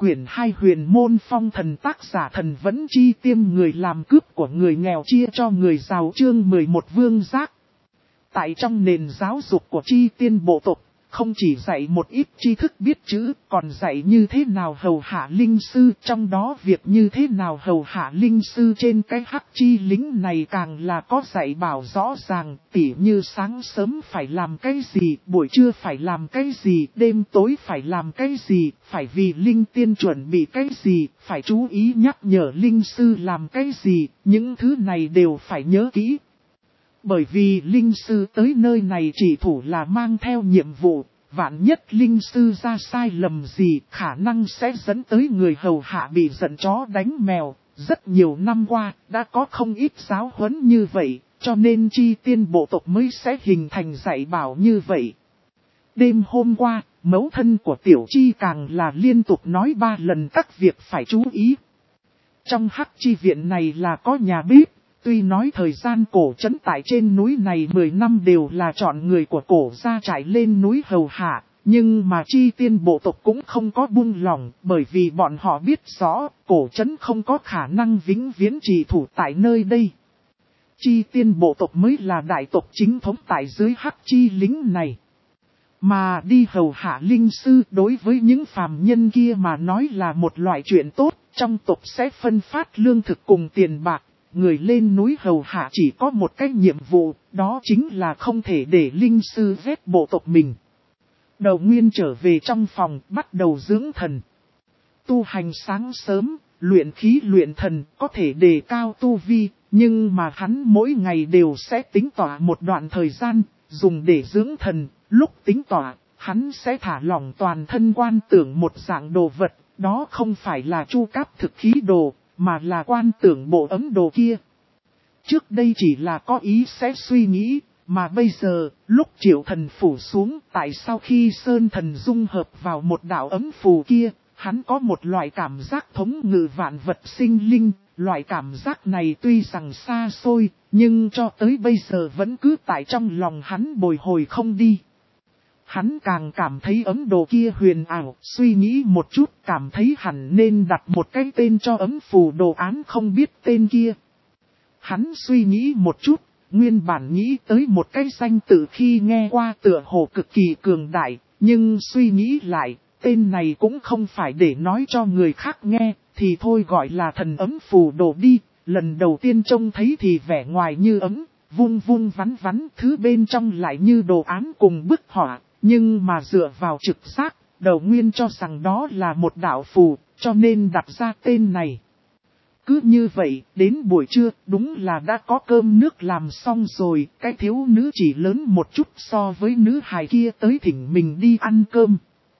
Quyển 2 Huyền môn phong thần, tác giả Thần Vẫn Chi, tiêm người làm cướp của người nghèo chia cho người giàu, chương 11 Vương Giác. Tại trong nền giáo dục của Chi Tiên bộ tộc, không chỉ dạy một ít tri thức biết chữ, còn dạy như thế nào hầu hạ linh sư, trong đó việc như thế nào hầu hạ linh sư trên cái hắc chi lính này càng là có dạy bảo rõ ràng, tỉ như sáng sớm phải làm cái gì, buổi trưa phải làm cái gì, đêm tối phải làm cái gì, phải vì linh tiên chuẩn bị cái gì, phải chú ý nhắc nhở linh sư làm cái gì, những thứ này đều phải nhớ kỹ. Bởi vì linh sư tới nơi này chỉ thủ là mang theo nhiệm vụ, vạn nhất linh sư ra sai lầm gì khả năng sẽ dẫn tới người hầu hạ bị giận chó đánh mèo. Rất nhiều năm qua đã có không ít giáo huấn như vậy, cho nên Chi Tiên bộ tộc mới sẽ hình thành dạy bảo như vậy. Đêm hôm qua, mẫu thân của Tiểu Chi càng là liên tục nói 3 lần các việc phải chú ý. Trong hắc chi viện này là có nhà bếp. Tuy nói thời gian cổ trấn tại trên núi này 10 năm đều là chọn người của cổ gia trải lên núi hầu hạ, nhưng mà Chi Tiên bộ tộc cũng không có buông lòng, bởi vì bọn họ biết rõ cổ trấn không có khả năng vĩnh viễn trì thủ tại nơi đây. Chi Tiên bộ tộc mới là đại tộc chính thống tại dưới hắc chi lính này. Mà đi hầu hạ linh sư đối với những phàm nhân kia mà nói là một loại chuyện tốt, trong tộc sẽ phân phát lương thực cùng tiền bạc. Người lên núi hầu hạ chỉ có một cái nhiệm vụ, đó chính là không thể để linh sư ghét bộ tộc mình. Đầu Nguyên trở về trong phòng, bắt đầu dưỡng thần. Tu hành sáng sớm, luyện khí luyện thần, có thể đề cao tu vi, nhưng mà hắn mỗi ngày đều sẽ tính tỏa một đoạn thời gian, dùng để dưỡng thần. Lúc tính tỏa, hắn sẽ thả lỏng toàn thân quan tưởng một dạng đồ vật, đó không phải là chu cáp thực khí đồ, mà là quan tưởng bộ ấm đồ kia. Trước đây chỉ là có ý sẽ suy nghĩ, mà bây giờ, lúc Triệu Thần phủ xuống, tại sau khi Sơn Thần dung hợp vào một đạo ấm phù kia, hắn có một loại cảm giác thống ngự vạn vật sinh linh, loại cảm giác này tuy rằng xa xôi, nhưng cho tới bây giờ vẫn cứ tại trong lòng hắn bồi hồi không đi. Hắn càng cảm thấy ấm đồ kia huyền ảo, suy nghĩ một chút cảm thấy hẳn nên đặt một cái tên cho ấm phù đồ án không biết tên kia. Hắn suy nghĩ một chút, nguyên bản nghĩ tới một cái danh tự khi nghe qua tựa hồ cực kỳ cường đại, nhưng suy nghĩ lại, tên này cũng không phải để nói cho người khác nghe, thì thôi gọi là thần ấm phù đồ đi. Lần đầu tiên trông thấy thì vẻ ngoài như ấm, vung vung vắn vắn, thứ bên trong lại như đồ án cùng bức họa. Nhưng mà dựa vào trực giác, Đầu Nguyên cho rằng đó là một đạo phù, cho nên đặt ra tên này. Cứ như vậy, đến buổi trưa, đúng là đã có cơm nước làm xong rồi, cái thiếu nữ chỉ lớn một chút so với nữ hài kia tới thỉnh mình đi ăn cơm.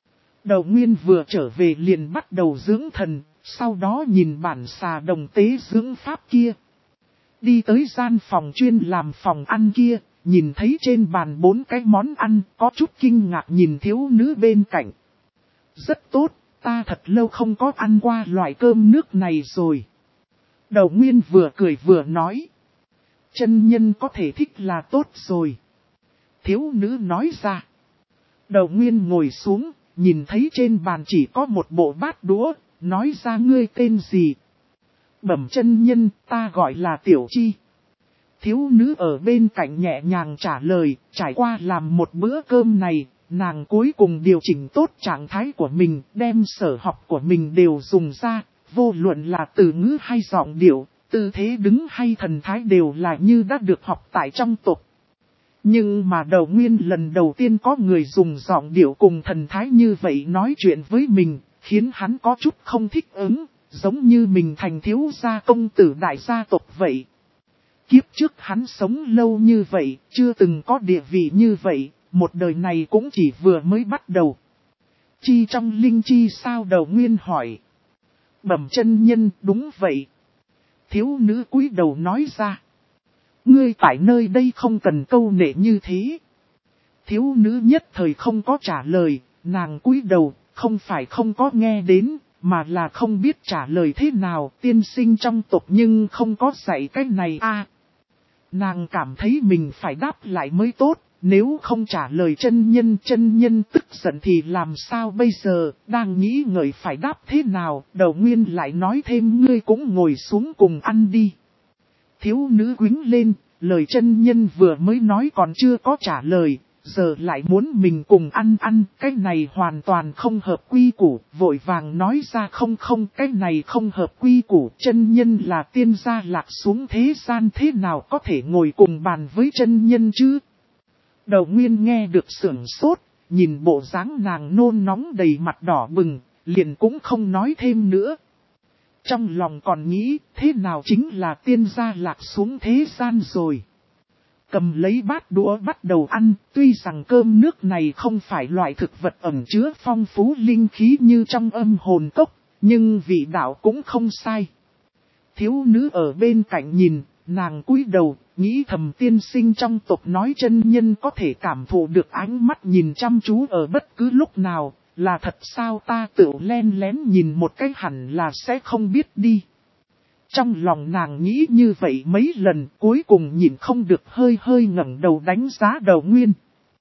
Đầu Nguyên vừa trở về liền bắt đầu dưỡng thần, sau đó nhìn bản xà đồng tế dưỡng pháp kia. Đi tới gian phòng chuyên làm phòng ăn kia. Nhìn thấy trên bàn 4 cái món ăn, có chút kinh ngạc nhìn thiếu nữ bên cạnh. Rất tốt, ta thật lâu không có ăn qua loại cơm nước này rồi. Đầu Nguyên vừa cười vừa nói. Chân nhân có thể thích là tốt rồi. Thiếu nữ nói ra. Đầu Nguyên ngồi xuống, nhìn thấy trên bàn chỉ có một bộ bát đũa, nói ra ngươi tên gì. Bẩm chân nhân, ta gọi là Tiểu Chi. Thiếu nữ ở bên cạnh nhẹ nhàng trả lời, trải qua làm một bữa cơm này, nàng cuối cùng điều chỉnh tốt trạng thái của mình, đem sở học của mình đều dùng ra, vô luận là từ ngữ hay giọng điệu, tư thế đứng hay thần thái đều là như đã được học tại trong tộc. Nhưng mà Đầu Nguyên lần đầu tiên có người dùng giọng điệu cùng thần thái như vậy nói chuyện với mình, khiến hắn có chút không thích ứng, giống như mình thành thiếu gia công tử đại gia tộc vậy. Kiếp trước hắn sống lâu như vậy, chưa từng có địa vị như vậy, một đời này cũng chỉ vừa mới bắt đầu. Chi trong linh chi sao? Đầu Nguyên hỏi. Bẩm chân nhân, đúng vậy. Thiếu nữ cúi đầu nói ra. Ngươi tại nơi đây không cần câu nệ như thế. Thiếu nữ nhất thời không có trả lời, nàng cúi đầu, không phải không có nghe đến, mà là không biết trả lời thế nào. Tiên sinh trong tộc nhưng không có dạy cái này a. Nàng cảm thấy mình phải đáp lại mới tốt, nếu không trả lời chân nhân tức giận thì làm sao bây giờ, đang nghĩ ngợi phải đáp thế nào, Đầu Nguyên lại nói thêm ngươi cũng ngồi xuống cùng ăn đi. Thiếu nữ quýnh lên, lời chân nhân vừa mới nói còn chưa có trả lời, giờ lại muốn mình cùng ăn, cái này hoàn toàn không hợp quy củ, vội vàng nói ra không, cái này không hợp quy củ, chân nhân là tiên gia lạc xuống thế gian thế nào có thể ngồi cùng bàn với chân nhân chứ. Đầu Nguyên nghe được sửng sốt, nhìn bộ dáng nàng nôn nóng đầy mặt đỏ bừng, liền cũng không nói thêm nữa. Trong lòng còn nghĩ, thế nào chính là tiên gia lạc xuống thế gian rồi. Cầm lấy bát đũa bắt đầu ăn, tuy rằng cơm nước này không phải loại thực vật ẩn chứa phong phú linh khí như trong âm hồn cốc, nhưng vị đạo cũng không sai. Thiếu nữ ở bên cạnh nhìn, nàng cúi đầu, nghĩ thầm tiên sinh trong tộc nói chân nhân có thể cảm thụ được ánh mắt nhìn chăm chú ở bất cứ lúc nào, là thật sao ta tự len lén nhìn một cái hẳn là sẽ không biết đi. Trong lòng nàng nghĩ như vậy mấy lần cuối cùng nhìn không được hơi ngẩng đầu đánh giá Đầu Nguyên.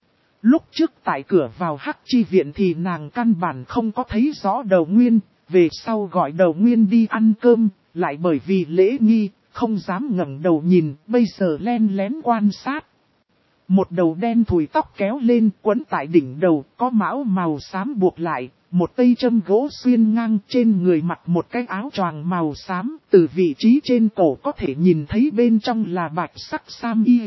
Lúc trước tại cửa vào Hắc Chi viện thì nàng căn bản không có thấy rõ Đầu Nguyên, về sau gọi Đầu Nguyên đi ăn cơm, lại bởi vì lễ nghi, không dám ngẩng đầu nhìn, bây giờ len lén quan sát. Một đầu đen thùi tóc kéo lên quấn tại đỉnh đầu, có mão màu xám buộc lại, một cây châm gỗ xuyên ngang trên người mặc một cái áo choàng màu xám, từ vị trí trên cổ có thể nhìn thấy bên trong là bạch sắc sam y.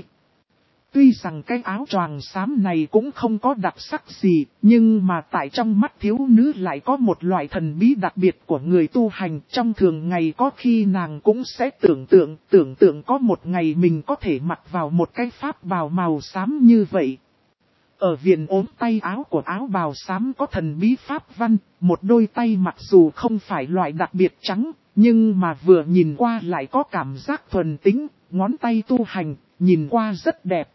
Tuy rằng cái áo choàng xám này cũng không có đặc sắc gì, nhưng mà tại trong mắt thiếu nữ lại có một loại thần bí đặc biệt của người tu hành. Trong thường ngày có khi nàng cũng sẽ tưởng tượng có một ngày mình có thể mặc vào một cái pháp bào màu xám như vậy. Ở viền ốm tay áo của áo bào xám có thần bí pháp văn, một đôi tay mặc dù không phải loại đặc biệt trắng, nhưng mà vừa nhìn qua lại có cảm giác thuần tĩnh, ngón tay tu hành, nhìn qua rất đẹp.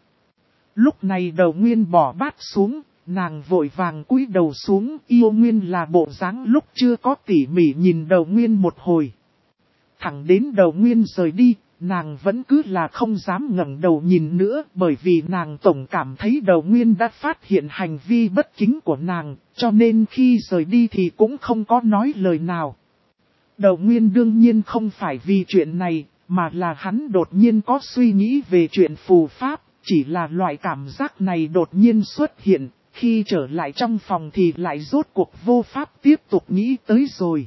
Lúc này Đầu Nguyên bỏ bát xuống, nàng vội vàng cúi đầu xuống, yêu nguyên là bộ dáng lúc chưa có tỉ mỉ nhìn Đầu Nguyên một hồi. Thẳng đến Đầu Nguyên rời đi, nàng vẫn cứ là không dám ngẩng đầu nhìn nữa, bởi vì nàng tổng cảm thấy Đầu Nguyên đã phát hiện hành vi bất kính của nàng, cho nên khi rời đi thì cũng không có nói lời nào. Đầu Nguyên đương nhiên không phải vì chuyện này, mà là hắn đột nhiên có suy nghĩ về chuyện phù pháp. Chỉ là loại cảm giác này đột nhiên xuất hiện, khi trở lại trong phòng thì lại rốt cuộc vô pháp tiếp tục nghĩ tới rồi.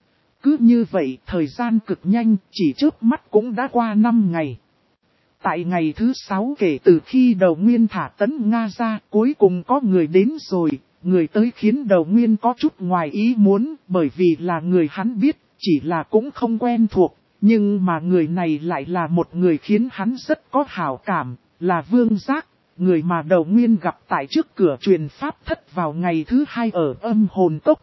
Cứ như vậy, thời gian cực nhanh, chỉ trước mắt cũng đã qua 5 ngày. Tại ngày thứ 6 kể từ khi Đầu Nguyên thả Tấn Nga ra, cuối cùng có người đến rồi, người tới khiến Đầu Nguyên có chút ngoài ý muốn, bởi vì là người hắn biết, chỉ là cũng không quen thuộc, nhưng mà người này lại là một người khiến hắn rất có hảo cảm. Là Vương Giác, người mà Đầu Nguyên gặp tại trước cửa truyền pháp thất vào ngày thứ 2 ở âm hồn cốc.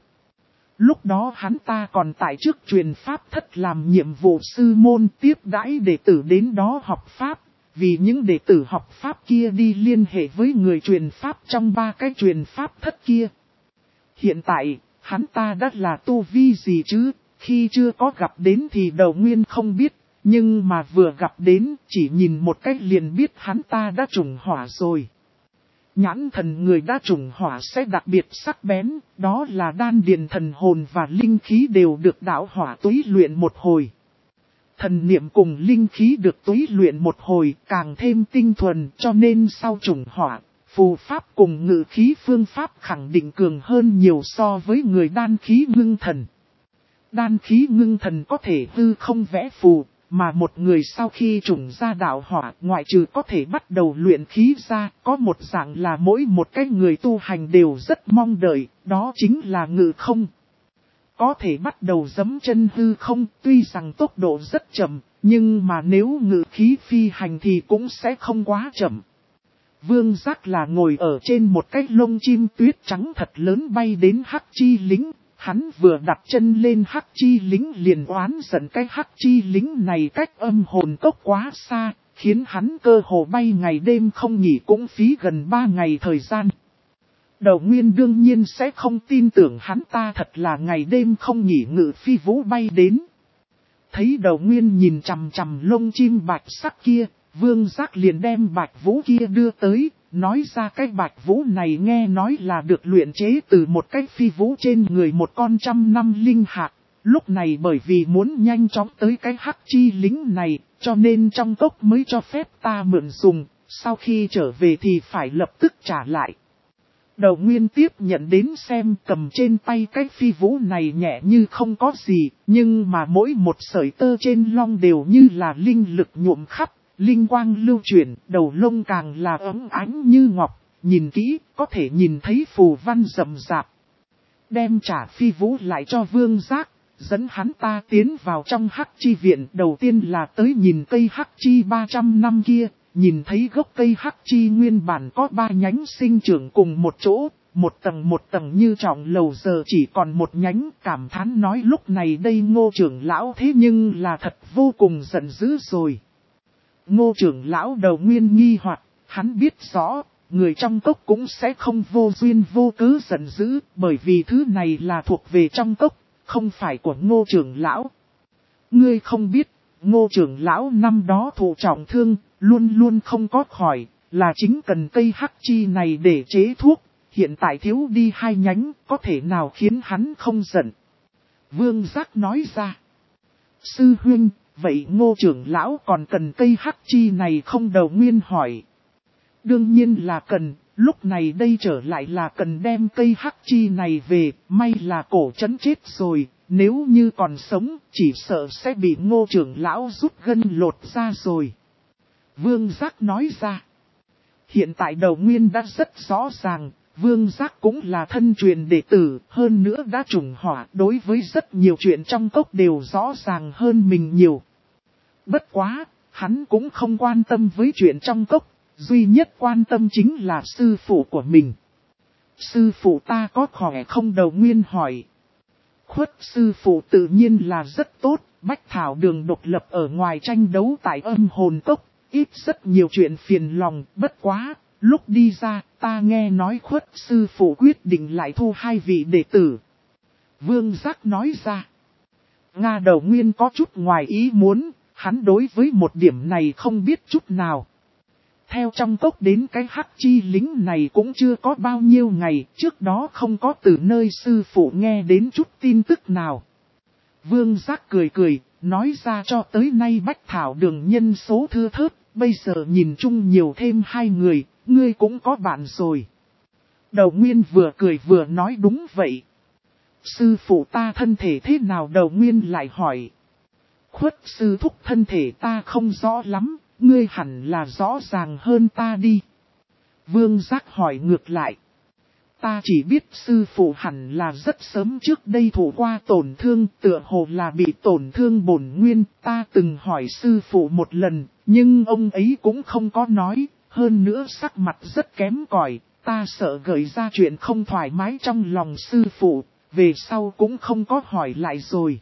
Lúc đó hắn ta còn tại trước truyền pháp thất làm nhiệm vụ sư môn tiếp đãi đệ tử đến đó học pháp, vì những đệ tử học pháp kia đi liên hệ với người truyền pháp trong 3 cái truyền pháp thất kia. Hiện tại, hắn ta đã là tu vi gì chứ, khi chưa có gặp đến thì Đầu Nguyên không biết. Nhưng mà vừa gặp đến, chỉ nhìn một cách liền biết hắn ta đã trùng hỏa rồi. Nhãn thần người đã trùng hỏa sẽ đặc biệt sắc bén, đó là đan điền thần hồn và linh khí đều được đạo hỏa túy luyện một hồi. Thần niệm cùng linh khí được túy luyện một hồi càng thêm tinh thuần, cho nên sau trùng hỏa, phù pháp cùng ngự khí phương pháp khẳng định cường hơn nhiều so với người đan khí ngưng thần. Đan khí ngưng thần có thể hư không vẽ phù. Mà một người sau khi trùng ra đạo hỏa, ngoại trừ có thể bắt đầu luyện khí ra, có một dạng là mỗi một cái người tu hành đều rất mong đợi, đó chính là ngự không. Có thể bắt đầu giẫm chân hư không, tuy rằng tốc độ rất chậm, nhưng mà nếu ngự khí phi hành thì cũng sẽ không quá chậm. Vương Giác là ngồi ở trên một cái lông chim tuyết trắng thật lớn bay đến Hắc Chi lính. Hắn vừa đặt chân lên Hắc Chi lính liền oán giận cái Hắc Chi lính này cách âm hồn cốc quá xa, khiến hắn cơ hồ bay ngày đêm không nghỉ cũng phí gần 3 ngày thời gian. Đầu Nguyên đương nhiên sẽ không tin tưởng hắn ta thật là ngày đêm không nghỉ ngự phi vũ bay đến. Thấy Đầu Nguyên nhìn chằm chằm lông chim bạch sắc kia, Vương Giác liền đem bạch vũ kia đưa tới, nói ra cái bạch vũ này nghe nói là được luyện chế từ một cái phi vũ trên người một con 100 năm linh hạt. Lúc này bởi vì muốn nhanh chóng tới cái hắc chi lính này, cho nên trong cốc mới cho phép ta mượn dùng, sau khi trở về thì phải lập tức trả lại. Đầu Nguyên tiếp nhận đến xem, cầm trên tay cái phi vũ này nhẹ như không có gì, nhưng mà mỗi một sợi tơ trên long đều như là linh lực nhuộm khắp, linh quang lưu chuyển, đầu lông càng là ấm ánh như ngọc, nhìn kỹ có thể nhìn thấy phù văn rậm rạp. Đem trả phi vũ lại cho Vương Giác, dẫn hắn ta tiến vào trong hắc chi viện. Đầu tiên là tới nhìn cây hắc chi 300 năm kia, nhìn thấy gốc cây hắc chi nguyên bản có 3 nhánh sinh trưởng cùng một chỗ, một tầng như trọng lầu giờ chỉ còn một nhánh, cảm thán nói lúc này đây Ngô trưởng lão thế nhưng là thật vô cùng giận dữ rồi. Ngô trưởng lão Đầu Nguyên nghi hoặc, hắn biết rõ, người trong cốc cũng sẽ không vô duyên vô cớ giận dữ, bởi vì thứ này là thuộc về trong cốc, không phải của Ngô trưởng lão. Ngươi không biết, Ngô trưởng lão năm đó thụ trọng thương, luôn luôn không có khỏi, là chính cần cây hắc chi này để chế thuốc, hiện tại thiếu đi 2 nhánh, có thể nào khiến hắn không giận. Vương Giác nói ra. Sư huynh, vậy Ngô trưởng lão còn cần cây hắc chi này không? Đầu Nguyên hỏi. Đương nhiên là cần, lúc này đây trở lại là cần đem cây hắc chi này về, may là cổ trấn chết rồi, nếu như còn sống chỉ sợ sẽ bị Ngô trưởng lão rút gân lột ra rồi. Vương Giác nói ra. Hiện tại Đầu Nguyên đã rất rõ ràng, Vương Giác cũng là thân truyền đệ tử, hơn nữa đã trùng hỏa, đối với rất nhiều chuyện trong cốc đều rõ ràng hơn mình nhiều. Bất quá, hắn cũng không quan tâm với chuyện trong cốc, duy nhất quan tâm chính là sư phụ của mình. Sư phụ ta có khỏe không? Đầu Nguyên hỏi. Khuất sư phụ tự nhiên là rất tốt, Bách Thảo Đường độc lập ở ngoài tranh đấu tại Âm Hồn Cốc, ít rất nhiều chuyện phiền lòng, bất quá, lúc đi ra, ta nghe nói Khuất sư phụ quyết định lại thu 2 vị đệ tử. Vương Giác nói ra. Nga. Đầu Nguyên có chút ngoài ý muốn, hắn đối với một điểm này không biết chút nào. Theo trong cốc đến cái hắc chi lính này cũng chưa có bao nhiêu ngày, trước đó không có từ nơi sư phụ nghe đến chút tin tức nào. Vương Giác cười cười, nói ra cho tới nay Bách Thảo Đường nhân số thưa thớt, bây giờ nhìn chung nhiều thêm 2 người, ngươi cũng có bạn rồi. Đầu Nguyên vừa cười vừa nói đúng vậy. Sư phụ ta thân thể thế nào? Đầu Nguyên lại hỏi. Khuất sư thúc thân thể ta không rõ lắm, ngươi hẳn là rõ ràng hơn ta đi. Vương Giác hỏi ngược lại. Ta chỉ biết sư phụ hẳn là rất sớm trước đây thụ qua tổn thương, tựa hồ là bị tổn thương bổn nguyên. Ta từng hỏi sư phụ một lần, nhưng ông ấy cũng không có nói, hơn nữa sắc mặt rất kém cỏi. Ta sợ gợi ra chuyện không thoải mái trong lòng sư phụ, về sau cũng không có hỏi lại rồi.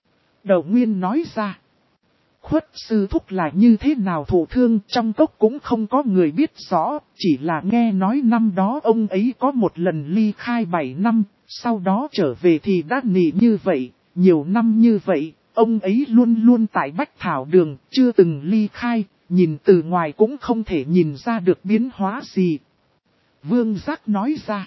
Đầu Nguyên nói ra. Khuất sư thúc là như thế nào thụ thương trong cốc cũng không có người biết rõ, chỉ là nghe nói năm đó ông ấy có một lần ly khai 7 năm, sau đó trở về thì đã nỉ như vậy, nhiều năm như vậy, ông ấy luôn luôn tại Bách Thảo Đường, chưa từng ly khai, nhìn từ ngoài cũng không thể nhìn ra được biến hóa gì. Vương Giác nói ra.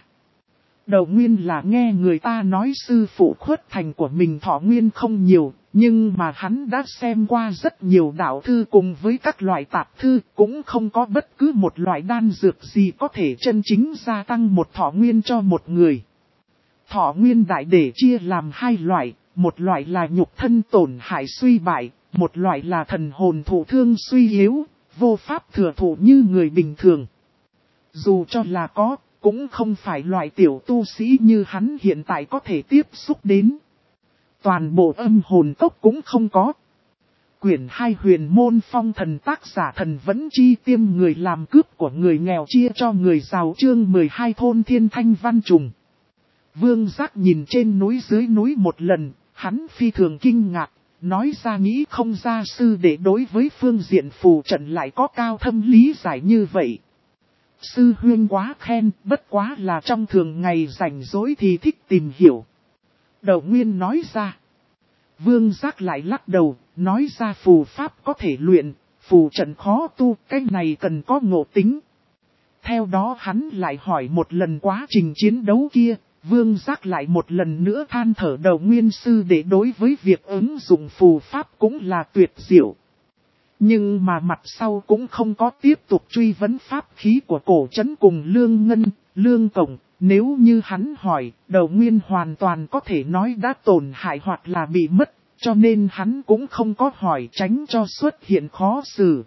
Đầu Nguyên là nghe người ta nói sư phụ Khuất thành của mình thọ nguyên không nhiều, nhưng mà hắn đã xem qua rất nhiều đạo thư cùng với các loại tạp thư, cũng không có bất cứ một loại đan dược gì có thể chân chính gia tăng một thọ nguyên cho một người. Thọ nguyên đại để chia làm 2 loại, một loại là nhục thân tổn hại suy bại, một loại là thần hồn thụ thương suy yếu, vô pháp thừa thụ như người bình thường. Dù cho là có, cũng không phải loại tiểu tu sĩ như hắn hiện tại có thể tiếp xúc đến. Toàn bộ Âm Hồn Cốc cũng không có. Quyển 2 Huyền Môn Phong Thần, tác giả Thần Vẫn Chi Tiêm, người làm cướp của người nghèo chia cho người giàu, chương 12 Thôn Thiên Thanh Văn Trùng. Vương Giác nhìn trên núi dưới núi một lần, hắn phi thường kinh ngạc, nói ra nghĩ không ra sư đệ đối với phương diện phù trận lại có cao thâm lý giải như vậy. Sư huynh quá khen, bất quá là trong thường ngày rảnh rỗi thì thích tìm hiểu. Đầu Nguyên nói ra. Vương Giác lại lắc đầu, nói ra phù pháp có thể luyện, phù trận khó tu, cái này cần có ngộ tính. theo đó hắn lại hỏi một lần quá trình chiến đấu kia, Vương Giác lại một lần nữa than thở Đầu Nguyên sư để đối với việc ứng dụng phù pháp cũng là tuyệt diệu. Nhưng mà mặt sau cũng không có tiếp tục truy vấn pháp khí của cổ trấn cùng Lương Ngân, Lương Cổng. Nếu như hắn hỏi, Đầu Nguyên hoàn toàn có thể nói đã tổn hại hoặc là bị mất, cho nên hắn cũng không có hỏi tránh cho xuất hiện khó xử.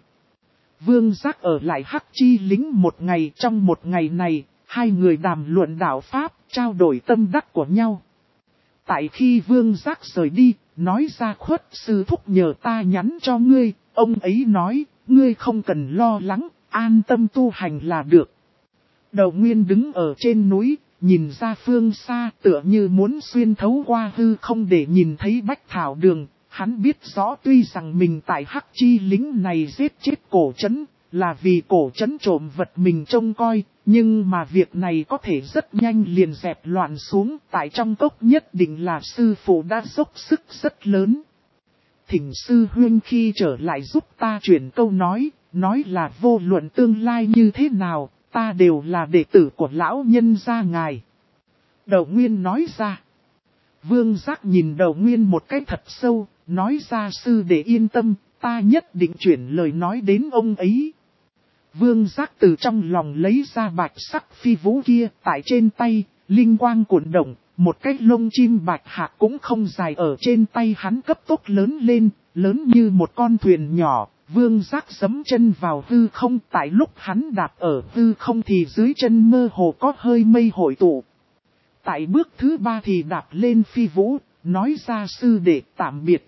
Vương Giác ở lại Hắc Chi Lính một ngày, trong một ngày này, hai người đàm luận đạo pháp, trao đổi tâm đắc của nhau. Tại khi Vương Giác rời đi, nói ra Khuất sư thúc nhờ ta nhắn cho ngươi, ông ấy nói, ngươi không cần lo lắng, an tâm tu hành là được. Đầu Nguyên đứng ở trên núi, nhìn ra phương xa tựa như muốn xuyên thấu qua hư không để nhìn thấy Bách Thảo Đường. Hắn biết rõ tuy rằng mình tại Hắc Chi Lính này giết chết cổ trấn, là vì cổ trấn trộm vật mình trông coi, nhưng mà việc này có thể rất nhanh liền dẹp loạn xuống, tại trong cốc nhất định là sư phụ đã dốc sức rất lớn. Thỉnh sư huynh khi trở lại giúp ta chuyển câu nói là vô luận tương lai như thế nào, ta đều là đệ tử của lão nhân gia ngài. Đầu Nguyên nói ra. Vương Giác nhìn Đầu Nguyên một cách thật sâu, nói ra sư để yên tâm, ta nhất định chuyển lời nói đến ông ấy. Vương Giác từ trong lòng lấy ra bạch sắc phi vũ kia, tại trên tay, linh quang cuộn động, một cái lông chim bạch hạc cũng không dài ở trên tay hắn cấp tốc lớn lên, lớn như một con thuyền nhỏ. Vương Giác giẫm chân vào hư không, tại lúc hắn đạp ở hư không thì dưới chân mơ hồ có hơi mây hội tụ. Tại bước thứ 3 thì đạp lên phi vũ, nói ra sư đệ tạm biệt.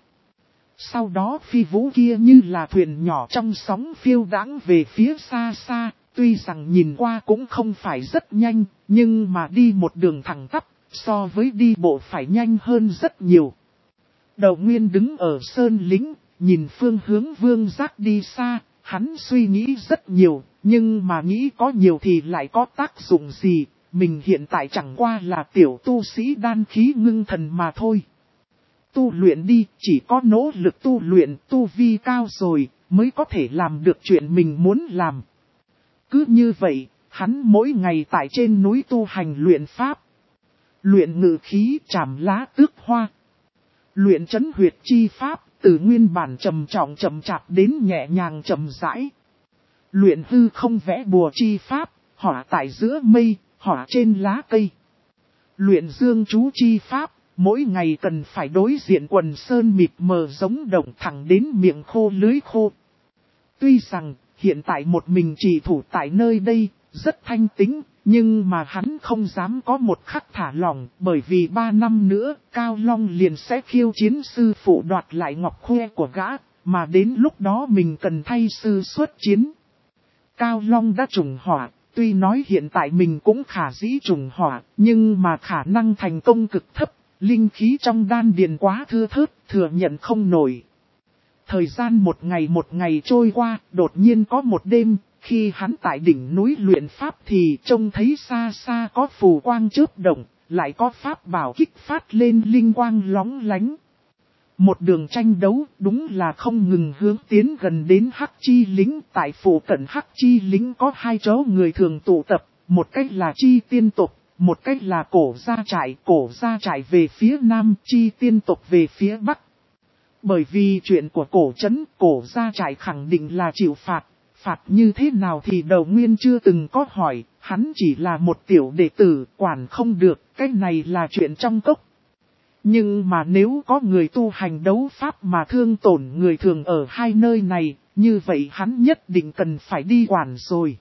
Sau đó phi vũ kia như là thuyền nhỏ trong sóng phiêu đãng về phía xa xa, tuy rằng nhìn qua cũng không phải rất nhanh, nhưng mà đi một đường thẳng tắp, so với đi bộ phải nhanh hơn rất nhiều. Đầu Nguyên đứng ở sơn lĩnh, nhìn phương hướng Vương Giác đi xa, hắn suy nghĩ rất nhiều, nhưng mà nghĩ có nhiều thì lại có tác dụng gì, mình hiện tại chẳng qua là tiểu tu sĩ đan khí ngưng thần mà thôi. Tu luyện đi, chỉ có nỗ lực tu luyện, tu vi cao rồi, mới có thể làm được chuyện mình muốn làm. Cứ như vậy, hắn mỗi ngày tại trên núi tu hành luyện pháp, luyện ngự khí trảm lá tước hoa, luyện trấn huyệt chi pháp, từ nguyên bản trầm trọng chậm chạp đến nhẹ nhàng chậm rãi. Luyện hư không vẽ bùa chi pháp, hỏa tại giữa mây, hỏa trên lá cây. Luyện dương chú chi pháp, mỗi ngày cần phải đối diện quần sơn mịt mờ giống động thẳng đến miệng khô lưới khô. Tuy rằng, hiện tại một mình chỉ thủ tại nơi đây, rất thanh tĩnh, nhưng mà hắn không dám có một khắc thả lỏng, bởi vì 3 năm nữa, Cao Long liền sẽ khiêu chiến sư phụ đoạt lại ngọc khoe của gã, mà đến lúc đó mình cần thay sư xuất chiến. Cao Long đã trùng hỏa, tuy nói hiện tại mình cũng khả dĩ trùng hỏa, nhưng mà khả năng thành công cực thấp, linh khí trong đan điền quá thưa thớt, thừa nhận không nổi. Thời gian một ngày trôi qua, đột nhiên có một đêm, khi hắn tại đỉnh núi luyện pháp thì trông thấy xa xa có phù quang chớp động, lại có pháp bảo kích phát lên linh quang lóng lánh. Một đường tranh đấu đúng là không ngừng hướng tiến gần đến Hắc Chi Lính. Tại phủ cận Hắc Chi Lính có 2 chỗ người thường tụ tập, một cách là Chi Tiên tộc, một cách là Cổ Gia Trại về phía nam, Chi Tiên tộc về phía bắc. Bởi vì chuyện của cổ trấn, Cổ Gia Trại khẳng định là chịu phạt. Phạt như thế nào thì Đầu Nguyên chưa từng có hỏi, hắn chỉ là một tiểu đệ tử, quản không được, cái này là chuyện trong cốc. Nhưng mà nếu có người tu hành đấu pháp mà thương tổn người thường ở 2 nơi này, như vậy hắn nhất định cần phải đi quản rồi.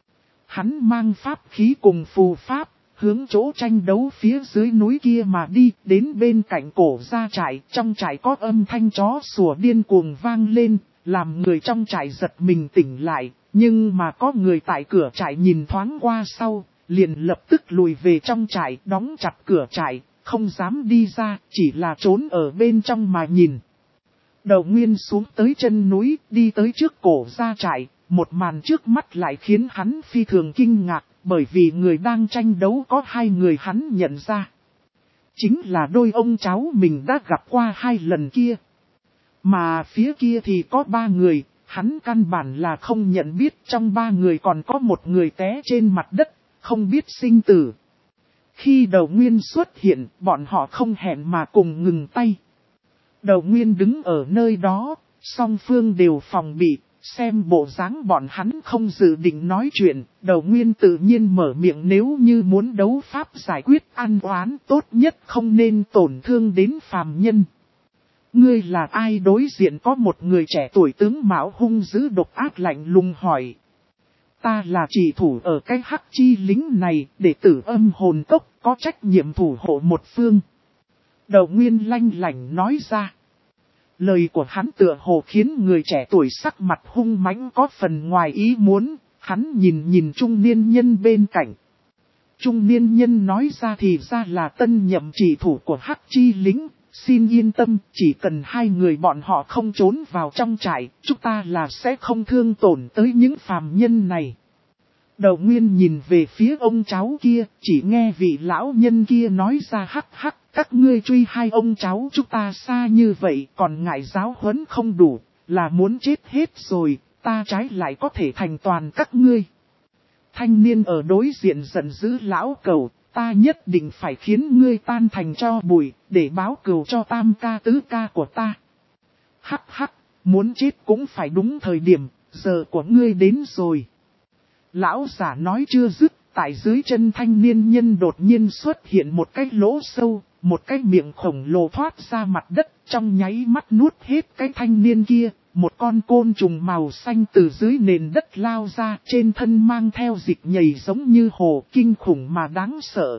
Hắn mang pháp khí cùng phù pháp, hướng chỗ tranh đấu phía dưới núi kia mà đi, đến bên cạnh Cổ Gia Trại. Trong trại có âm thanh chó sủa điên cuồng vang lên, làm người trong trại giật mình tỉnh lại, nhưng mà có người tại cửa trại nhìn thoáng qua sau, liền lập tức lùi về trong trại, đóng chặt cửa trại, không dám đi ra, chỉ là trốn ở bên trong mà nhìn. Đầu Nguyên xuống tới chân núi, đi tới trước Cổ Gia Trại, một màn trước mắt lại khiến hắn phi thường kinh ngạc, bởi vì người đang tranh đấu có 2 người hắn nhận ra. Chính là đôi ông cháu mình đã gặp qua 2 lần kia. Mà phía kia thì có 3 người, Hắn căn bản là không nhận biết trong ba người còn có một người té trên mặt đất, không biết sinh tử. Khi Đầu Nguyên xuất hiện, bọn họ không hẹn mà cùng ngừng tay. Đầu Nguyên đứng ở nơi đó, song phương đều phòng bị, xem bộ dáng bọn hắn không dự định nói chuyện. Đầu Nguyên tự nhiên mở miệng, nếu như muốn đấu pháp giải quyết ăn oán, tốt nhất không nên tổn thương đến phàm nhân. Ngươi là ai? Đối diện có một người trẻ tuổi tướng mạo hung dữ độc ác lạnh lùng hỏi. Ta là chỉ thủ ở cái Hắc Chi lính này, đệ tử Âm Hồn Cốc, có trách nhiệm thủ hộ một phương. Đầu Nguyên lanh lảnh nói ra. Lời của hắn tựa hồ khiến người trẻ tuổi sắc mặt hung mãnh có phần ngoài ý muốn, hắn nhìn trung niên nhân bên cạnh. Trung niên nhân nói ra thì ra là tân nhậm chỉ thủ của Hắc Chi lính, xin yên tâm, chỉ cần hai người bọn họ không trốn vào trong trại, chúng ta là sẽ không thương tổn tới những phàm nhân này. Đầu Nguyên nhìn về phía ông cháu kia, chỉ nghe vị lão nhân kia nói ra hắc hắc, các ngươi truy hai ông cháu chúng ta xa như vậy, còn ngại giáo huấn không đủ, là muốn chết hết rồi, ta trái lại có thể thành toàn các ngươi. Thanh niên ở đối diện giận dữ lão cẩu, ta nhất định phải khiến ngươi tan thành tro bụi, để báo cừu cho tam ca tứ ca của ta. Hắc hắc, muốn chết cũng phải đúng thời điểm, giờ của ngươi đến rồi. Lão giả nói chưa dứt, tại dưới chân thanh niên nhân đột nhiên xuất hiện một cái lỗ sâu, một cái miệng khổng lồ thoát ra mặt đất, trong nháy mắt nuốt hết cái thanh niên kia. Một con côn trùng màu xanh từ dưới nền đất lao ra, trên thân mang theo dịch nhầy giống như hồ, kinh khủng mà đáng sợ.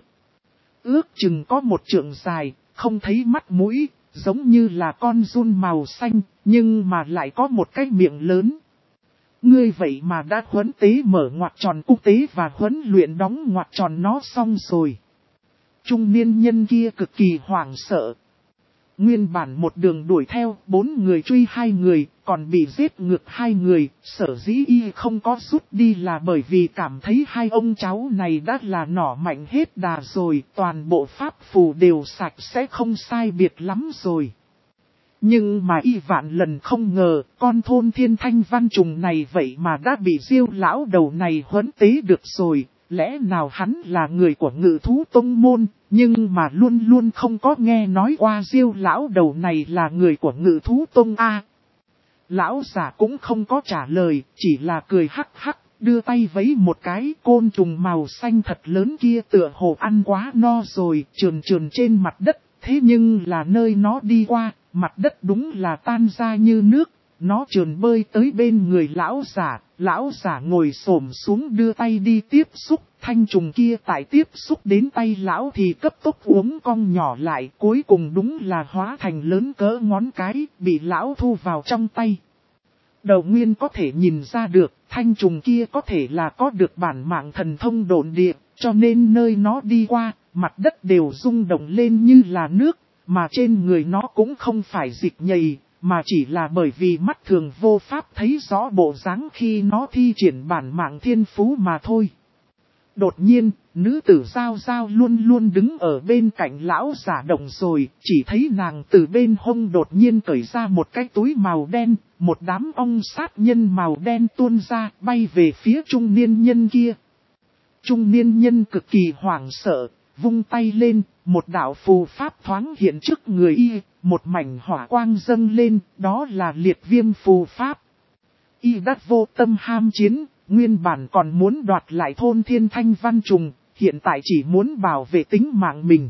Ước chừng có một trượng dài, không thấy mắt mũi, giống như là con giun màu xanh, nhưng mà lại có một cái miệng lớn. Ngươi vậy mà đã huấn tế mở ngoặc tròn cung tế và huấn luyện đóng ngoặc tròn nó xong rồi. Trung niên nhân kia cực kỳ hoảng sợ. Nguyên bản một đường đuổi theo, 4 người truy 2 người, còn bị giết ngược 2 người, sở dĩ y không có rút đi là bởi vì cảm thấy hai ông cháu này đã là nỏ mạnh hết đà rồi, toàn bộ pháp phù đều sạch sẽ không sai biệt lắm rồi. Nhưng mà y vạn lần không ngờ, con thôn thiên thanh văn trùng này vậy mà đã bị Diêu lão đầu này huấn tế được rồi. Lẽ nào hắn là người của Ngự Thú Tông Môn, nhưng mà luôn luôn không có nghe nói qua Diêu lão đầu này là người của Ngự Thú Tông A. Lão giả cũng không có trả lời, chỉ là cười hắc hắc, đưa tay vấy một cái, côn trùng màu xanh thật lớn kia tựa hồ ăn quá no rồi, trườn trên mặt đất, thế nhưng là nơi nó đi qua, mặt đất đúng là tan ra như nước. Nó trườn bơi tới bên người lão giả ngồi xổm xuống đưa tay đi tiếp xúc, thanh trùng kia tại tiếp xúc đến tay lão thì cấp tốc uống cong nhỏ lại, cuối cùng đúng là hóa thành lớn cỡ ngón cái, bị lão thu vào trong tay. Đầu Nguyên có thể nhìn ra được, thanh trùng kia có thể là có được bản mạng thần thông độn địa, cho nên nơi nó đi qua, mặt đất đều rung động lên như là nước, mà trên người nó cũng không phải dịch nhầy. Mà chỉ là bởi vì mắt thường vô pháp thấy rõ bộ dáng khi nó thi triển bản mạng thiên phú mà thôi. Đột nhiên, nữ tử Giao Giao luôn luôn đứng ở bên cạnh lão giả động rồi, chỉ thấy nàng từ bên hông đột nhiên cởi ra một cái túi màu đen, một đám ong sát nhân màu đen tuôn ra, bay về phía trung niên nhân kia. Trung niên nhân cực kỳ hoảng sợ, vung tay lên, một đạo phù pháp thoáng hiện trước người y, một mảnh hỏa quang dâng lên, đó là liệt viêm phù pháp. Y đắt vô tâm ham chiến, nguyên bản còn muốn đoạt lại thôn thiên thanh văn trùng, hiện tại chỉ muốn bảo vệ tính mạng mình.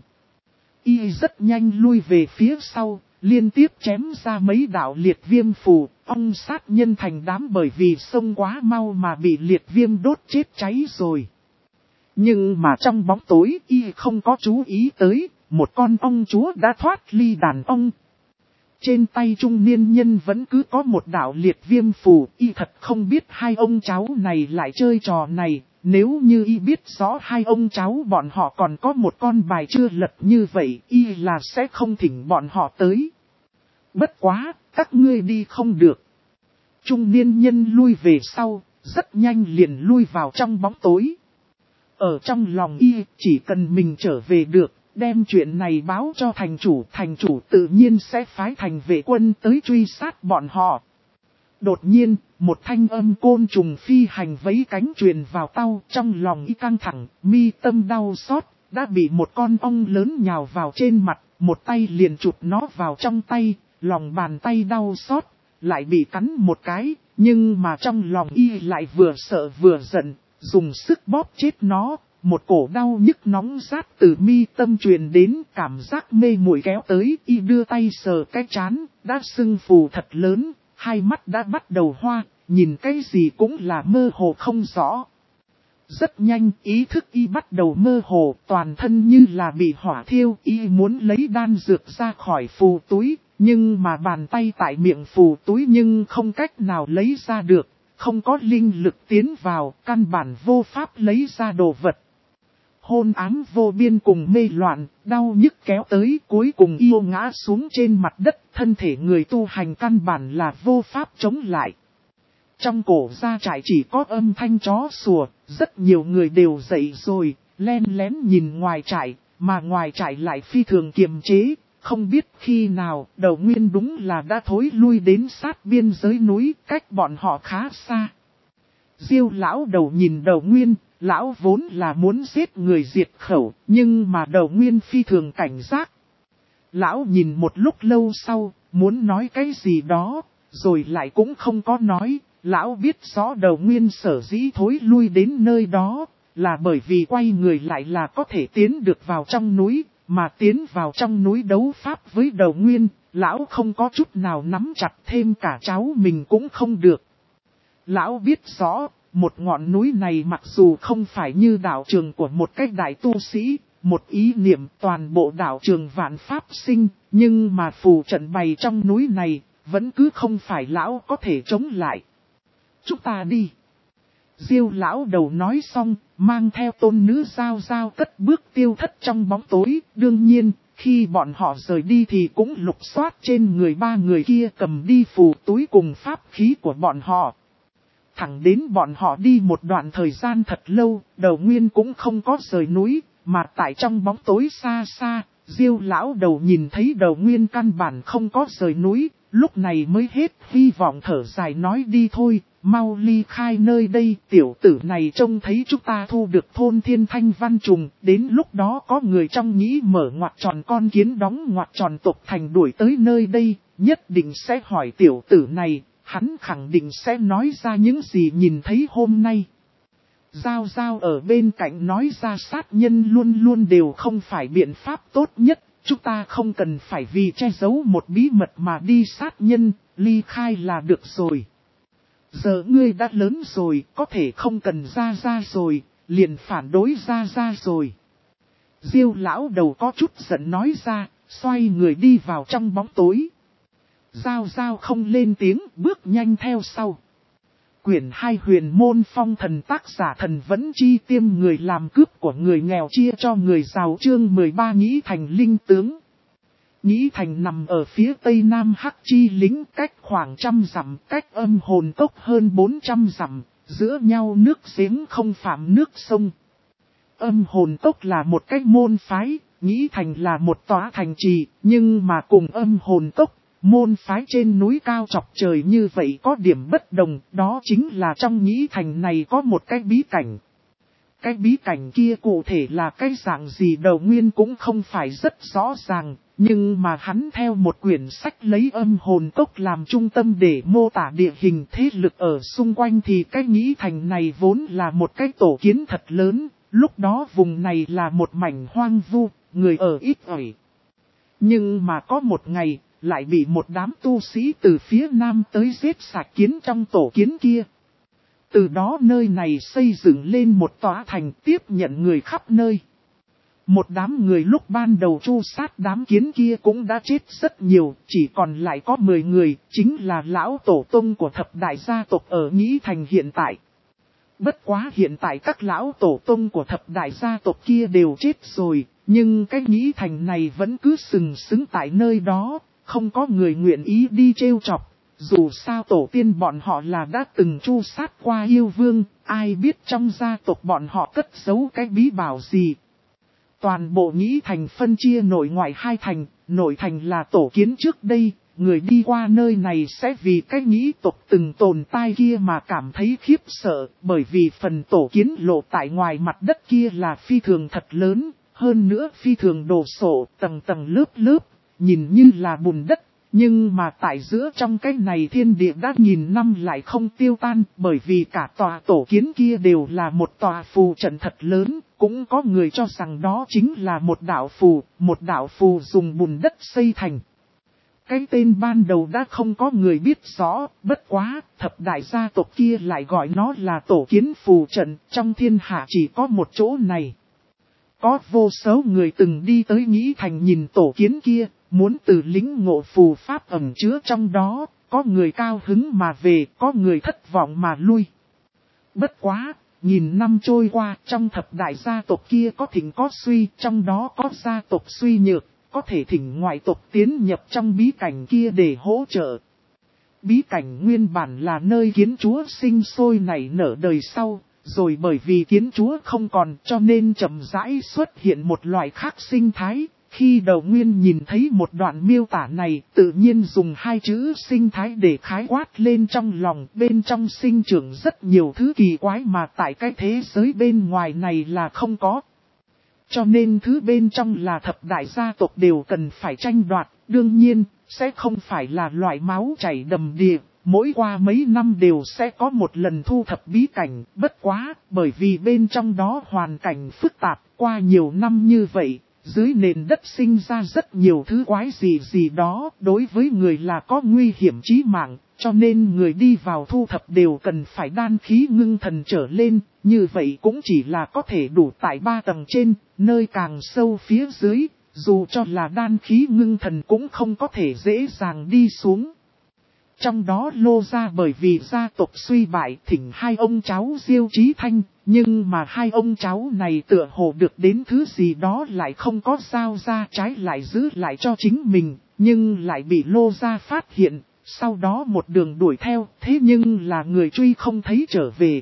Y rất nhanh lui về phía sau, liên tiếp chém ra mấy đạo liệt viêm phù, ong sát nhân thành đám bởi vì sông quá mau mà bị liệt viêm đốt chết cháy rồi. Nhưng mà trong bóng tối y không có chú ý tới, một con ong chúa đã thoát ly đàn ong. Trên tay trung niên nhân vẫn cứ có một đạo liệt viêm phù, y thật không biết hai ông cháu này lại chơi trò này, nếu như y biết rõ hai ông cháu bọn họ còn có một con bài chưa lật như vậy, y là sẽ không thỉnh bọn họ tới. Bất quá, các ngươi đi không được. Trung niên nhân lui về sau, rất nhanh liền lui vào trong bóng tối. Ở trong lòng y, chỉ cần mình trở về được, đem chuyện này báo cho thành chủ tự nhiên sẽ phái thành vệ quân tới truy sát bọn họ. Đột nhiên, một thanh âm côn trùng phi hành vẫy cánh truyền vào tai, trong lòng y căng thẳng, mi tâm đau xót, đã bị một con ong lớn nhào vào trên mặt, một tay liền chụp nó vào trong tay, lòng bàn tay đau xót, lại bị cắn một cái, nhưng mà trong lòng y lại vừa sợ vừa giận, dùng sức bóp chết nó, một cổ đau nhức nóng rát từ mi tâm truyền đến, cảm giác mê muội kéo tới, y đưa tay sờ cái trán, đã sưng phù thật lớn, hai mắt đã bắt đầu hoa, nhìn cái gì cũng là mơ hồ không rõ. Rất nhanh, ý thức y bắt đầu mơ hồ, toàn thân như là bị hỏa thiêu, y muốn lấy đan dược ra khỏi phù túi, nhưng mà bàn tay tại miệng phù túi nhưng không cách nào lấy ra được, không có linh lực tiến vào, căn bản vô pháp lấy ra đồ vật. Hôn ám vô biên cùng mê loạn, đau nhức kéo tới, cuối cùng yêu ngã xuống trên mặt đất, thân thể người tu hành căn bản là vô pháp chống lại. Trong cổ gia trại chỉ có âm thanh chó sủa, rất nhiều người đều dậy rồi, len lén nhìn ngoài trại, mà ngoài trại lại phi thường kiềm chế, không biết khi nào Đầu Nguyên đúng là đã thối lui đến sát biên giới núi, cách bọn họ khá xa. Diêu lão đầu nhìn Đầu Nguyên, lão vốn là muốn giết người diệt khẩu, nhưng mà Đầu Nguyên phi thường cảnh giác. Lão nhìn một lúc lâu sau, muốn nói cái gì đó, rồi lại cũng không có nói. Lão biết rõ Đầu Nguyên sở dĩ thối lui đến nơi đó, là bởi vì quay người lại là có thể tiến được vào trong núi, mà tiến vào trong núi đấu pháp với Đầu Nguyên, lão không có chút nào nắm chặt, thêm cả cháu mình cũng không được. Lão biết rõ, một ngọn núi này mặc dù không phải như đạo trường của một cách đại tu sĩ, một ý niệm toàn bộ đạo trường vạn pháp sinh, nhưng mà phù trận bày trong núi này, vẫn cứ không phải lão có thể chống lại. Chúng ta đi. Diêu lão đầu nói xong, mang theo tôn nữ Giao Giao cất bước tiêu thất trong bóng tối. Đương nhiên, khi bọn họ rời đi thì cũng lục soát trên người ba người kia, cầm đi phù túi cùng pháp khí của bọn họ. Thẳng đến bọn họ đi một đoạn thời gian thật lâu, Đầu Nguyên cũng không có rời núi, mà tại trong bóng tối xa xa, Diêu lão đầu nhìn thấy Đầu Nguyên căn bản không có rời núi, lúc này mới hết hy vọng, thở dài nói đi thôi, mau ly khai nơi đây, tiểu tử này trông thấy chúng ta thu được thôn Thiên Thanh Văn Trùng, đến lúc đó có người trong nghĩ mở ngoặc tròn con kiến đóng ngoặc tròn tộc thành đuổi tới nơi đây, nhất định sẽ hỏi tiểu tử này, hắn khẳng định sẽ nói ra những gì nhìn thấy hôm nay. Giao Giao ở bên cạnh nói ra sát nhân luôn luôn đều không phải biện pháp tốt nhất, chúng ta không cần phải vì che giấu một bí mật mà đi sát nhân, ly khai là được rồi. Giờ ngươi đã lớn rồi, có thể không cần ra rồi, liền phản đối ra rồi. Diêu lão đầu có chút giận nói ra, xoay người đi vào trong bóng tối. Giao Giao không lên tiếng, bước nhanh theo sau. Quyển 2 Huyền Môn Phong Thần, tác giả Thần Vẫn Chi, tiêm người làm cướp của người nghèo chia cho người giàu, chương 13 Nghĩ Thành linh tướng. Nghĩ Thành nằm ở phía tây nam Hắc Chi Lĩnh, cách khoảng 100 dặm, cách Âm Hồn Cốc hơn 400 dặm, giữa nhau nước giếng không phạm nước sông. Âm Hồn Cốc là một cách môn phái, Nghĩ Thành là một tòa thành trì, nhưng mà cùng Âm Hồn Cốc, môn phái trên núi cao chọc trời như vậy có điểm bất đồng, đó chính là trong Nghĩ Thành này có một cái bí cảnh. Cái bí cảnh kia cụ thể là cái dạng gì Đầu Nguyên cũng không phải rất rõ ràng, nhưng mà hắn theo một quyển sách lấy Âm Hồn Cốc làm trung tâm để mô tả địa hình thế lực ở xung quanh thì cái Nghĩ Thành này vốn là một cái tổ kiến thật lớn, lúc đó vùng này là một mảnh hoang vu, người ở ít ỏi. Nhưng mà có một ngày, lại bị một đám tu sĩ từ phía nam tới giết sạch kiến trong tổ kiến kia. Từ đó nơi này xây dựng lên một tòa thành tiếp nhận người khắp nơi. Một đám người lúc ban đầu tru sát đám kiến kia cũng đã chết rất nhiều, chỉ còn lại có 10 người, chính là lão tổ tông của thập đại gia tộc ở Nghĩ Thành hiện tại. Bất quá hiện tại các lão tổ tông của thập đại gia tộc kia đều chết rồi, nhưng cái Nghĩ Thành này vẫn cứ sừng sững tại nơi đó, không có người nguyện ý đi trêu chọc. Dù sao tổ tiên bọn họ là đã từng tru sát qua yêu vương, ai biết trong gia tộc bọn họ cất giấu cái bí bảo gì. Toàn bộ Nghĩ Thành phân chia nội ngoại hai thành, nội thành là tổ kiến trước đây, người đi qua nơi này sẽ vì cái nghĩ tộc từng tồn tại kia mà cảm thấy khiếp sợ, bởi vì phần tổ kiến lộ tại ngoài mặt đất kia là phi thường thật lớn, hơn nữa phi thường đồ sộ, tầng tầng lớp lớp, nhìn như là bùn đất. Nhưng mà tại giữa trong cái này thiên địa đã nghìn năm lại không tiêu tan, bởi vì cả tòa tổ kiến kia đều là một tòa phù trận thật lớn, cũng có người cho rằng đó chính là một đạo phù dùng bùn đất xây thành. Cái tên ban đầu đã không có người biết rõ, bất quá, thập đại gia tộc kia lại gọi nó là tổ kiến phù trận, trong thiên hạ chỉ có một chỗ này. Có vô số người từng đi tới Nghĩ Thành nhìn tổ kiến kia, muốn từ lĩnh ngộ phù pháp ẩn chứa trong đó, có người cao hứng mà về, có người thất vọng mà lui. Bất quá, nghìn năm trôi qua, trong thập đại gia tộc kia có thịnh có suy, trong đó có gia tộc suy nhược, có thể thỉnh ngoại tộc tiến nhập trong bí cảnh kia để hỗ trợ. Bí cảnh nguyên bản là nơi kiến chúa sinh sôi nảy nở đời sau, rồi bởi vì kiến chúa không còn cho nên chậm rãi xuất hiện một loại khác sinh thái. Khi Đầu Nguyên nhìn thấy một đoạn miêu tả này, tự nhiên dùng hai chữ sinh thái để khái quát lên trong lòng, bên trong sinh trưởng rất nhiều thứ kỳ quái mà tại cái thế giới bên ngoài này là không có. Cho nên thứ bên trong là thập đại gia tộc đều cần phải tranh đoạt, đương nhiên, sẽ không phải là loại máu chảy đầm đìa, mỗi qua mấy năm đều sẽ có một lần thu thập bí cảnh, bất quá, bởi vì bên trong đó hoàn cảnh phức tạp, qua nhiều năm như vậy. Dưới nền đất sinh ra rất nhiều thứ quái gì đó, đối với người là có nguy hiểm chí mạng, cho nên người đi vào thu thập đều cần phải đan khí ngưng thần trở lên, như vậy cũng chỉ là có thể đủ tại 3 tầng trên, nơi càng sâu phía dưới, dù cho là đan khí ngưng thần cũng không có thể dễ dàng đi xuống. Trong đó Lô gia bởi vì gia tộc suy bại thỉnh hai ông cháu Diêu Chí Thanh, nhưng mà hai ông cháu này tựa hồ được đến thứ gì đó lại không có giao ra, trái lại giữ lại cho chính mình, nhưng lại bị Lô gia phát hiện, sau đó một đường đuổi theo, thế nhưng là người truy không thấy trở về.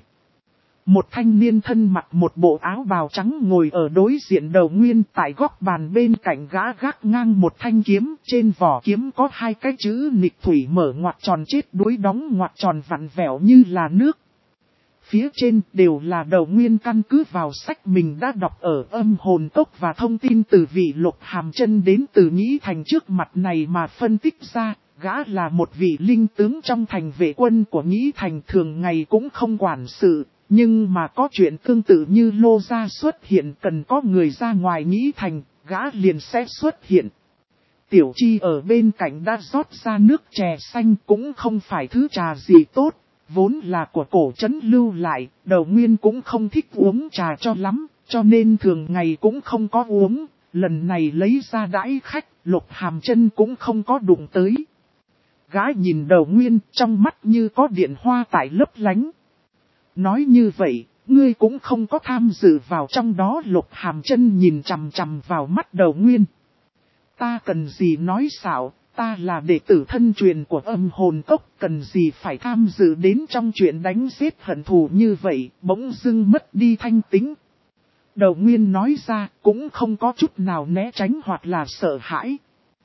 Một thanh niên thân mặc một bộ áo bào trắng ngồi ở đối diện Đầu Nguyên, tại góc bàn bên cạnh gã gác ngang một thanh kiếm, trên vỏ kiếm có hai cái chữ nghịch thủy mở ngoặc tròn chết đuối đóng ngoặc tròn vặn vẹo như là nước. Phía trên đều là Đầu Nguyên căn cứ vào sách mình đã đọc ở Âm Hồn Cốc và thông tin từ vị Lục Hàm Chân đến từ Nghĩ Thành trước mặt này mà phân tích ra. Gã là một vị linh tướng trong thành vệ quân của Nghĩ Thành, thường ngày cũng không quản sự, nhưng mà có chuyện tương tự như Lô gia xuất hiện cần có người ra ngoài Nghĩ Thành, gã liền sẽ xuất hiện. Tiểu Chi ở bên cạnh đã rót ra nước chè xanh, cũng không phải thứ trà gì tốt, vốn là của cổ trấn lưu lại, Đầu Nguyên cũng không thích uống trà cho lắm, cho nên thường ngày cũng không có uống, lần này lấy ra đãi khách, Lục Hàm Chân cũng không có đụng tới. Gã nhìn Đầu Nguyên, trong mắt như có điện hoa tại lấp lánh. Nói như vậy, ngươi cũng không có tham dự vào trong đó. Lục Hàm Chân nhìn chằm chằm vào mắt Đầu Nguyên. Ta cần gì nói xạo, ta là đệ tử thân truyền của Âm Hồn Cốc, cần gì phải tham dự đến trong chuyện đánh giết hận thù như vậy, bỗng dưng mất đi thanh tính. Đầu Nguyên nói ra, cũng không có chút nào né tránh hoặc là sợ hãi.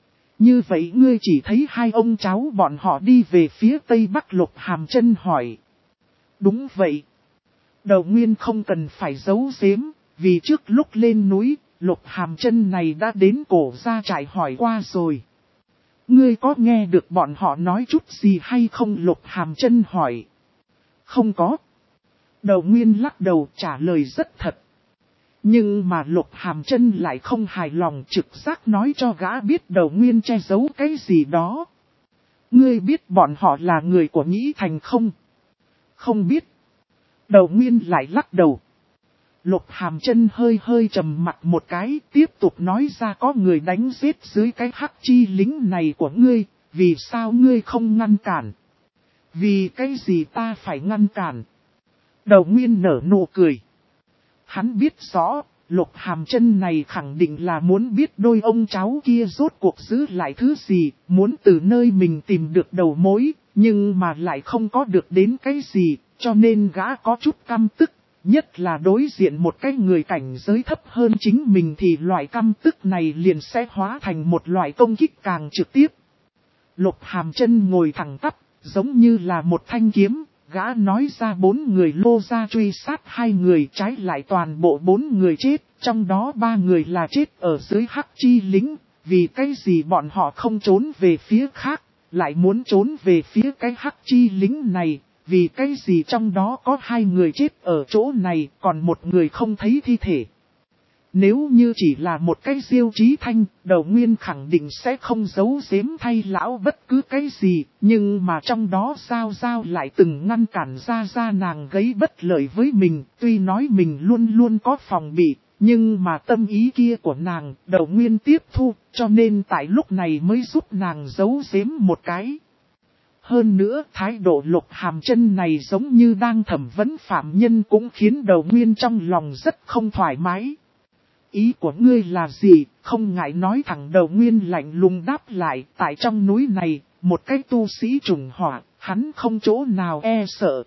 Như vậy ngươi chỉ thấy hai ông cháu bọn họ đi về phía tây bắc. Lục Hàm Chân hỏi. Đúng vậy. Đầu Nguyên không cần phải giấu giếm, vì trước lúc lên núi, Lục Hàm Chân này đã đến cổ gia trại hỏi qua rồi. Ngươi có nghe được bọn họ nói chút gì hay không? Lục Hàm Chân hỏi. Không có. Đầu Nguyên lắc đầu trả lời rất thật. Nhưng mà Lục Hàm Chân lại không hài lòng, trực giác nói cho gã biết Đầu Nguyên che giấu cái gì đó. Ngươi biết bọn họ là người của Nghĩ Thành không? Không biết. Đầu Nguyên lại lắc đầu. Lục Hàm Chân hơi trầm mặt một cái, tiếp tục nói ra có người đánh giết dưới cái hắc chi lính này của ngươi, vì sao ngươi không ngăn cản? Vì cái gì ta phải ngăn cản? Đầu Nguyên nở nụ cười. Hắn biết rõ, Lục Hàm Chân này khẳng định là muốn biết đôi ông cháu kia rốt cuộc giữ lại thứ gì, muốn từ nơi mình tìm được đầu mối, nhưng mà lại không có được đến cái gì, cho nên gã có chút căm tức, nhất là đối diện một cái người cảnh giới thấp hơn chính mình thì loại căm tức này liền sẽ hóa thành một loại công kích càng trực tiếp. Lục Hàm Chân ngồi thẳng tắp, giống như là một thanh kiếm, gã nói ra 4 người Lô gia truy sát 2 người, trái lại toàn bộ 4 người chết, trong đó 3 người là chết ở dưới Hắc Chi lính, vì cái gì bọn họ không trốn về phía khác, lại muốn trốn về phía cái Hắc Chi lính này, vì cái gì trong đó có 2 người chết ở chỗ này, còn một người không thấy thi thể. Nếu như chỉ là một cái Diêu Chí Thanh, Đầu Nguyên khẳng định sẽ không giấu giếm thay lão bất cứ cái gì, nhưng mà trong đó Giao Giao lại từng ngăn cản ra nàng gây bất lợi với mình, tuy nói mình luôn luôn có phòng bị, nhưng mà tâm ý kia của nàng, Đầu Nguyên tiếp thu, cho nên tại lúc này mới giúp nàng giấu giếm một cái. Hơn nữa, thái độ Lục Hàm Chân này giống như đang thẩm vấn phạm nhân cũng khiến Đầu Nguyên trong lòng rất không thoải mái. Ý của ngươi là gì, không ngại nói thẳng. Đầu Nguyên lạnh lùng đáp lại, tại trong núi này, một cái tu sĩ trùng hỏa, hắn không chỗ nào e sợ.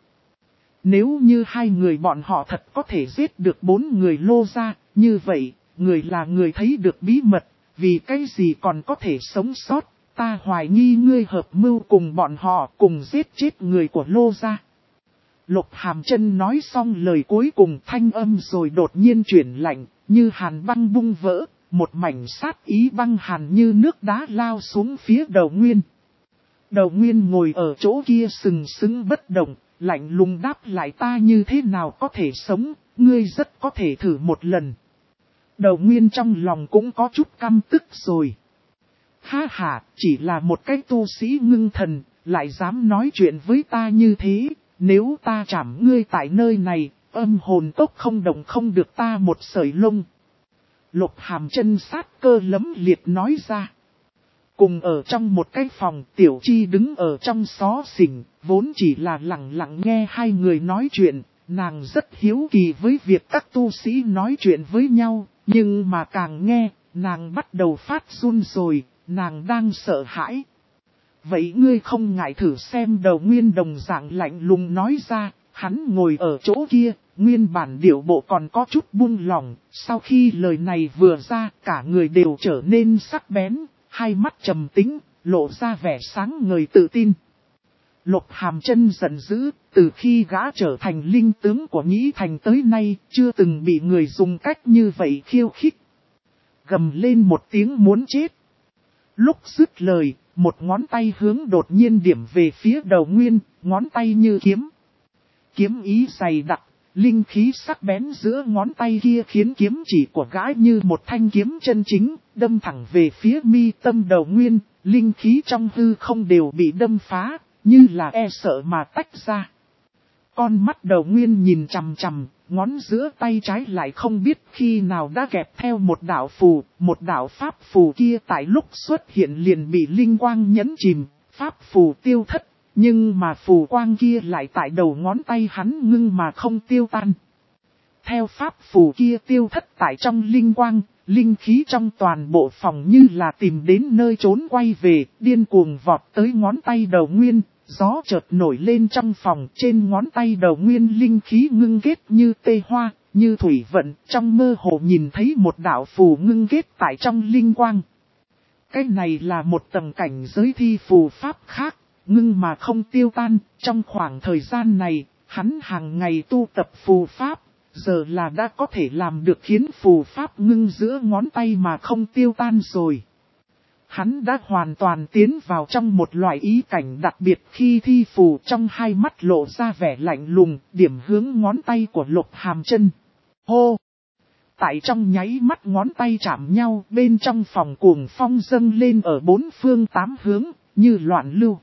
Nếu như 2 người bọn họ thật có thể giết được 4 người Lô gia, như vậy, người là người thấy được bí mật, vì cái gì còn có thể sống sót, ta hoài nghi ngươi hợp mưu cùng bọn họ cùng giết chết người của Lô gia. Lục Hàm Chân nói xong lời cuối cùng, thanh âm rồi đột nhiên chuyển lạnh, như hàn băng bung vỡ, một mảnh sát ý băng hàn như nước đá lao xuống phía Đầu Nguyên. Đầu Nguyên ngồi ở chỗ kia sừng sững bất động, lạnh lùng đáp lại, ta như thế nào có thể sống, ngươi rất có thể thử một lần. Đầu Nguyên trong lòng cũng có chút căm tức rồi. Ha ha, chỉ là một cái tu sĩ ngưng thần, lại dám nói chuyện với ta như thế, nếu ta chảm ngươi tại nơi này, âm hồn tốc không động không được ta một sợi lông. Lục Hàm Chân sát cơ lấm liệt nói ra. Cùng ở trong một cái phòng, Tiểu Chi đứng ở trong xó xỉnh, vốn chỉ là lặng lặng nghe 2 người nói chuyện, nàng rất hiếu kỳ với việc các tu sĩ nói chuyện với nhau, nhưng mà càng nghe, nàng bắt đầu phát run rồi, nàng đang sợ hãi. Vậy ngươi không ngại thử xem. Đầu Nguyên đồng dạng lạnh lùng nói ra, hắn ngồi ở chỗ kia, nguyên bản điệu bộ còn có chút buông lỏng, sau khi lời này vừa ra, cả người đều trở nên sắc bén, 2 mắt trầm tĩnh, lộ ra vẻ sáng ngời tự tin. Lục Hàm Chân giận dữ, từ khi gã trở thành linh tướng của Nhĩ Thành tới nay, chưa từng bị người dùng cách như vậy khiêu khích. Gầm lên một tiếng muốn chết. Lúc dứt lời, một ngón tay hướng đột nhiên điểm về phía Đầu Nguyên, ngón tay như kiếm. Kiếm ý dày đặc, linh khí sắc bén giữa ngón tay kia khiến kiếm chỉ của gã như một thanh kiếm chân chính, đâm thẳng về phía mi tâm Đầu Nguyên, linh khí trong hư không đều bị đâm phá, như là e sợ mà tách ra. Con mắt Đầu Nguyên nhìn chằm chằm, ngón giữa tay trái lại không biết khi nào đã kẹp theo một đạo phù, một đạo pháp phù kia tại lúc xuất hiện liền bị linh quang nhấn chìm, pháp phù tiêu thất, nhưng mà phù quang kia lại tại đầu ngón tay hắn ngưng mà không tiêu tan. Theo pháp phù kia tiêu thất tại trong linh quang, linh khí trong toàn bộ phòng như là tìm đến nơi trốn quay về, điên cuồng vọt tới ngón tay Đầu Nguyên. Gió chợt nổi lên trong phòng, trên ngón tay Đầu Nguyên linh khí ngưng kết như tê hoa, như thủy vận, trong mơ hồ nhìn thấy một đạo phù ngưng kết tại trong linh quang. Cái này là một tầng cảnh giới thi phù pháp khác, ngưng mà không tiêu tan, trong khoảng thời gian này, hắn hàng ngày tu tập phù pháp, giờ là đã có thể làm được khiến phù pháp ngưng giữa ngón tay mà không tiêu tan rồi. Hắn đã hoàn toàn tiến vào trong một loại ý cảnh đặc biệt khi thi phù, trong 2 mắt lộ ra vẻ lạnh lùng, điểm hướng ngón tay của Lục Hàm Chân. Hô! Tại trong nháy mắt ngón tay chạm nhau, bên trong phòng cuồng phong dâng lên ở 4 phương 8 hướng, như loạn lưu.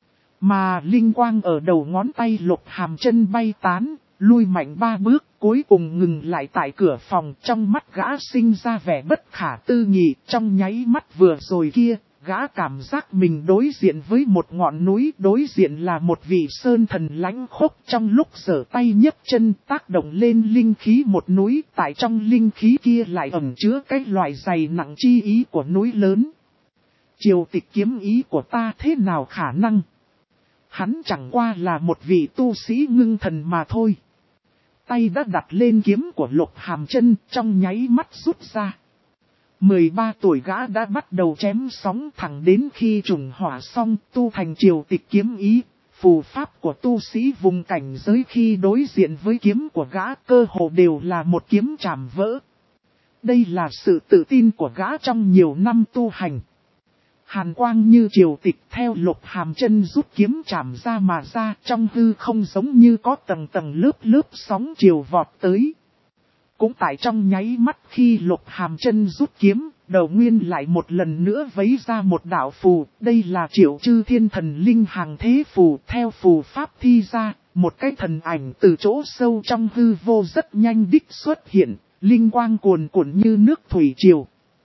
Mà linh quang ở đầu ngón tay Lục Hàm Chân bay tán, lui mạnh 3 bước, cuối cùng ngừng lại tại cửa phòng. Trong mắt gã sinh ra vẻ bất khả tư nghị, trong nháy mắt vừa rồi kia, gã cảm giác mình đối diện với một ngọn núi, đối diện là một vị sơn thần lãnh khốc. Trong lúc giở tay nhấc chân tác động lên linh khí một núi, tại trong linh khí kia lại ẩn chứa cái loại dày nặng chi ý của núi lớn. Triều tịch kiếm ý của ta thế nào khả năng? Hắn chẳng qua là một vị tu sĩ ngưng thần mà thôi. Tay đã đặt lên kiếm của Lục Hàm Chân, trong nháy mắt rút ra. 13 tuổi gã đã bắt đầu chém sóng thẳng đến khi trùng hỏa xong tu thành triều tịch kiếm ý. Phù pháp của tu sĩ vùng cảnh giới khi đối diện với kiếm của gã cơ hồ đều là một kiếm chảm vỡ. Đây là sự tự tin của gã trong nhiều năm tu hành. Hàn quang như triều tịch theo Lục Hàm Chân rút kiếm chảm ra mà ra trong hư không giống như có tầng tầng lớp lớp sóng chiều vọt tới. Cũng tại trong nháy mắt khi Lục Hàm Chân rút kiếm, Đầu Nguyên lại một lần nữa vấy ra một đạo phù. Đây là Triệu Chư Thiên Thần Linh hàng thế phù. Theo phù pháp thi ra, một cái thần ảnh từ chỗ sâu trong hư vô rất nhanh đích xuất hiện, linh quang cuồn cuộn như nước thủy triều.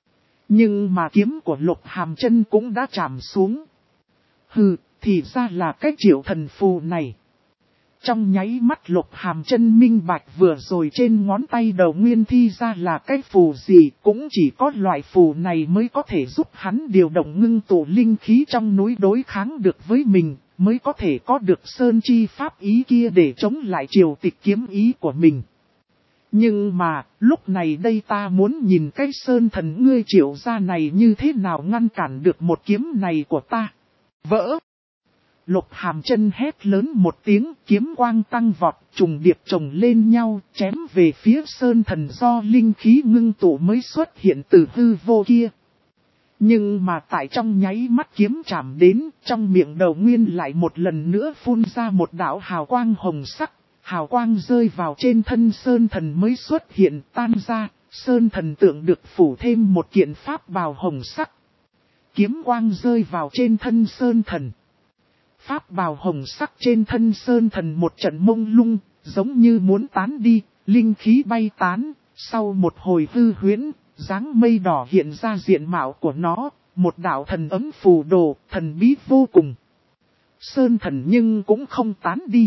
Nhưng mà kiếm của Lục Hàm Chân cũng đã chạm xuống. Hừ, thì ra là cái Triệu thần phù này. Trong nháy mắt Lục Hàm Chân minh bạch vừa rồi trên ngón tay Đầu Nguyên thi ra là cái phù gì, cũng chỉ có loại phù này mới có thể giúp hắn điều động ngưng tụ linh khí trong núi đối kháng được với mình, mới có thể có được sơn chi pháp ý kia để chống lại triều tịch kiếm ý của mình. Nhưng mà, lúc này đây ta muốn nhìn cái sơn thần ngươi Triệu gia này như thế nào ngăn cản được một kiếm này của ta. Vỡ! Lục Hàm Chân hét lớn một tiếng, kiếm quang tăng vọt, trùng điệp chồng lên nhau, chém về phía sơn thần do linh khí ngưng tụ mới xuất hiện từ hư vô kia. Nhưng mà tại trong nháy mắt kiếm chạm đến, trong miệng Đầu Nguyên lại một lần nữa phun ra một đạo hào quang hồng sắc. Hào quang rơi vào trên thân sơn thần mới xuất hiện tan ra, sơn thần tượng được phủ thêm một kiện pháp bào hồng sắc. Kiếm quang rơi vào trên thân sơn thần. Pháp bào hồng sắc trên thân sơn thần một trận mông lung, giống như muốn tán đi, linh khí bay tán, sau một hồi hư huyễn, dáng mây đỏ hiện ra diện mạo của nó, một đạo thần ấm phù đồ, thần bí vô cùng. Sơn thần nhưng cũng không tán đi.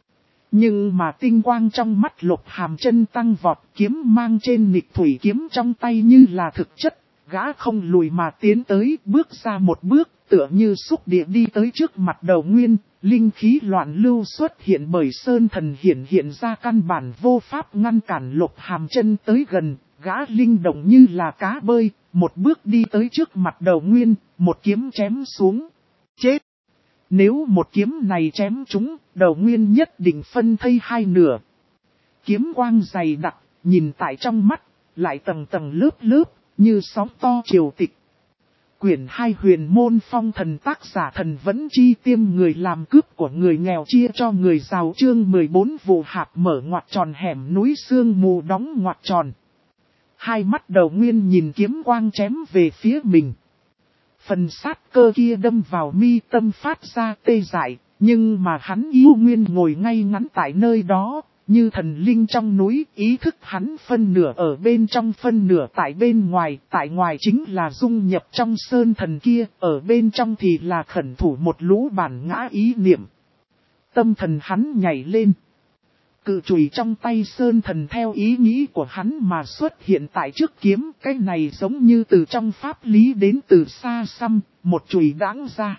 Nhưng mà tinh quang trong mắt Lục Hàm Chân tăng vọt, kiếm mang trên nghịch thủy kiếm trong tay như là thực chất, gã không lùi mà tiến tới, bước ra một bước, tựa như xúc địa đi tới trước mặt Đầu Nguyên, linh khí loạn lưu xuất hiện bởi sơn thần hiện ra căn bản vô pháp ngăn cản Lục Hàm Chân tới gần, gã linh động như là cá bơi, một bước đi tới trước mặt Đầu Nguyên, một kiếm chém xuống, chết. Nếu một kiếm này chém trúng, Đầu Nguyên nhất định phân thây hai nửa. Kiếm quang dày đặc, nhìn tại trong mắt, lại tầng tầng lớp lớp, như sóng to triều tịch. Quyển 2 Huyền Môn Phong Thần tác giả Thần Vẫn Chi tiêm người làm cướp của người nghèo chia cho người giàu chương 14 vụ hạp mở ngoặc tròn hẻm núi sương mù đóng ngoặc tròn. Hai mắt Đầu Nguyên nhìn kiếm quang chém về phía mình. Phần sát cơ kia đâm vào mi tâm phát ra tê dại, nhưng mà hắn yêu nguyên ngồi ngay ngắn tại nơi đó, như thần linh trong núi, ý thức hắn phân nửa ở bên trong phân nửa tại bên ngoài, tại ngoài chính là dung nhập trong sơn thần kia, ở bên trong thì là khẩn thủ một lũ bản ngã ý niệm. Tâm thần hắn nhảy lên. Cự chùy trong tay sơn thần theo ý nghĩ của hắn mà xuất hiện tại trước kiếm, cái này giống như từ trong pháp lý đến từ xa xăm, một chùy đãng ra.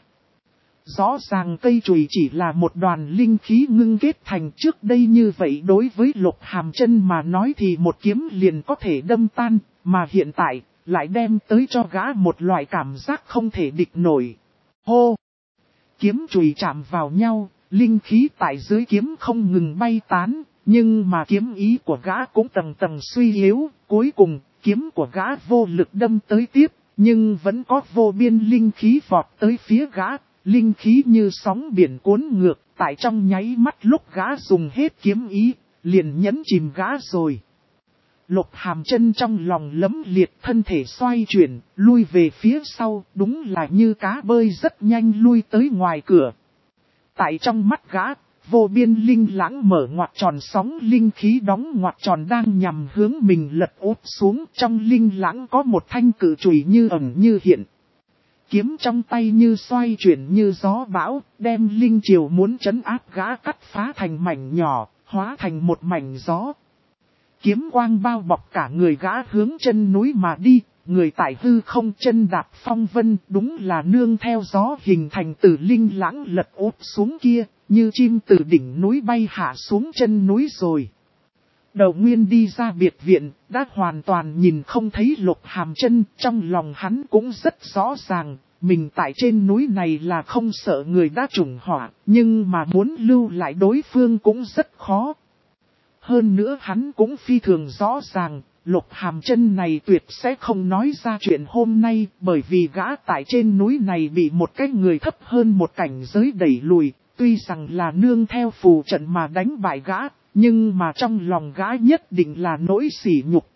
Rõ ràng cây chùy chỉ là một đoàn linh khí ngưng kết thành trước đây như vậy đối với Lục Hàm Chân mà nói thì một kiếm liền có thể đâm tan, mà hiện tại lại đem tới cho gã một loại cảm giác không thể địch nổi. Hô! Kiếm chùy chạm vào nhau. Linh khí tại dưới kiếm không ngừng bay tán, nhưng mà kiếm ý của gã cũng tầng tầng suy yếu, cuối cùng, kiếm của gã vô lực đâm tới tiếp, nhưng vẫn có vô biên linh khí vọt tới phía gã, linh khí như sóng biển cuốn ngược, tại trong nháy mắt lúc gã dùng hết kiếm ý, liền nhấn chìm gã rồi. Lục Hàm Chân trong lòng lấm liệt thân thể xoay chuyển, lui về phía sau, đúng là như cá bơi rất nhanh lui tới ngoài cửa. Tại trong mắt gã, vô biên linh lãng mở ngoặc tròn sóng linh khí đóng ngoặc tròn đang nhằm hướng mình lật úp xuống. Trong linh lãng có một thanh cự chùy như ẩn như hiện. Kiếm trong tay như xoay chuyển như gió bão, đem linh triều muốn trấn áp gã cắt phá thành mảnh nhỏ, hóa thành một mảnh gió. Kiếm quang bao bọc cả người gã hướng chân núi mà đi. Người tại hư không chân đạp phong vân đúng là nương theo gió hình thành từ linh lãng lật úp xuống kia, như chim từ đỉnh núi bay hạ xuống chân núi rồi. Đầu Nguyên đi ra biệt viện, đã hoàn toàn nhìn không thấy Lục Hàm Chân, trong lòng hắn cũng rất rõ ràng, mình tại trên núi này là không sợ người đã trùng họa, nhưng mà muốn lưu lại đối phương cũng rất khó. Hơn nữa hắn cũng phi thường rõ ràng, Lục Hàm Chân này tuyệt sẽ không nói ra chuyện hôm nay, bởi vì gã tại trên núi này bị một cái người thấp hơn một cảnh giới đẩy lùi, tuy rằng là nương theo phù trận mà đánh bại gã, nhưng mà trong lòng gã nhất định là nỗi sỉ nhục.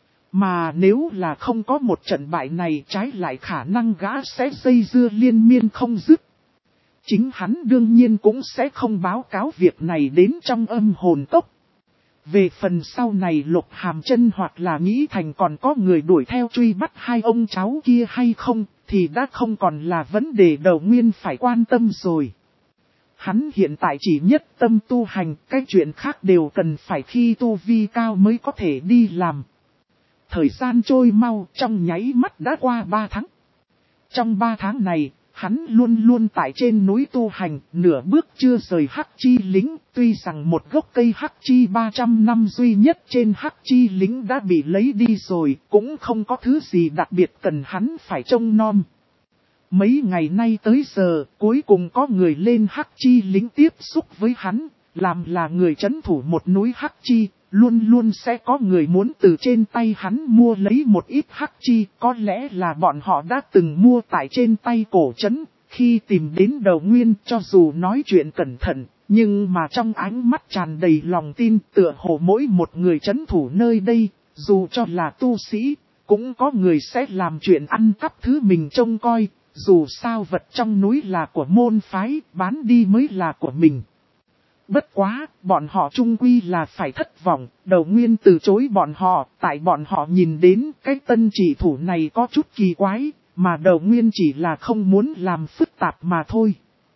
Mà nếu là không có một trận bại này, trái lại khả năng gã sẽ dây dưa liên miên không dứt. Chính hắn đương nhiên cũng sẽ không báo cáo việc này đến trong âm hồn cốc. Về phần sau này Lục Hàm Chân hoặc là nghĩ thành còn có người đuổi theo truy bắt hai ông cháu kia hay không, thì đã không còn là vấn đề Đầu Nguyên phải quan tâm rồi. Hắn hiện tại chỉ nhất tâm tu hành, cái chuyện khác đều cần phải khi tu vi cao mới có thể đi làm. Thời gian trôi mau, trong nháy mắt đã qua 3 tháng. Trong 3 tháng này, hắn luôn luôn tại trên núi tu hành, nửa bước chưa rời Hắc Chi Lĩnh, tuy rằng một gốc cây Hắc Chi 300 năm duy nhất trên Hắc Chi Lĩnh đã bị lấy đi rồi, cũng không có thứ gì đặc biệt cần hắn phải trông nom. Mấy ngày nay tới giờ, cuối cùng có người lên Hắc Chi Lĩnh tiếp xúc với hắn, làm là người trấn thủ một núi Hắc Chi, luôn luôn sẽ có người muốn từ trên tay hắn mua lấy một ít Hắc Chi, có lẽ là bọn họ đã từng mua tại trên tay cổ trấn, khi tìm đến Đầu Nguyên cho dù nói chuyện cẩn thận, nhưng mà trong ánh mắt tràn đầy lòng tin tựa hồ mỗi một người trấn thủ nơi đây, dù cho là tu sĩ, cũng có người sẽ làm chuyện ăn cắp thứ mình trông coi. Dù sao vật trong núi là của môn phái, bán đi mới là của mình. Bất quá, bọn họ chung quy là phải thất vọng, Đầu Nguyên từ chối bọn họ, tại bọn họ nhìn đến cái tân chỉ thủ này có chút kỳ quái, mà Đầu Nguyên chỉ là không muốn làm phức tạp mà thôi.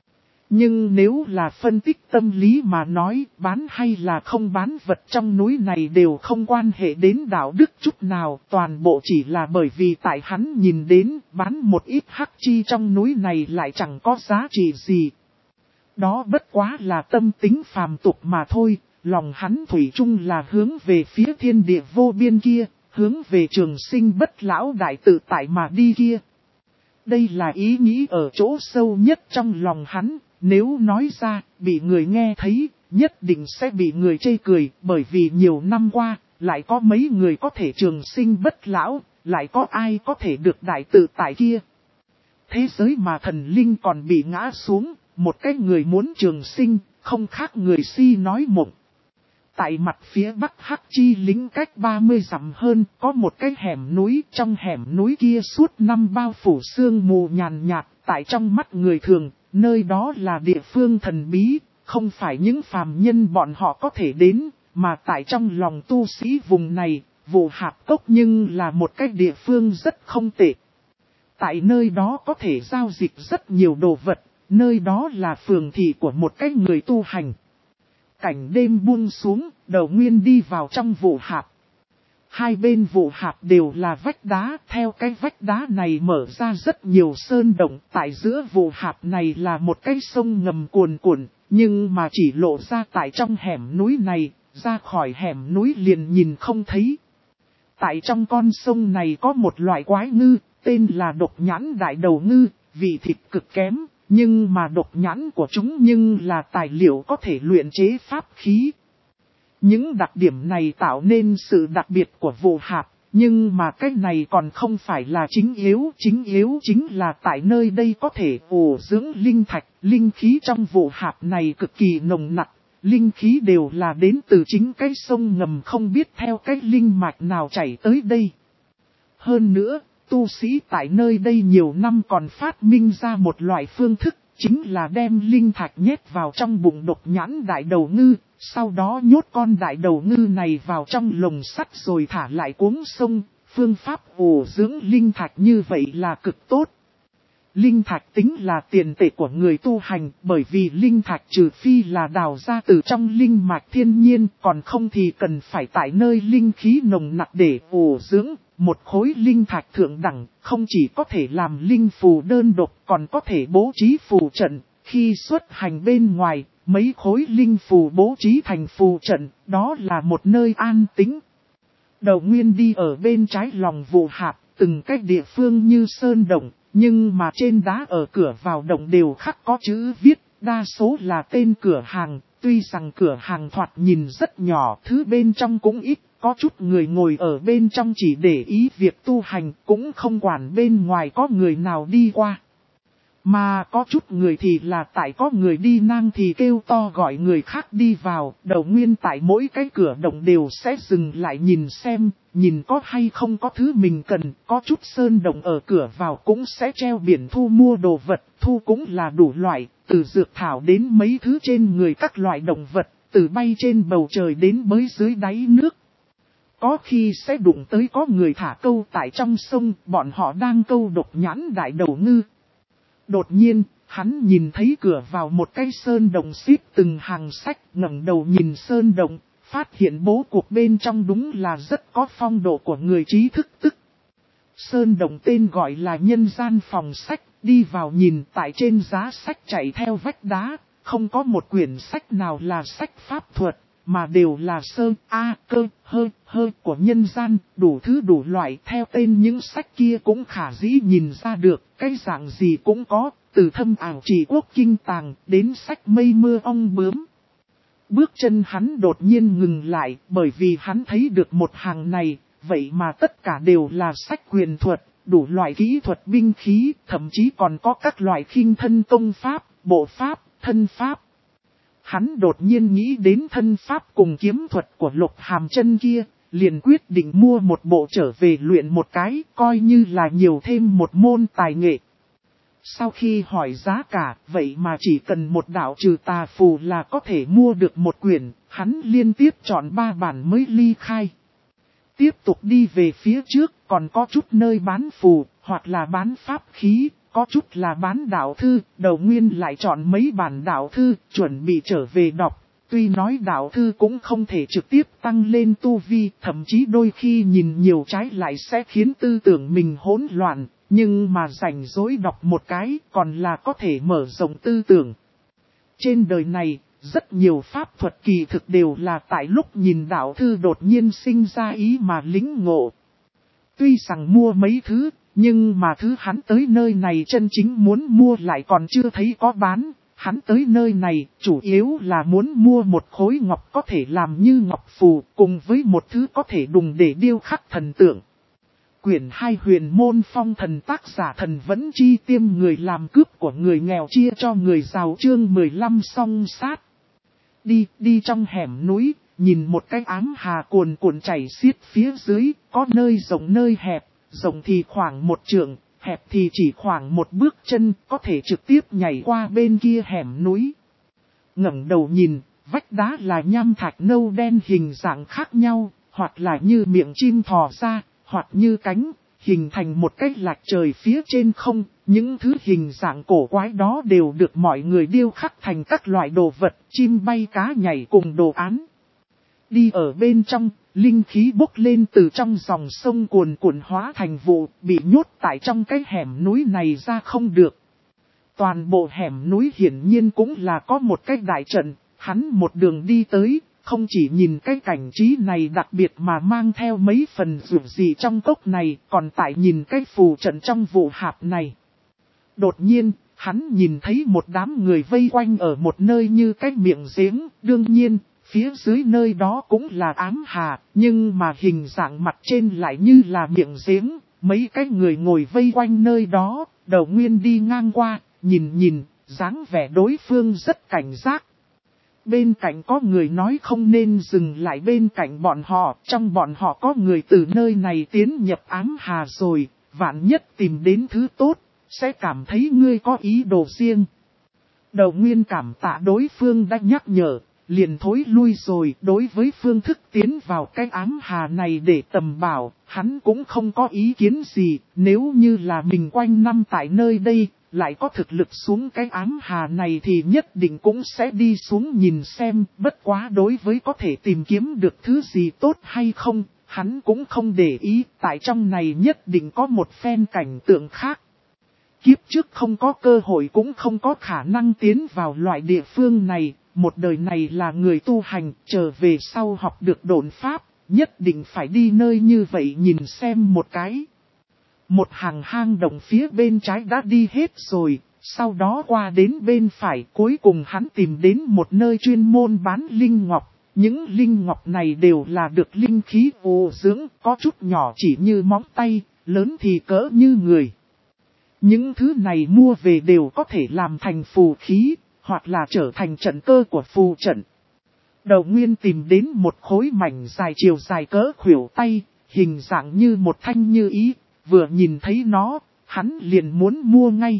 Nhưng nếu là phân tích tâm lý mà nói, bán hay là không bán vật trong núi này đều không quan hệ đến đạo đức chút nào, toàn bộ chỉ là bởi vì tại hắn nhìn đến bán một ít Hắc Chi trong núi này lại chẳng có giá trị gì. Đó bất quá là tâm tính phàm tục mà thôi, lòng hắn thủy chung là hướng về phía thiên địa vô biên kia, hướng về trường sinh bất lão đại tự tại mà đi kia. Đây là ý nghĩ ở chỗ sâu nhất trong lòng hắn. Nếu nói ra, bị người nghe thấy, nhất định sẽ bị người chê cười, bởi vì nhiều năm qua, lại có mấy người có thể trường sinh bất lão, lại có ai có thể được đại tự tại kia. Thế giới mà thần linh còn bị ngã xuống, một cái người muốn trường sinh, không khác người si nói mộng. Tại mặt phía bắc Hắc Chi Lĩnh cách 30 dặm hơn, có một cái hẻm núi, trong hẻm núi kia suốt năm bao phủ sương mù nhàn nhạt, tại trong mắt người thường. Nơi đó là địa phương thần bí, không phải những phàm nhân bọn họ có thể đến, mà tại trong lòng tu sĩ vùng này, Vụ Hạp Cốc nhưng là một cái địa phương rất không tệ. Tại nơi đó có thể giao dịch rất nhiều đồ vật, nơi đó là phường thị của một cái người tu hành. Cảnh đêm buông xuống, Đầu Nguyên đi vào trong Vụ Hạp. Hai bên Vụ Hạp đều là vách đá, theo cái vách đá này mở ra rất nhiều sơn động, tại giữa Vụ Hạp này là một cái sông ngầm cuồn cuộn, nhưng mà chỉ lộ ra tại trong hẻm núi này, ra khỏi hẻm núi liền nhìn không thấy. Tại trong con sông này có một loại quái ngư, tên là độc nhãn đại đầu ngư, vị thịt cực kém, nhưng mà độc nhãn của chúng nhưng là tài liệu có thể luyện chế pháp khí. Những đặc điểm này tạo nên sự đặc biệt của Vụ Hạp, nhưng mà cái này còn không phải là chính yếu chính là tại nơi đây có thể ủ dưỡng linh thạch, linh khí trong Vụ Hạp này cực kỳ nồng nặc, linh khí đều là đến từ chính cái sông ngầm không biết theo cái linh mạch nào chảy tới đây. Hơn nữa, tu sĩ tại nơi đây nhiều năm còn phát minh ra một loại phương thức, chính là đem linh thạch nhét vào trong bụng độc nhãn đại đầu ngư, sau đó nhốt con đại đầu ngư này vào trong lồng sắt rồi thả lại cuống sông. Phương pháp ủ dưỡng linh thạch như vậy là cực tốt. Linh thạch tính là tiền tệ của người tu hành, bởi vì linh thạch trừ phi là đào ra từ trong linh mạch thiên nhiên, còn không thì cần phải tại nơi linh khí nồng nặc để ủ dưỡng. Một khối linh thạch thượng đẳng, không chỉ có thể làm linh phù đơn độc, còn có thể bố trí phù trận. Khi xuất hành bên ngoài, mấy khối linh phù bố trí thành phù trận, đó là một nơi an tĩnh. Đầu Nguyên đi ở bên trái lòng vụ hạp, từng cách địa phương như sơn động, nhưng mà trên đá ở cửa vào động đều khắc có chữ viết, đa số là tên cửa hàng, tuy rằng cửa hàng thoạt nhìn rất nhỏ, thứ bên trong cũng ít, có chút người ngồi ở bên trong chỉ để ý việc tu hành, cũng không quản bên ngoài có người nào đi qua. Mà có chút người thì là tại có người đi ngang thì kêu to gọi người khác đi vào, Đầu Nguyên tại mỗi cái cửa động đều sẽ dừng lại nhìn xem, nhìn có hay không có thứ mình cần, có chút sơn động ở cửa vào cũng sẽ treo biển thu mua đồ vật, thu cũng là đủ loại, từ dược thảo đến mấy thứ trên người các loại động vật, từ bay trên bầu trời đến bơi dưới đáy nước. Có khi sẽ đụng tới có người thả câu tại trong sông, bọn họ đang câu độc nhãn đại đầu ngư. Đột nhiên, hắn nhìn thấy cửa vào một cái sơn động xếp từng hàng sách, ngẩng đầu nhìn sơn động, phát hiện bố cục bên trong đúng là rất có phong độ của người trí thức tức. Sơn động tên gọi là Nhân Gian Phòng Sách, đi vào nhìn tại trên giá sách chạy theo vách đá, không có một quyển sách nào là sách pháp thuật, mà đều là sơ, a, cơ, hơ của nhân gian, đủ thứ đủ loại. Theo tên những sách kia cũng khả dĩ nhìn ra được, cái dạng gì cũng có, từ thâm ảo trì quốc kinh tàng đến sách mây mưa ong bướm. Bước chân hắn đột nhiên ngừng lại, bởi vì hắn thấy được một hàng này, vậy mà tất cả đều là sách quyền thuật, đủ loại kỹ thuật binh khí, thậm chí còn có các loại khinh thân công pháp, bộ pháp, thân pháp. Hắn đột nhiên nghĩ đến thân pháp cùng kiếm thuật của Lục Hàm Chân kia, liền quyết định mua một bộ trở về luyện một cái, coi như là nhiều thêm một môn tài nghệ. Sau khi hỏi giá cả, vậy mà chỉ cần một đạo trừ tà phù là có thể mua được một quyển, hắn liên tiếp chọn 3 bản mới ly khai. Tiếp tục đi về phía trước, còn có chút nơi bán phù, hoặc là bán pháp khí, có chút là bán đạo thư, Đầu Nguyên lại chọn mấy bản đạo thư, chuẩn bị trở về đọc. Tuy nói đạo thư cũng không thể trực tiếp tăng lên tu vi, thậm chí đôi khi nhìn nhiều trái lại sẽ khiến tư tưởng mình hỗn loạn, nhưng mà rảnh rỗi đọc một cái còn là có thể mở rộng tư tưởng. Trên đời này, rất nhiều pháp thuật kỳ thực đều là tại lúc nhìn đạo thư đột nhiên sinh ra ý mà lĩnh ngộ. Tuy rằng mua mấy thứ, nhưng mà thứ hắn tới nơi này chân chính muốn mua lại còn chưa thấy có bán. Hắn tới nơi này chủ yếu là muốn mua một khối ngọc có thể làm như ngọc phù cùng với một thứ có thể dùng để điêu khắc thần tượng. Quyển 2 Huyền Môn Phong Thần, tác giả Thần Vẫn Chi, tiêm người làm cướp của người nghèo chia cho người giàu, chương 15 song sát. Đi trong hẻm núi, nhìn một cái ám hà cuồn cuộn chảy xiết phía dưới, có nơi rộng nơi hẹp, rộng thì khoảng 1 trượng, hẹp thì chỉ khoảng 1 bước chân, có thể trực tiếp nhảy qua bên kia hẻm núi. Ngẩng đầu nhìn, vách đá là nham thạch nâu đen hình dạng khác nhau, hoặc là như miệng chim thò ra, hoặc như cánh, hình thành một cái lạch trời phía trên không. Những thứ hình dạng cổ quái đó đều được mọi người điêu khắc thành các loại đồ vật, chim bay cá nhảy cùng đồ án. Đi ở bên trong, linh khí bốc lên từ trong dòng sông cuồn cuộn hóa thành vụ, bị nhốt tại trong cái hẻm núi này ra không được. Toàn bộ hẻm núi hiển nhiên cũng là có một cái đại trận, hắn một đường đi tới, không chỉ nhìn cái cảnh trí này đặc biệt mà mang theo mấy phần dù gì trong cốc này, còn tại nhìn cái phù trận trong vụ hạp này. Đột nhiên, hắn nhìn thấy một đám người vây quanh ở một nơi như cái miệng giếng, đương nhiên, phía dưới nơi đó cũng là ám hà, nhưng mà hình dạng mặt trên lại như là miệng giếng, mấy cái người ngồi vây quanh nơi đó, Đầu Nguyên đi ngang qua, nhìn, dáng vẻ đối phương rất cảnh giác. Bên cạnh có người nói không nên dừng lại bên cạnh bọn họ, trong bọn họ có người từ nơi này tiến nhập ám hà rồi, vạn nhất tìm đến thứ tốt, sẽ cảm thấy ngươi có ý đồ riêng. Đầu Nguyên cảm tạ đối phương đã nhắc nhở, liền thối lui rồi. Đối với phương thức tiến vào cái ám hà này để tầm bảo, hắn cũng không có ý kiến gì. Nếu như là mình quanh năm tại nơi đây, lại có thực lực xuống cái ám hà này thì nhất định cũng sẽ đi xuống nhìn xem. Bất quá đối với có thể tìm kiếm được thứ gì tốt hay không, hắn cũng không để ý. Tại trong này nhất định có một phen cảnh tượng khác. Kiếp trước không có cơ hội cũng không có khả năng tiến vào loại địa phương này, một đời này là người tu hành, trở về sau học được độn pháp, nhất định phải đi nơi như vậy nhìn xem một cái. Một hàng hang động phía bên trái đã đi hết rồi, sau đó qua đến bên phải, cuối cùng hắn tìm đến một nơi chuyên môn bán linh ngọc. Những linh ngọc này đều là được linh khí vô dưỡng, có chút nhỏ chỉ như móng tay, lớn thì cỡ như người. Những thứ này mua về đều có thể làm thành phù khí, hoặc là trở thành trận cơ của phù trận. Đầu Nguyên tìm đến một khối mảnh dài chiều dài cỡ khuỷu tay, hình dạng như một thanh như ý, vừa nhìn thấy nó, hắn liền muốn mua ngay.